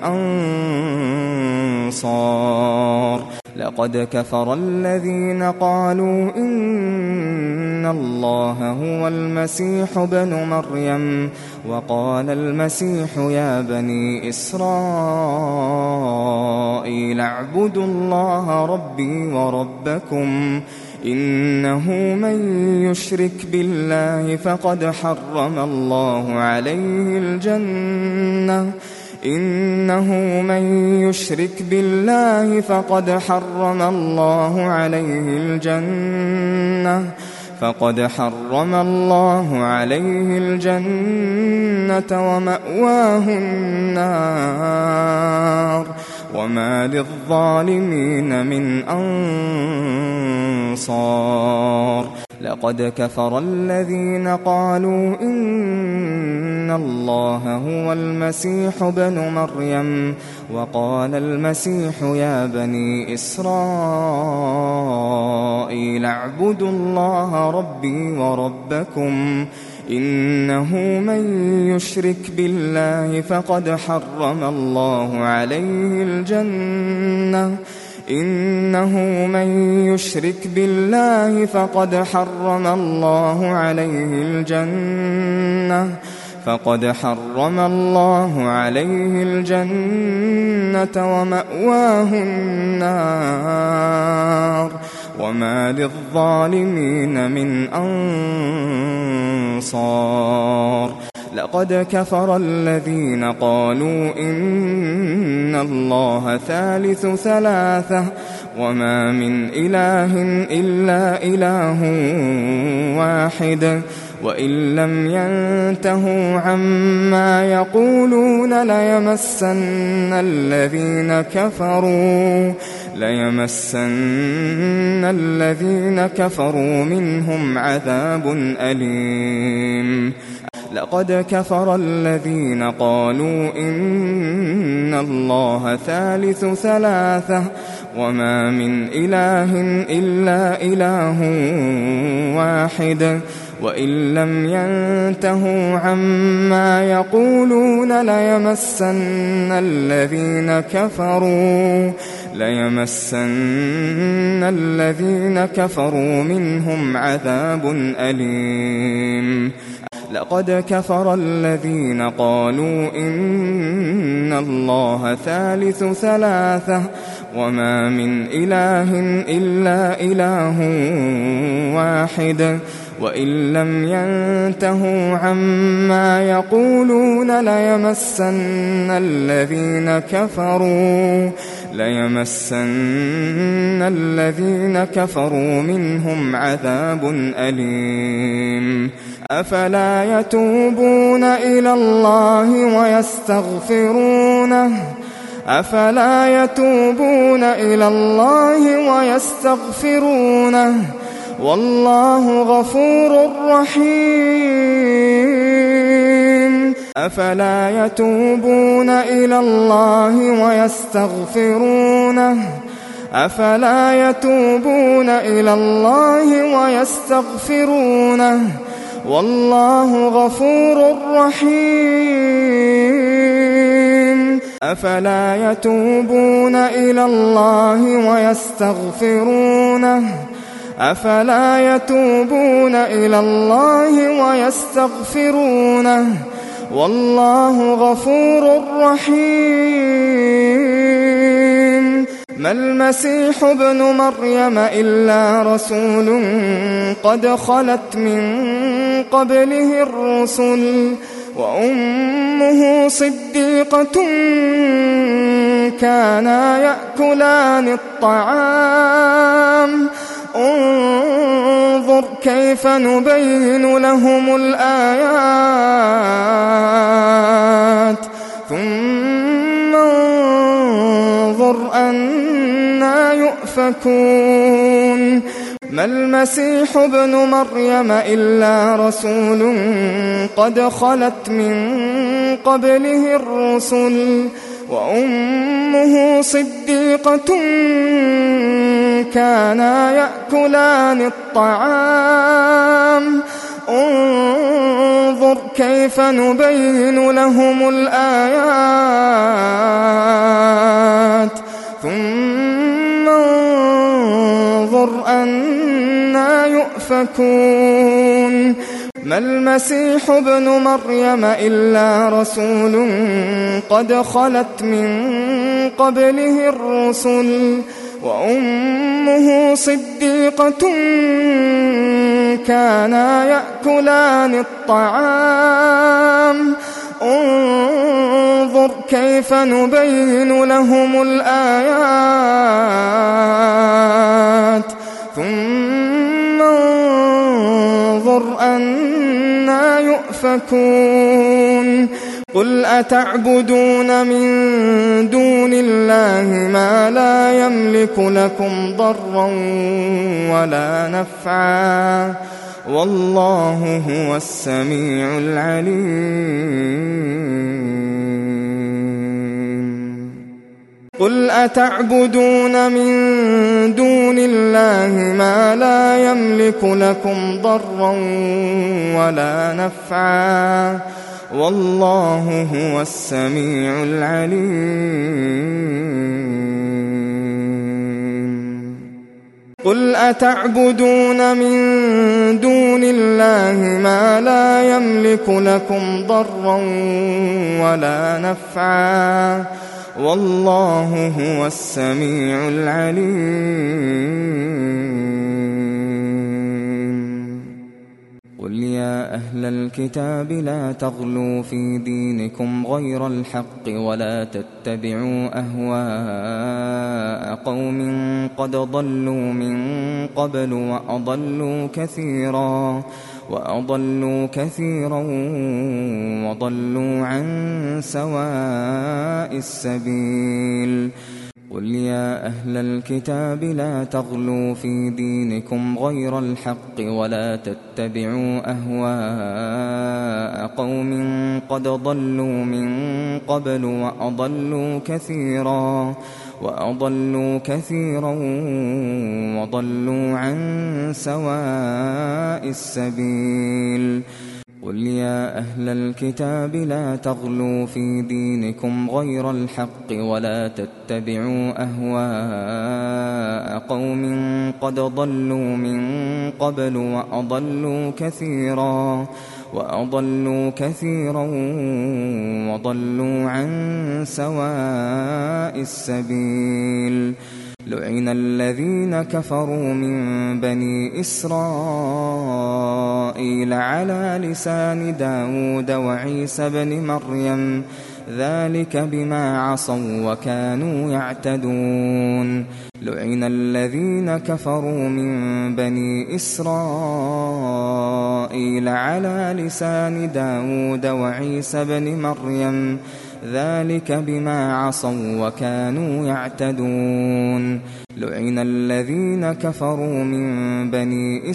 أنصار. لقد كفر الذين قالوا إن الله هو المسيح ابن مريم وقال المسيح يا بني إسرائيل اعبدوا الله ربي وربكم إنه من يشرك بالله فقد حرم الله عليه الجنة ومأواه النار وما للظالمين من أنصار. لقد كفر الذين قالوا إن الله هو المسيح ابن مريم وقال المسيح يا بني إسرائيل اعبدوا الله ربي وربكم إنه من يشرك بالله فقد حرم الله عليه الجنة ومأواه النار وما للظالمين من أنصار. لقد كفر الذين قالوا إن الله ثالث ثلاثة وما من إله إلا إله واحد وإن لم ينتهوا عما يقولون ليمسن الذين كفروا منهم عذاب أليم. لقد كفر الذين قالوا إن الله ثالث ثلاثة وما من إله إلا إله واحد وإن لم ينتهوا عما ليمسن الذين كفروا منهم عذاب أليم. لقد كفر الذين قالوا إن الله ثالث ثلاثة وما من إله إلا إله واحد وإن لم ينتهوا عما يقولون ليمسن الذين كفروا منهم عذاب أليم. أفلا يتوبون إلى الله ويستغفرونه والله غفور رحيم. أفلا يتوبون إلى الله ويستغفرونه والله غفور رحيم. أفلا يتوبون إلى الله ويستغفرونه والله غفور رحيم. ما المسيح ابن مريم إلا رسول قد خلت من قبله الرسل وأمه صديقة كانا يأكلان الطعام انظر كيف نبين لهم الآيات ثم انظر أنى يؤفكون. ما المسيح ابن مريم إلا رسول قد خلت من قبله الرسل وأمه صديقة كانا يأكلان الطعام انظر كيف نبين لهم الآيات ثم انظر أنى يؤفكون. ما المسيح ابن مريم إلا رسول قد خلت من قبله الرسل وأمه صديقة كانا يأكلان الطعام انظر كيف نبين لهم الآيات ثم انظر أنى يؤفكون. قل أتعبدون من دون الله ما لا يملك لكم ضرا ولا نفعا والله هو السميع العليم. قل أتعبدون من دون الله ما لا يملك لكم ضرا ولا نفعا والله هو السميع العليم. قل أتعبدون من دون الله ما لا يملك لكم ضرا ولا نفعا والله هو السميع العليم. قل يا أهل الكتاب لا تغلوا في دينكم غير الحق ولا تتبعوا أهواء قوم قد ضلوا من قبل وأضلوا كثيرا وضلوا عن سواء السبيل. قل يا أهل الكتاب لا تغلوا في دينكم غير الحق ولا تتبعوا أهواء قوم قد ضلوا من قبل وأضلوا كثيرا وضلوا عن سواء السبيل. قل يا أهل الكتاب لا تغلوا في دينكم غير الحق ولا تتبعوا أهواء قوم قد ضلوا من قبل وأضلوا كثيرا وضلوا عن سواء السبيل. لعن الذين كفروا من بني إسرائيل على لسان داود وعيسى بن مريم ذلك بما عصوا وكانوا يعتدون. لعن الذين كفروا من بني إسرائيل على لسان داود وعيسى بن مريم ذلك بما عصوا وكانوا يعتدون. لعن الذين كفروا من بني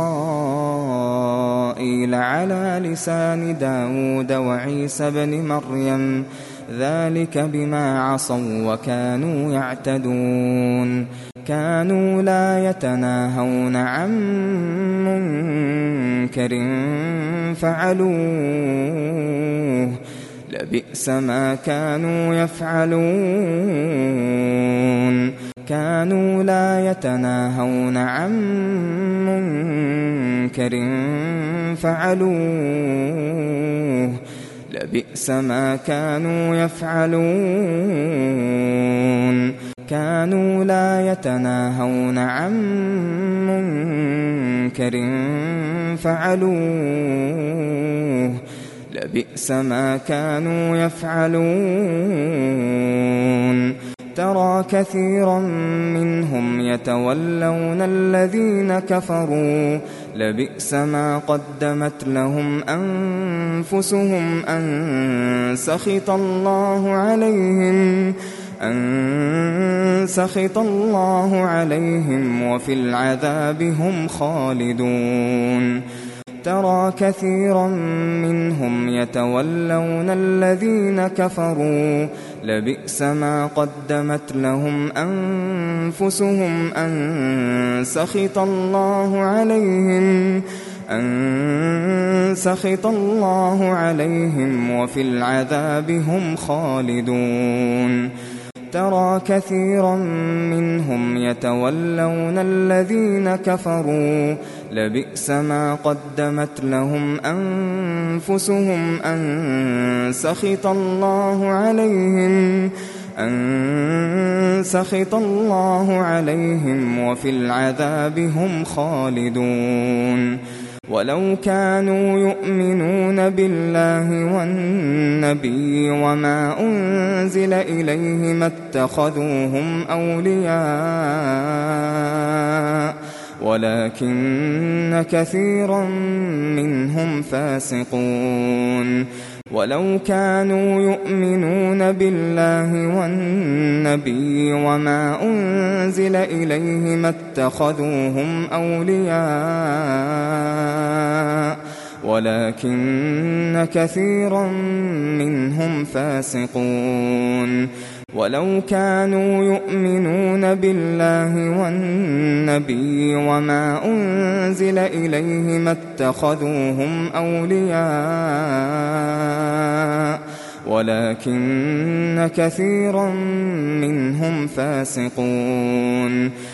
إسرائيل على لسان داود وعيسى بن مريم ذلك بما عصوا وكانوا يعتدون. كانوا لا يتناهون عن منكر فعلوه لبئس ما كانوا يفعلون. كانوا لا يتناهون عن منكر فعلوه لبئس ما كانوا يفعلون. كانوا لا يتناهون عن منكر فعلوه لبئس ما كانوا يفعلون. ترى كثيرا منهم يتولون الذين كفروا لبئس ما قدمت لهم أنفسهم أن سخط الله عليهم وفي العذاب هم خالدون. ترى كثيرا منهم يتولون الذين كفروا لبئس ما قدمت لهم أنفسهم أن سخط الله عليهم وفي العذاب هم خالدون. ترى كثيرا منهم يتولون الذين كفروا لبئس ما قدمت لهم أنفسهم أن سخط الله عليهم وفي العذاب هم خالدون. ولو كانوا يؤمنون بالله والنبي وما أنزل إليه ما اتخذوهم أولياء ولكن كثيرا منهم فاسقون. ولو كانوا يؤمنون بالله والنبي وما أنزل إليه ما اتخذوهم أولياء ولكن كثيرا منهم فاسقون. ولو كانوا يؤمنون بالله والنبي وما أنزل إليه ما اتخذوهم أولياء ولكن كثيرا منهم فاسقون.